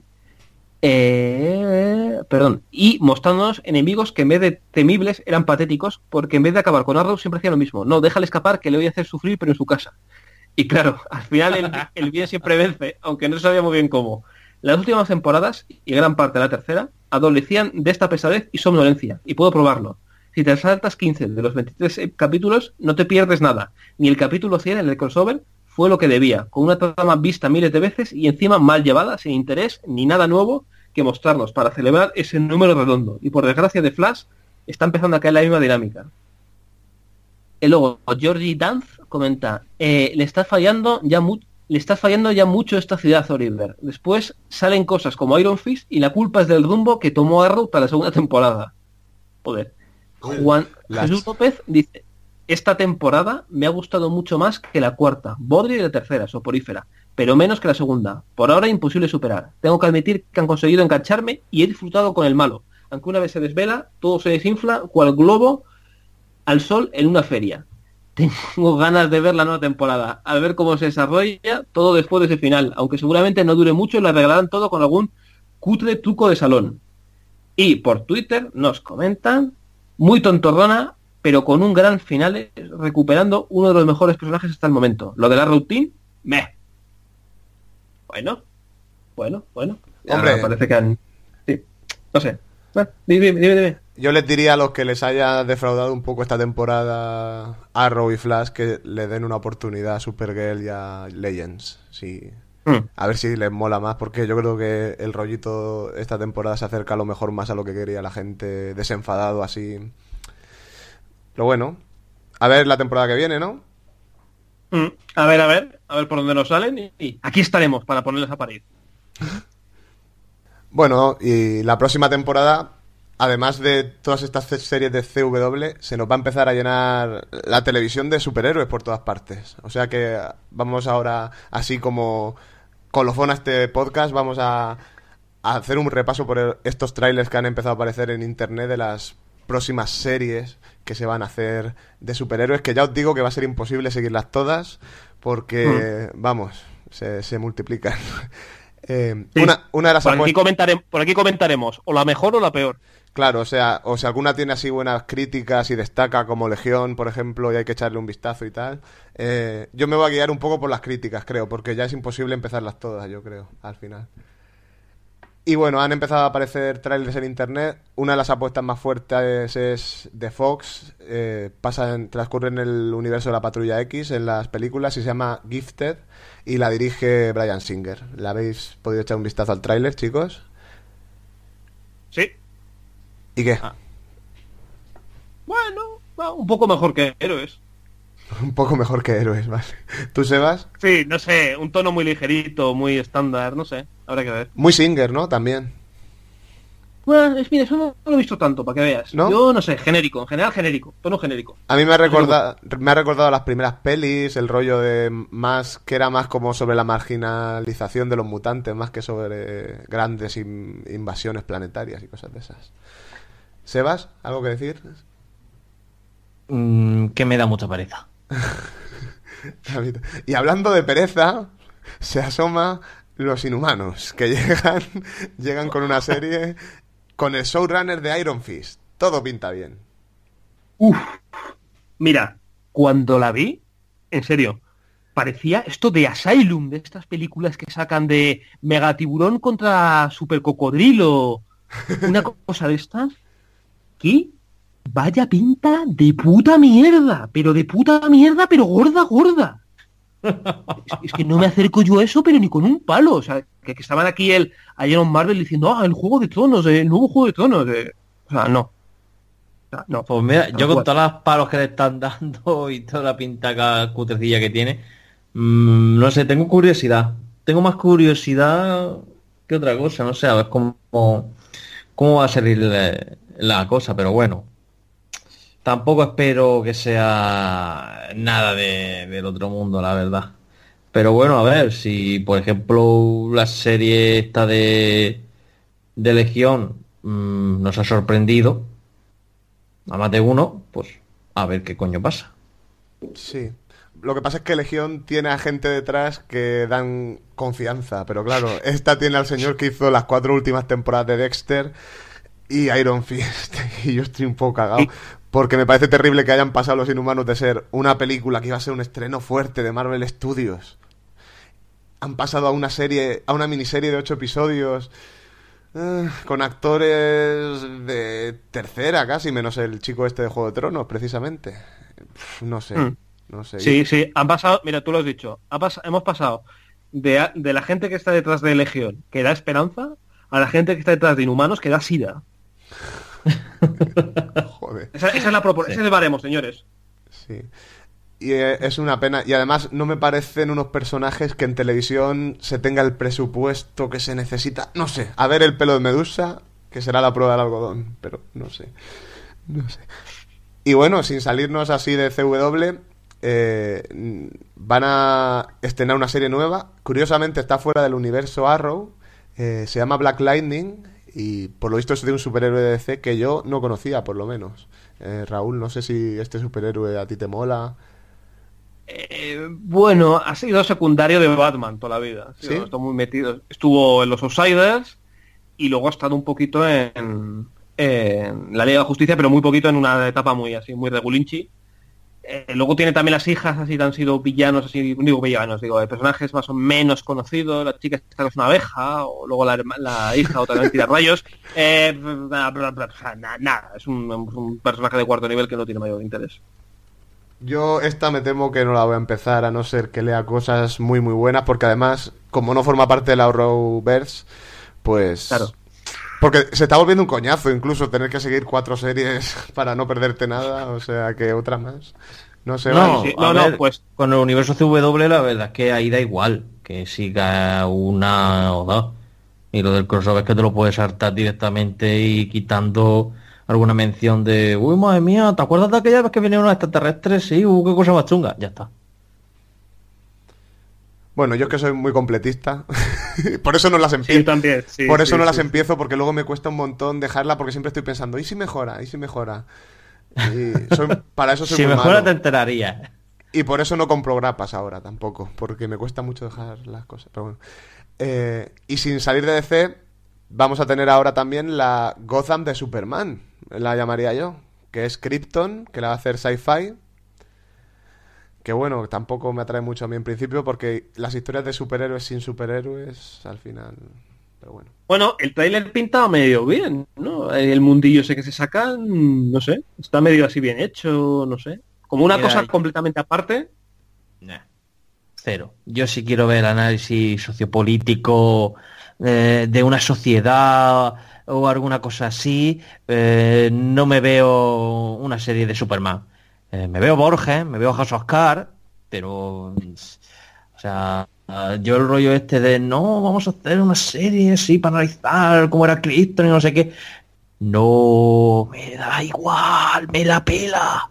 Eh, perdón. Y mostrándonos enemigos que en vez de temibles eran patéticos, porque en vez de acabar con Arrow siempre hacía lo mismo. No, déjale escapar que le voy a hacer sufrir, pero en su casa. Y claro, al final el, el bien siempre vence, aunque no sabía muy bien cómo. Las últimas temporadas, y gran parte de la tercera, adolecían de esta pesadez y somnolencia, y puedo probarlo. Si te saltas quince de los veintitrés capítulos, no te pierdes nada. Ni el capítulo cien, en el crossover, fue lo que debía, con una trama vista miles de veces y encima mal llevada, sin interés ni nada nuevo que mostrarnos para celebrar ese número redondo. Y por desgracia de Flash, está empezando a caer la misma dinámica. Y luego, Georgie Dance comenta, eh, le está fallando ya mu- le está fallando ya mucho esta ciudad, Oliver. Después salen cosas como Iron Fist y la culpa es del rumbo que tomó Arrow para la segunda temporada. Joder. Juan Las... Jesús López dice, esta temporada me ha gustado mucho más que la cuarta, Bodri y la tercera, soporífera, pero menos que la segunda. Por ahora imposible superar. Tengo que admitir que han conseguido engancharme y he disfrutado con el malo. Aunque una vez se desvela, todo se desinfla cual globo al sol en una feria. Tengo ganas de ver la nueva temporada, a ver cómo se desarrolla todo después de ese final, aunque seguramente no dure mucho y lo arreglarán todo con algún cutre truco de salón. Y por Twitter nos comentan, muy tontorrona, pero con un gran final, recuperando uno de los mejores personajes hasta el momento. Lo de la routine, meh. Bueno, bueno, bueno. Hombre, ah, parece que han... Sí, no sé. Bueno, dime, dime, dime. Yo les diría a los que les haya defraudado un poco esta temporada Arrow y Flash que le den una oportunidad a Supergirl y a Legends. Sí. Mm. A ver si les mola más, porque yo creo que el rollito esta temporada se acerca a lo mejor más a lo que quería la gente, desenfadado así. Pero bueno, a ver la temporada que viene, ¿no? Mm. A ver, a ver, a ver por dónde nos salen y, y aquí estaremos para ponerles a parir. Bueno, y la próxima temporada, además de todas estas series de C W, se nos va a empezar a llenar la televisión de superhéroes por todas partes. O sea que vamos ahora, así como colofón a este podcast, vamos a, a hacer un repaso por el, estos trailers que han empezado a aparecer en internet de las próximas series que se van a hacer de superhéroes, que ya os digo que va a ser imposible seguirlas todas porque, mm. vamos, se, se multiplican. Eh, sí. una, una de las por, apuestas... aquí comentaremos, por aquí comentaremos o la mejor o la peor. Claro, o sea, o si alguna tiene así buenas críticas y destaca, como Legión, por ejemplo, y hay que echarle un vistazo y tal. Eh, yo me voy a guiar un poco por las críticas, creo, porque ya es imposible empezarlas todas, yo creo, al final. Y bueno, han empezado a aparecer trailers en internet. Una de las apuestas más fuertes es de Fox. Eh, pasa en, transcurre en el universo de la Patrulla X, en las películas, y se llama Gifted, y la dirige Bryan Singer. ¿La habéis podido echar un vistazo al tráiler, chicos? Sí. ¿Y qué? Ah. Bueno, un poco mejor que Héroes. Un poco mejor que Héroes, vale. ¿Tú, Sebas? Sí, no sé, un tono muy ligerito, muy estándar, no sé, habrá que ver. Muy Singer, ¿no? También. Bueno, es, mira, eso no, no lo he visto tanto, para que veas. ¿No? Yo no sé, genérico, en general genérico, tono genérico. A mí me ha recordado, me ha recordado las primeras pelis, el rollo de más, que era más como sobre la marginalización de los mutantes, más que sobre grandes in, invasiones planetarias y cosas de esas. Sebas, ¿algo que decir? Mm, que me da mucha pereza. Y hablando de pereza, se asoma Los Inhumanos, que llegan, llegan con una serie con el showrunner de Iron Fist. Todo pinta bien. Uf, mira, cuando la vi, en serio, parecía esto de Asylum, de estas películas que sacan de Megatiburón contra Supercocodrilo, una cosa de estas. ¿Qué? Vaya pinta de puta mierda, pero de puta mierda, pero gorda, gorda. Es, es que no me acerco yo a eso, pero ni con un palo. O sea, que, que estaban aquí el Iron Marvel diciendo, ah, el Juego de Tronos, el nuevo Juego de Tronos. Eh. O sea, no. O sea, no. Pues mira, yo con todos los palos que le están dando y toda la pinta cutrecilla que tiene, mmm, no sé, tengo curiosidad. Tengo más curiosidad que otra cosa, no sé, a ver cómo, cómo va a salir la, la cosa, pero bueno. Tampoco espero que sea nada de, del otro mundo, la verdad. Pero bueno, a ver, si por ejemplo la serie esta de, de Legión mmm, nos ha sorprendido a más de uno, pues a ver qué coño pasa. Sí. Lo que pasa es que Legión tiene a gente detrás que dan confianza, pero claro, esta tiene al señor que hizo las cuatro últimas temporadas de Dexter y Iron Fist, y yo estoy un poco cagado. Porque me parece terrible que hayan pasado Los Inhumanos de ser una película que iba a ser un estreno fuerte de Marvel Studios. Han pasado a una serie, a una miniserie de ocho episodios eh, con actores de tercera casi, menos el chico este de Juego de Tronos, precisamente. Uf, no sé, Mm. no sé. Sí, sí, han pasado, mira, tú lo has dicho, ha pas- hemos pasado de, de la gente que está detrás de Legión, que da esperanza, a la gente que está detrás de Inhumanos, que da sida. Joder. Esa, esa es la propor- ese es el baremo, señores. Sí. Y eh, es una pena. Y además no me parecen unos personajes que en televisión se tenga el presupuesto que se necesita. No sé. A ver el pelo de Medusa, que será la prueba del algodón. Pero no sé. No sé. Y bueno, sin salirnos así de C W, eh, van a estrenar una serie nueva. Curiosamente está fuera del universo Arrow. Eh, se llama Black Lightning. Y por lo visto es de un superhéroe de D C que yo no conocía, por lo menos. Eh, Raúl, no sé si este superhéroe a ti te mola. Eh, bueno, ha sido secundario de Batman toda la vida. Ha sido- ¿Sí? Está muy metido. Estuvo en los Outsiders y luego ha estado un poquito en, en la Liga de Justicia, pero muy poquito en una etapa muy así, muy regulinchi. Eh, luego tiene también las hijas, así que han sido villanos, así, digo villanos, digo, de personajes más o menos conocidos. La chica esta que es una abeja, o luego la, herma- la hija otra vez tira rayos. Eh, bla, bla, bla, bla, na- nada, es un, un personaje de cuarto nivel que no tiene mayor interés. Yo esta me temo que no la voy a empezar, a no ser que lea cosas muy muy buenas, porque además, como no forma parte de la Arrowverse, pues... Claro. Porque se está volviendo un coñazo incluso tener que seguir cuatro series para no perderte nada, o sea que otra más. No sé, No, vale. sí, a no, no, ver, pues- con el universo C W la verdad es que ahí da igual que siga una o dos. Y lo del crossover es que te lo puedes saltar directamente y quitando alguna mención de uy, madre mía, ¿te acuerdas de aquella vez que vinieron los extraterrestres? Sí, uh, qué cosa más chunga. Ya está. Bueno, yo es que soy muy completista, por eso no las Sí, empiezo. también. Sí, por eso sí, no las sí. empiezo, porque luego me cuesta un montón dejarla, porque siempre estoy pensando, ¿y si mejora? ¿Y si mejora? Y soy- para eso soy Si muy mejor malo. te enterarías. Y por eso no compro grapas ahora tampoco, porque me cuesta mucho dejar las cosas. Pero bueno. Eh, y sin salir de D C, vamos a tener ahora también la Gotham de Superman, la llamaría yo, que es Krypton, que la va a hacer Sci-Fi. Que bueno, tampoco me atrae mucho a mí en principio, porque las historias de superhéroes sin superhéroes, al final... Pero bueno. Bueno, el tráiler pinta medio bien, ¿no? El mundillo ese que se sacan, no sé, está medio así bien hecho, no sé. Como una Mira, cosa y- completamente aparte. Nah. Cero. Yo sí quiero ver análisis sociopolítico eh, de una sociedad o alguna cosa así. Eh, no me veo una serie de Superman. Eh, me veo Borges, me veo House of Cards, pero... O sea, yo el rollo este de no, vamos a hacer una serie así para analizar cómo era Krypton y no sé qué. No, me da igual, me la pela.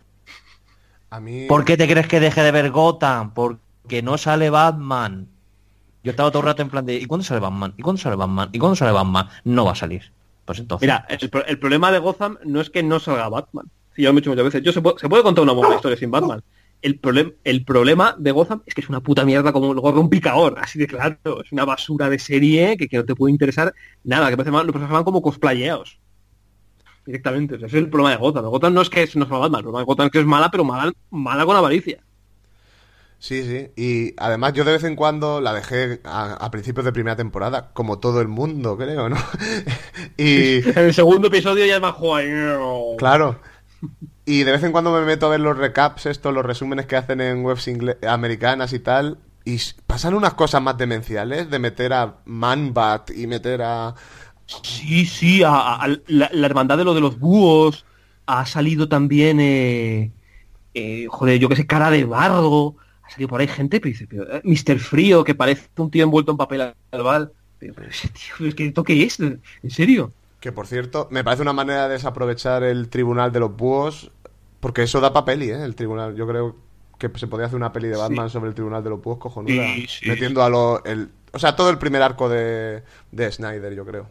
A mí... ¿Por qué te crees que deje de ver Gotham? Porque no sale Batman. Yo estaba todo el rato en plan de ¿y cuándo sale Batman? ¿Y cuándo sale Batman? ¿Y cuándo sale Batman? No va a salir. Pues entonces... Mira, el, pro- el problema de Gotham no es que no salga Batman. Sí, ya lo he dicho muchas veces. Yo se, puede, se puede contar una buena historia sin Batman. El, problem, el problema de Gotham es que es una puta mierda como el gordo un picador, así de claro. Es una basura de serie que, que no te puede interesar nada, que parece mal, los personajes van como cosplayeados. Directamente. O sea, ese es el problema de Gotham. Gotham no es que no sea Batman, el problema de Gotham es que es mala, pero mala, mala con avaricia. Sí, sí. Y además yo de vez en cuando la dejé a, a principios de primera temporada, como todo el mundo, creo, ¿no? y... En el segundo episodio ya es más joder. Claro. Y de vez en cuando me meto a ver los recaps, estos, los resúmenes que hacen en webs ingle- americanas y tal. Y s- pasan unas cosas más demenciales de meter a Man-Bat y meter a... Sí, sí, a, a- a la, la hermandad de lo de los búhos. Ha salido también, eh, eh, joder, yo que sé, cara de barro. Ha salido por ahí gente, pero dice, pero, eh, mister Frío, que parece un tío envuelto en papel albal. Pero, pero ese tío, es que ¿esto qué es? ¿En serio? Que por cierto, me parece una manera de desaprovechar el tribunal de los búhos, porque eso da pa' peli, ¿eh? El tribunal. Yo creo que se podría hacer una peli de Batman Sí. sobre el tribunal de los búhos cojonuda. Sí, sí, metiendo a lo... El, o sea, todo el primer arco de, de Snyder, yo creo.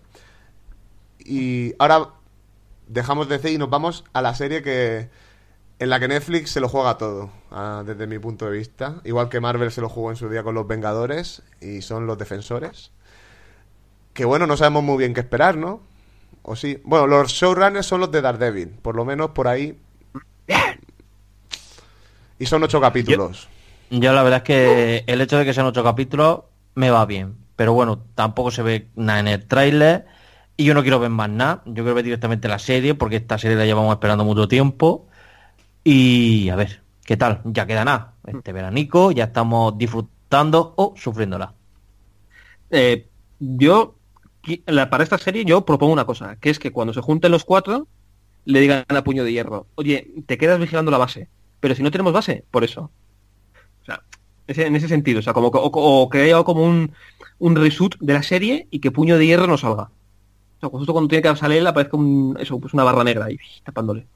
Y ahora dejamos D C y nos vamos a la serie que en la que Netflix se lo juega todo, ah, desde mi punto de vista. Igual que Marvel se lo jugó en su día con los Vengadores y son los Defensores. Que bueno, no sabemos muy bien qué esperar, ¿no? ¿O sí? Bueno, los showrunners son los de Daredevil, por lo menos por ahí. Y son ocho capítulos. Yo la verdad es que el hecho de que sean ocho capítulos me va bien. Pero bueno, tampoco se ve nada en el tráiler. Y yo no quiero ver más nada. Yo quiero ver directamente la serie, porque esta serie la llevamos esperando mucho tiempo. Y a ver, ¿qué tal? Ya queda nada. Este veranico, ya estamos disfrutando o sufriéndola. Eh, yo, la- para esta serie, yo propongo una cosa, que es que cuando se junten los cuatro, le digan a Puño de Hierro, oye, te quedas vigilando la base, pero si no tenemos base, por eso. O sea, ese- en ese sentido, o sea, como, o, o que haya como un, un reshoot de la serie y que Puño de Hierro no salga. O sea, justo cuando tiene que salir él aparezca un, eso, pues una barra negra ahí, tapándole.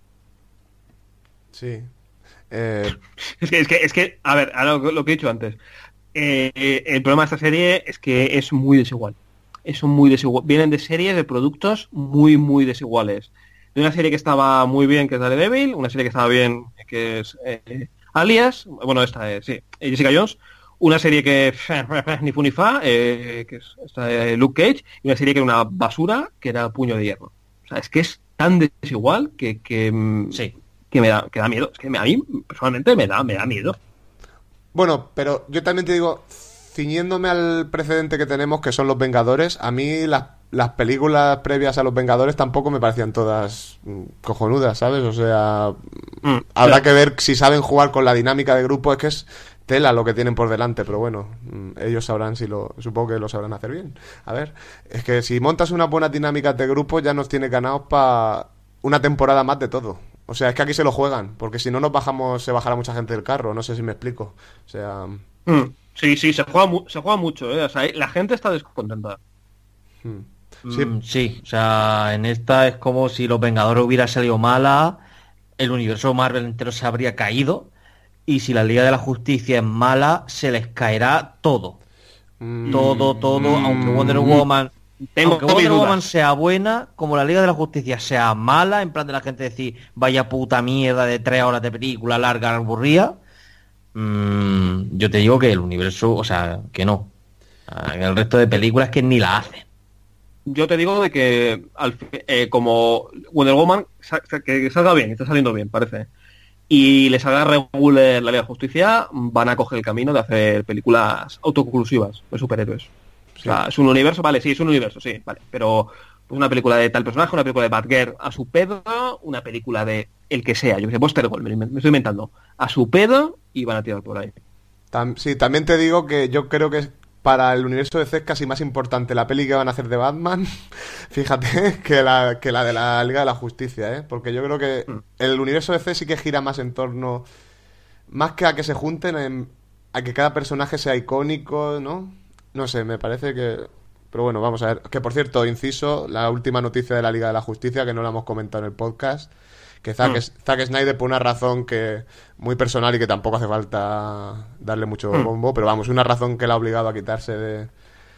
Sí. Eh, Es que, es que, es que, a ver, a lo, lo que he dicho antes, eh, eh, el problema de esta serie es que es muy desigual. Es muy desigual. Vienen de series, de productos muy, muy desiguales. De una serie que estaba muy bien, que es Daredevil, una serie que estaba bien, que es eh, Alias, bueno, esta es, sí, Jessica Jones, una serie que ni fu ni fa, eh, que es esta, eh, Luke Cage, y una serie que era una basura, que era Puño de Hierro. O sea, es que es tan desigual que, que, mm, Sí. que me da, que da miedo. Es que me- a mí, personalmente, me da, me da miedo. Bueno, pero yo también te digo, ciñéndome al precedente que tenemos, que son los Vengadores, a mí las, las películas previas a los Vengadores tampoco me parecían todas mm, cojonudas, ¿sabes? O sea, Mm, habrá claro. que ver si saben jugar con la dinámica de grupo, es que es tela lo que tienen por delante, pero bueno, mm, ellos sabrán si lo, supongo que lo sabrán hacer bien. A ver, es que si montas una buena dinámica de grupo ya nos tiene ganados para una temporada más de todo. O sea, es que aquí se lo juegan, porque si no nos bajamos, se bajará mucha gente del carro, no sé si me explico. O sea... Mm, sí, sí, se juega, mu- se juega mucho, ¿eh? O sea, la gente está descontenta. hmm. Sí, Mm, sí, o sea, en esta es como si Los Vengadores hubiera salido mala, el universo Marvel entero se habría caído, y si la Liga de la Justicia es mala, se les caerá todo. Mm, Todo, todo, aunque Wonder mm, Woman... Tengo Aunque mis Wonder dudas. Woman sea buena, como la Liga de la Justicia sea mala, en plan de la gente decir, vaya puta mierda de tres horas de película larga, aburrida, mm, yo te digo que el universo, o sea, que no. Ah, El resto de películas que ni la hacen. Yo te digo de que al fi- eh, como Wonder Woman sa- sa- que salga bien, está saliendo bien, parece. Y les salga regular la Liga de Justicia, van a coger el camino de hacer películas autoconclusivas de superhéroes. O sea, es un universo, vale, sí, es un universo, sí, vale. Pero pues, una película de tal personaje, una película de Batgirl a su pedo, una película de el que sea, yo que sé, Buster Gold, me, lo inven- me estoy inventando, a su pedo y van a tirar por ahí. tam- sí, también te digo que yo creo que es para el universo de C es casi más importante la peli que van a hacer de Batman, fíjate, que la, que la de la Liga de la Justicia, ¿eh? Porque yo creo que Mm. el universo de C sí que gira más en torno, más que a que se junten, en- a que cada personaje sea icónico, ¿no? No sé, me parece que... Pero bueno, vamos a ver. Que por cierto, inciso, la última noticia de la Liga de la Justicia, que no la hemos comentado en el podcast, que Zack, Mm. Zack Snyder, por una razón que muy personal y que tampoco hace falta darle mucho Mm. bombo, pero vamos, una razón que la ha obligado a quitarse de,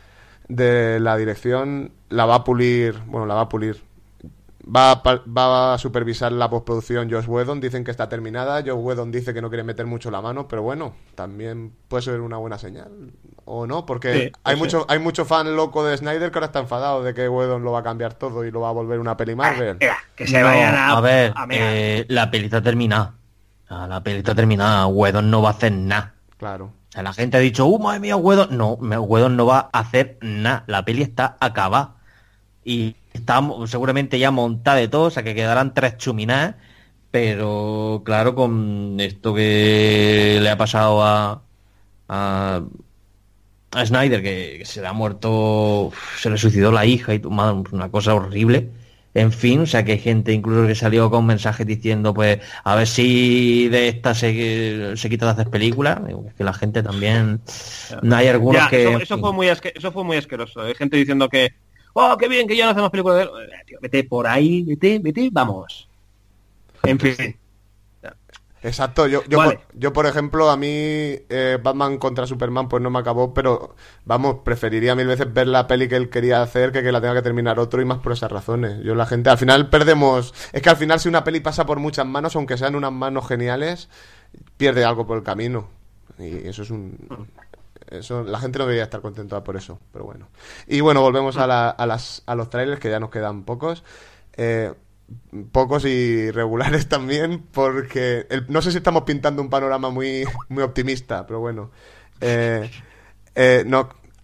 de la dirección, la va a pulir, bueno, la va a pulir. Va a, pa- va a supervisar la postproducción Joss Whedon, dicen que está terminada, Joss Whedon dice que no quiere meter mucho la mano, pero bueno, también puede ser una buena señal, o no, porque Sí, hay sí. mucho hay mucho fan loco de Snyder que ahora está enfadado de que Whedon lo va a cambiar todo y lo va a volver una peli Marvel. Venga, que se No, vayan a, a ver, a mear. eh, la peli está terminada. Ah, La peli está terminada, Whedon no va a hacer nada. Claro. O sea, la gente ha dicho, ¡uh, madre mía, Whedon! No, me- Whedon no va a hacer nada. La peli está acabada. Y está mo- seguramente ya montada de todo, o sea que quedarán tres chuminadas. Pero claro, con esto que le ha pasado a, a, a Snyder, que, que se le ha muerto, uf, se le suicidó la hija y tu madre, una cosa horrible. En fin, o sea que hay gente incluso que salió con mensajes diciendo, pues, a ver si de esta se, se quita de hacer películas. Digo, es que la gente también... No hay algunos Ya, que... eso, en eso fin. fue muy asque- eso fue muy asqueroso. Hay gente diciendo que, oh, qué bien, que ya no hacemos películas de él. Eh, tío, vete por ahí, vete, vete, vamos. En fin. Exacto, yo, yo, Vale. por, yo por ejemplo, a mí eh, Batman contra Superman pues no me acabó, pero vamos, preferiría mil veces ver la peli que él quería hacer que que la tenga que terminar otro y más por esas razones. Yo la gente, al final perdemos, es que al final si una peli pasa por muchas manos, aunque sean unas manos geniales, pierde algo por el camino. Y eso es un... Eso, la gente no debería estar contenta por eso, pero bueno. Y bueno, volvemos a, la- a, las, a los trailers, que ya nos quedan pocos. Eh, pocos y regulares también, porque el- no sé si estamos pintando un panorama muy, muy optimista, pero bueno. Eh, eh, no,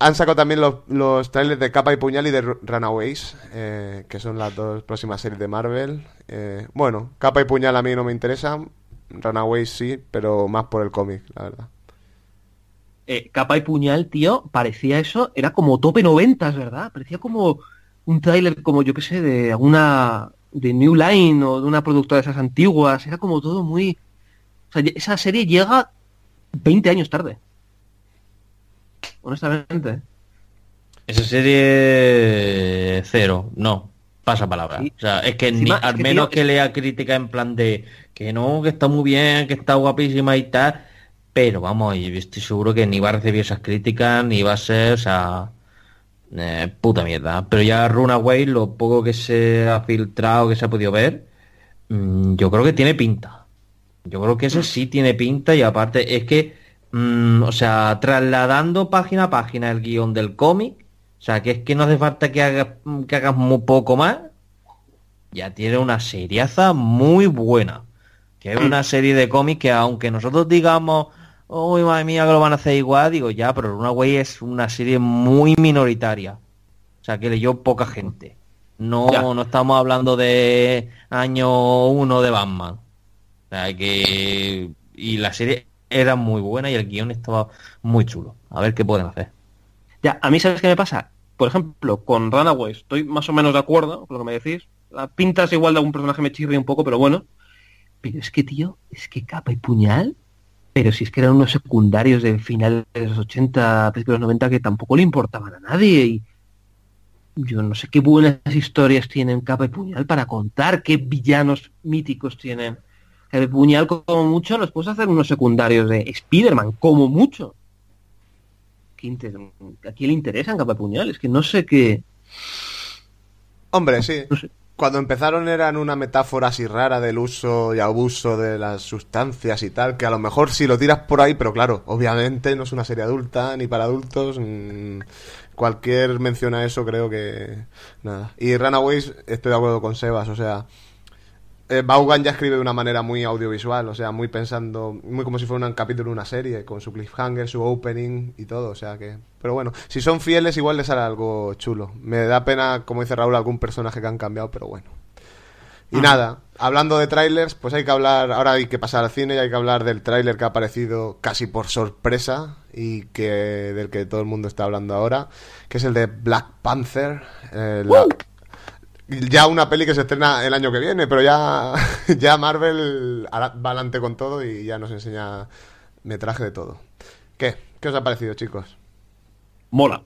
han sacado también los, los trailers de Capa y Puñal y de Runaways, eh, que son las dos próximas series de Marvel. Eh, bueno, Capa y Puñal a mí no me interesan, Runaways sí, pero más por el cómic, la verdad. Eh, Capa y Puñal, tío, parecía eso, era como tope noventas, ¿verdad? Parecía como un tráiler, como yo qué sé, de alguna... de New Line o de una productora de esas antiguas. Era como todo muy... O sea, esa serie llega veinte años tarde. Honestamente. Esa serie... Cero, no. Pasa palabra. Sí. O sea, es que Encima, ni, al es que, menos tío, que es... lea crítica en plan de... Que no, que está muy bien, que está guapísima y tal... Pero vamos, yo estoy seguro que ni va a recibir esas críticas, ni va a ser, o sea, eh, puta mierda. Pero ya Runaway, lo poco que se ha filtrado, que se ha podido ver, mmm, yo creo que tiene pinta. Yo creo que ese sí tiene pinta y aparte es que, mmm, o sea, trasladando página a página el guión del cómic, o sea, que es que no hace falta que hagas, que hagas muy poco más, ya tiene una seriaza muy buena. Que es una serie de cómics que aunque nosotros digamos... Uy, madre mía, que lo van a hacer igual, digo ya, pero Runaway es una serie muy minoritaria. O sea, que leyó poca gente. No, no estamos hablando de año uno de Batman. O sea, que... Y la serie era muy buena y el guión estaba muy chulo. A ver qué pueden hacer. Ya, a mí, ¿sabes qué me pasa? Por ejemplo, con Runaway estoy más o menos de acuerdo con lo que me decís. La pinta es igual de algún personaje, me chirre un poco, pero bueno. Pero es que, tío, es que Capa y Puñal... Pero si es que eran unos secundarios de finales de los ochenta, principios de los noventa que tampoco le importaban a nadie. Y yo no sé qué buenas historias tienen Capa y Puñal para contar, qué villanos míticos tienen. Capa y Puñal, como mucho, los puedes hacer unos secundarios de Spider-Man, como mucho. ¿A quién le interesan Capa y Puñal? Es que no sé qué... Hombre, sí. No sé. Cuando empezaron eran una metáfora así rara del uso y abuso de las sustancias y tal, que a lo mejor si lo tiras por ahí, pero claro, obviamente no es una serie adulta ni para adultos. Mmm, cualquier mención a eso creo que... nada. Y Runaways, estoy de acuerdo con Sebas, o sea... Eh, Vaughan ya escribe de una manera muy audiovisual, o sea, muy pensando, muy como si fuera un capítulo de una serie, con su cliffhanger, su opening y todo, o sea que... Pero bueno, si son fieles igual les sale algo chulo. Me da pena, como dice Raúl, algún personaje que han cambiado, pero bueno. Y ah. nada, hablando de trailers, pues hay que hablar, ahora hay que pasar al cine y hay que hablar del tráiler que ha aparecido casi por sorpresa y que del que todo el mundo está hablando ahora, que es el de Black Panther, eh, la... Ya una peli que se estrena el año que viene, pero ya, ya Marvel va adelante con todo y ya nos enseña metraje de todo. ¿Qué? ¿Qué os ha parecido, chicos? Mola.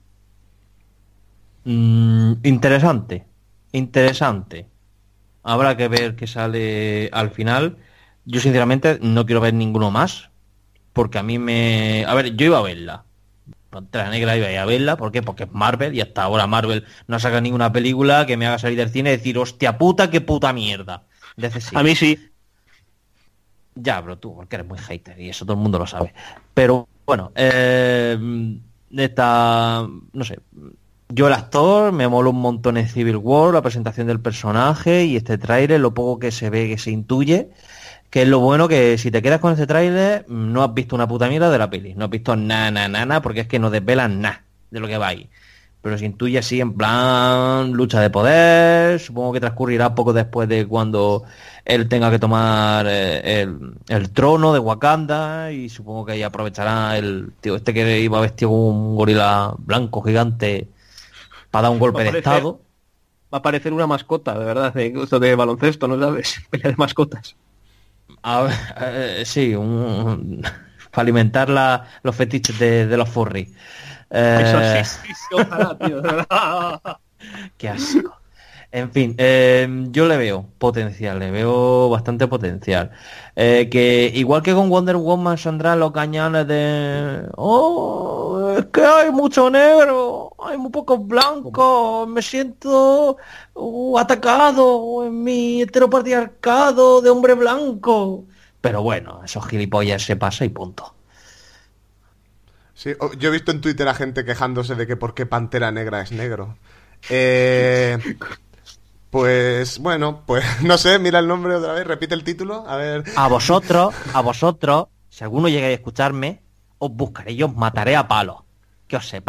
Mm, interesante. Interesante. Habrá que ver qué sale al final. Yo sinceramente no quiero ver ninguno más. Porque a mí me... A ver, yo iba a verla. Pantera Negra iba a ir a verla, ¿por qué? Porque es Marvel y hasta ahora Marvel no ha sacado ninguna película que me haga salir del cine y decir, hostia puta, qué puta mierda. Sí. A mí sí. Ya, pero tú, porque eres muy hater y eso todo el mundo lo sabe. Pero bueno, eh, esta, no sé, yo el actor me mola un montón en Civil War, la presentación del personaje y este tráiler, lo poco que se ve, que se intuye. Que es lo bueno que si te quedas con este tráiler no has visto una puta mierda de la peli. No has visto nada, nada, nada, porque es que no desvelan nada de lo que va ahí. Pero se intuye así en plan lucha de poder. Supongo que transcurrirá poco después de cuando él tenga que tomar eh, el, el trono de Wakanda. Y supongo que ahí aprovechará el tío este que iba vestido como un gorila blanco gigante para dar un golpe de estado. Va a aparecer una mascota, de verdad, de, esto de baloncesto, ¿no sabes? Pelea de mascotas. A ver, eh, sí, un, un, para alimentar la, los fetiches de, de los furry. Eh, Eso sí, sí, sí, ojalá, tío, de verdad. Qué asco. En fin, eh, yo le veo potencial, le veo bastante potencial. Eh, que igual que con Wonder Woman saldrán los cañones de... Oh, es que hay mucho negro, hay muy pocos blancos, me siento uh, atacado en mi heteropatriarcado de hombre blanco. Pero bueno, esos gilipollas se pasa y punto. Sí, yo he visto en Twitter a gente quejándose de que por qué Pantera Negra es negro. Eh... Pues, bueno, pues no sé, mira el nombre otra vez, repite el título, a ver... A vosotros, a vosotros, si alguno llegáis a escucharme, os buscaré y os mataré a palos, que os sepáis.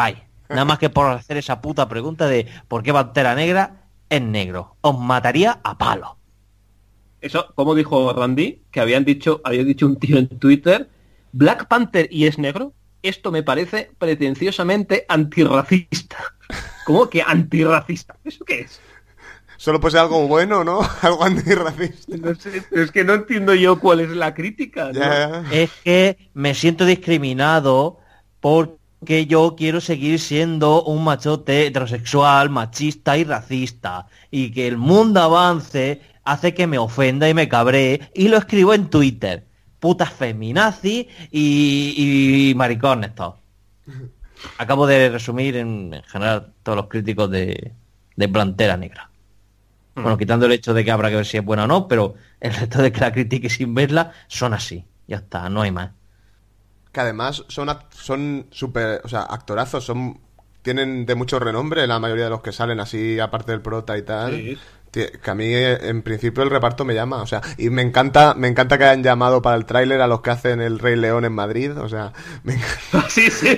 nada más que por hacer esa puta pregunta de ¿por qué Pantera Negra es negro? Os mataría a palo. Eso, como dijo Randy, que habían dicho, había dicho un tío en Twitter, Black Panther y es negro, esto me parece pretenciosamente antirracista. ¿Cómo que antirracista? ¿Eso qué es? Solo puede ser algo bueno, ¿no? Algo antirracista. No sé, es que no entiendo yo cuál es la crítica, ¿no? Ya. Es que me siento discriminado porque yo quiero seguir siendo un machote heterosexual, machista y racista. Y que el mundo avance hace que me ofenda y me cabree. Y lo escribo en Twitter. Putas feminazis y, y maricones todos. Acabo de resumir en, en general todos los críticos de, de Pantera Negra. Bueno, quitando el hecho de que habrá que ver si es buena o no, pero el resto de que la critique sin verla son así. Ya está, no hay más. Que además son act- son súper, o sea, actorazos, son tienen de mucho renombre la mayoría de los que salen así, aparte del prota y tal. Sí. Tie- Que a mí, eh, en principio, el reparto me llama, o sea, y me encanta, me encanta que hayan llamado para el tráiler a los que hacen el Rey León en Madrid, o sea, me encanta. Sí, sí.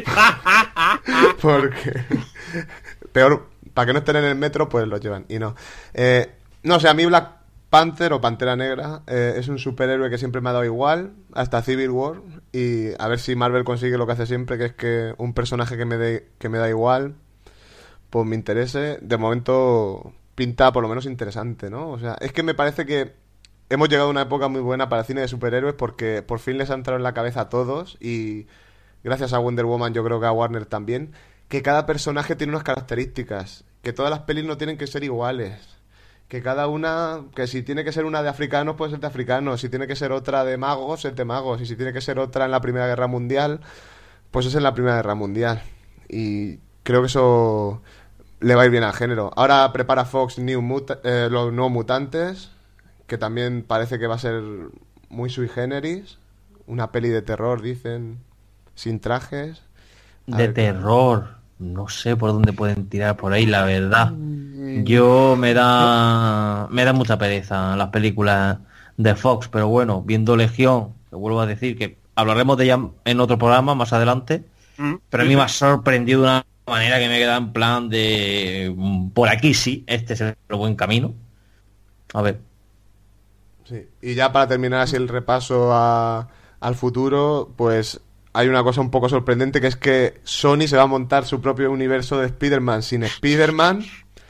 Porque peor, para que no estén en el metro, pues los llevan. Y no. Eh, no, o sea, a mí Black Panther o Pantera Negra eh, es un superhéroe que siempre me ha dado igual, hasta Civil War. Y a ver si Marvel consigue lo que hace siempre, que es que un personaje que me, dé, que me da igual, pues me interese. De momento pinta por lo menos interesante, ¿no? O sea, es que me parece que hemos llegado a una época muy buena para el cine de superhéroes porque por fin les ha entrado en la cabeza a todos y gracias a Wonder Woman yo creo que a Warner también, que cada personaje tiene unas características, que todas las pelis no tienen que ser iguales, que cada una, que si tiene que ser una de africanos, pues es de africanos, si tiene que ser otra de magos, es de magos, y si tiene que ser otra en la Primera Guerra Mundial, pues es en la Primera Guerra Mundial. Y creo que eso le va a ir bien al género. Ahora prepara Fox New Muta- eh, los nuevos mutantes, que también parece que va a ser muy sui generis, una peli de terror, dicen, sin trajes. A De ver, terror. No sé por dónde pueden tirar por ahí, la verdad. Yo me da me da mucha pereza las películas de Fox, pero bueno, viendo Legión, te vuelvo a decir que hablaremos de ella en otro programa más adelante, Mm, pero a sí, mí sí. me ha sorprendido de una manera que me queda en plan de mm, por aquí sí, este es el buen camino. A ver, sí. Y ya para terminar así el repaso a- al futuro, pues hay una cosa un poco sorprendente, que es que Sony se va a montar su propio universo de Spider-Man sin Spider-Man.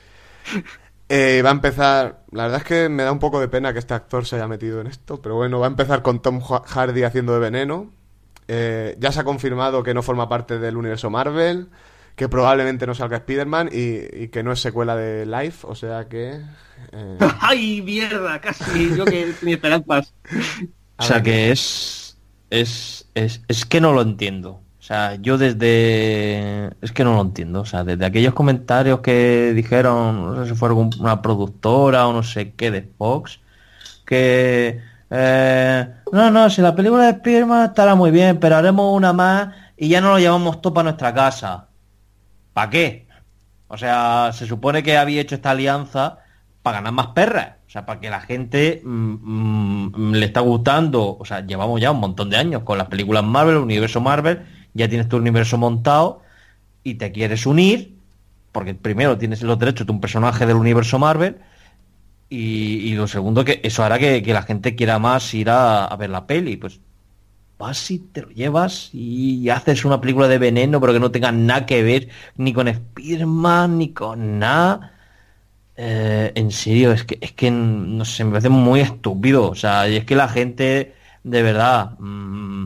Eh, va a empezar... La verdad es que me da un poco de pena que este actor se haya metido en esto, pero bueno, va a empezar con Tom Hardy haciendo de Veneno. Eh, ya se ha confirmado que no forma parte del universo Marvel, que probablemente no salga Spider-Man y, y que no es secuela de Life, o sea que... eh, ¡Ay, mierda! Casi yo que tenía esperanzas. o sea que es es es es que no lo entiendo. O sea, yo desde... Es que no lo entiendo. O sea, desde aquellos comentarios que dijeron, no sé si fue algún- una productora o no sé qué de Fox, que... eh, no, no, si la película de Spider-Man estará muy bien, pero haremos una más y ya no lo llevamos todo para nuestra casa. ¿Para qué? O sea, se supone que había hecho esta alianza para ganar más perras. O sea, para que la gente mm, mm, le está gustando. O sea, llevamos ya un montón de años con las películas Marvel, el universo Marvel. Ya tienes tu universo montado y te quieres unir, porque primero tienes los derechos de un personaje del universo Marvel y, y lo segundo que eso hará que, que la gente quiera más ir a, a ver la peli. Pues vas y te lo llevas y haces una película de Veneno pero que no tenga nada que ver ni con Spider-Man ni con nada. Eh, en serio, es que es que no sé, me parece muy estúpido. O sea, y es que la gente de verdad mmm,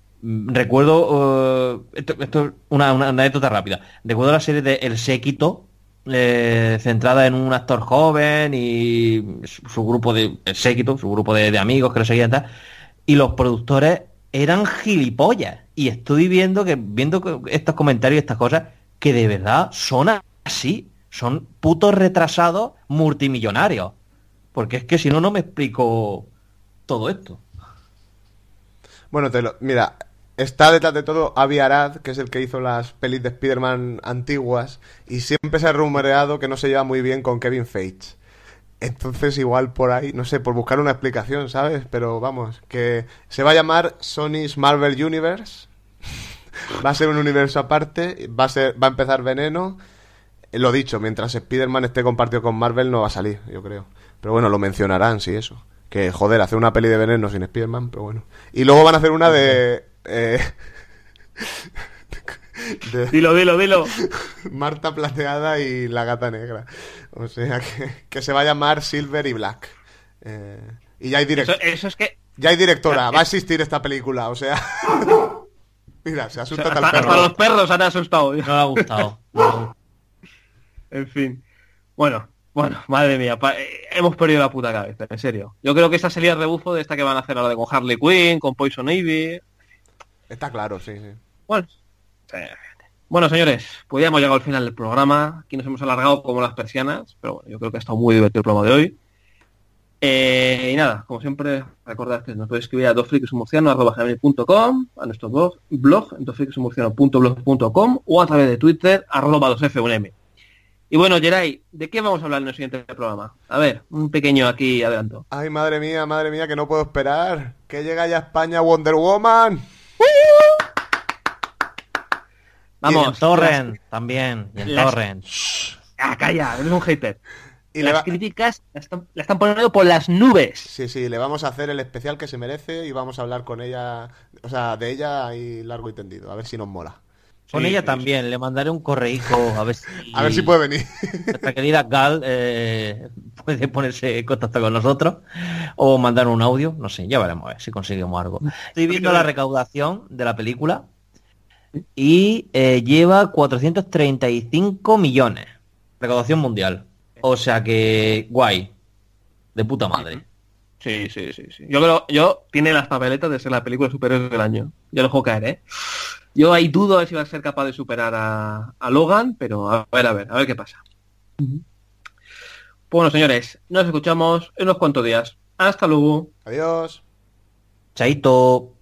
recuerdo uh, esto, esto es una, una anécdota rápida. Recuerdo la serie de El Séquito, eh, centrada en un actor joven y su, su grupo de El Séquito, su grupo de, de amigos que lo seguían tal, y los productores eran gilipollas. Y estoy viendo que viendo estos comentarios y estas cosas que de verdad son así, son putos retrasados multimillonarios. Porque es que si no, no me explico todo esto. Bueno, te lo, mira, está detrás de todo Avi Arad, que es el que hizo las pelis de Spider-Man antiguas, y siempre se ha rumoreado que no se lleva muy bien con Kevin Feige. Entonces igual por ahí, no sé, por buscar una explicación, ¿sabes? Pero vamos, que se va a llamar Sony's Marvel Universe Va a ser un universo aparte, va a ser, va a empezar Veneno. Lo dicho, mientras Spider-Man esté compartido con Marvel no va a salir, yo creo. Pero bueno, lo mencionarán, sí, eso. Que, joder, hacer una peli de Veneno sin Spider-Man, pero bueno. Y luego van a hacer una de... Eh, de Dilo, dilo, dilo. Marta Plateada y la Gata Negra. O sea, que, que se va a llamar Silver y Black. Eh, y ya hay directora. Eso, eso es que... Ya hay directora, va a existir esta película, o sea... Mira, se asusta O sea, tal hasta, perro. hasta los perros han asustado. No le ha gustado. No. En fin. Bueno, bueno, madre mía. Pa eh, hemos perdido la puta cabeza, en serio. Yo creo que esta sería el rebufo de esta que van a hacer ahora de con Harley Quinn, con Poison Ivy. Está claro, sí, sí. Bueno, eh, bueno, señores, pues ya hemos llegado al final del programa. Aquí nos hemos alargado como las persianas, pero bueno, yo creo que ha estado muy divertido el programa de hoy. Eh, y nada, como siempre, recordad que nos podéis escribir a dosfrikisumurciano arroba gmail punto com, a nuestro blog, blog en dosfrikisumurciano punto blog punto com o a través de Twitter, arroba dos F uno M. Y bueno, Geray, ¿de qué vamos a hablar en el siguiente programa? A ver, un pequeño aquí adelanto. Ay, madre mía, madre mía, que no puedo esperar. Que llega ya a España Wonder Woman. Vamos, Vamos, y en Torrent también, y en las... Torrent. Ah, calla, eres un hater. Y las le va... críticas la están, la están poniendo por las nubes. Sí, sí, le vamos a hacer el especial que se merece y vamos a hablar con ella, o sea, de ella ahí largo y tendido, a ver si nos mola. Con Sí, ella sí, también, sí. le mandaré un correico a ver si... A ver si puede venir. Nuestra querida Gal eh, puede ponerse en contacto con nosotros o mandar un audio, no sé, ya veremos a ver si conseguimos algo. Estoy viendo la recaudación de la película y eh, lleva cuatrocientos treinta y cinco millones. Recaudación mundial. O sea que guay. De puta madre. Sí, sí, sí, sí. Yo creo, yo tiene las papeletas de ser la película de superhéroes del año. Yo lo dejo caer, ¿eh? Yo ahí dudo a ver si va a ser capaz de superar a, a Logan, pero a ver, a ver, a ver qué pasa. Uh-huh. Bueno, señores, nos escuchamos en unos cuantos días. Hasta luego. Adiós. Chaito.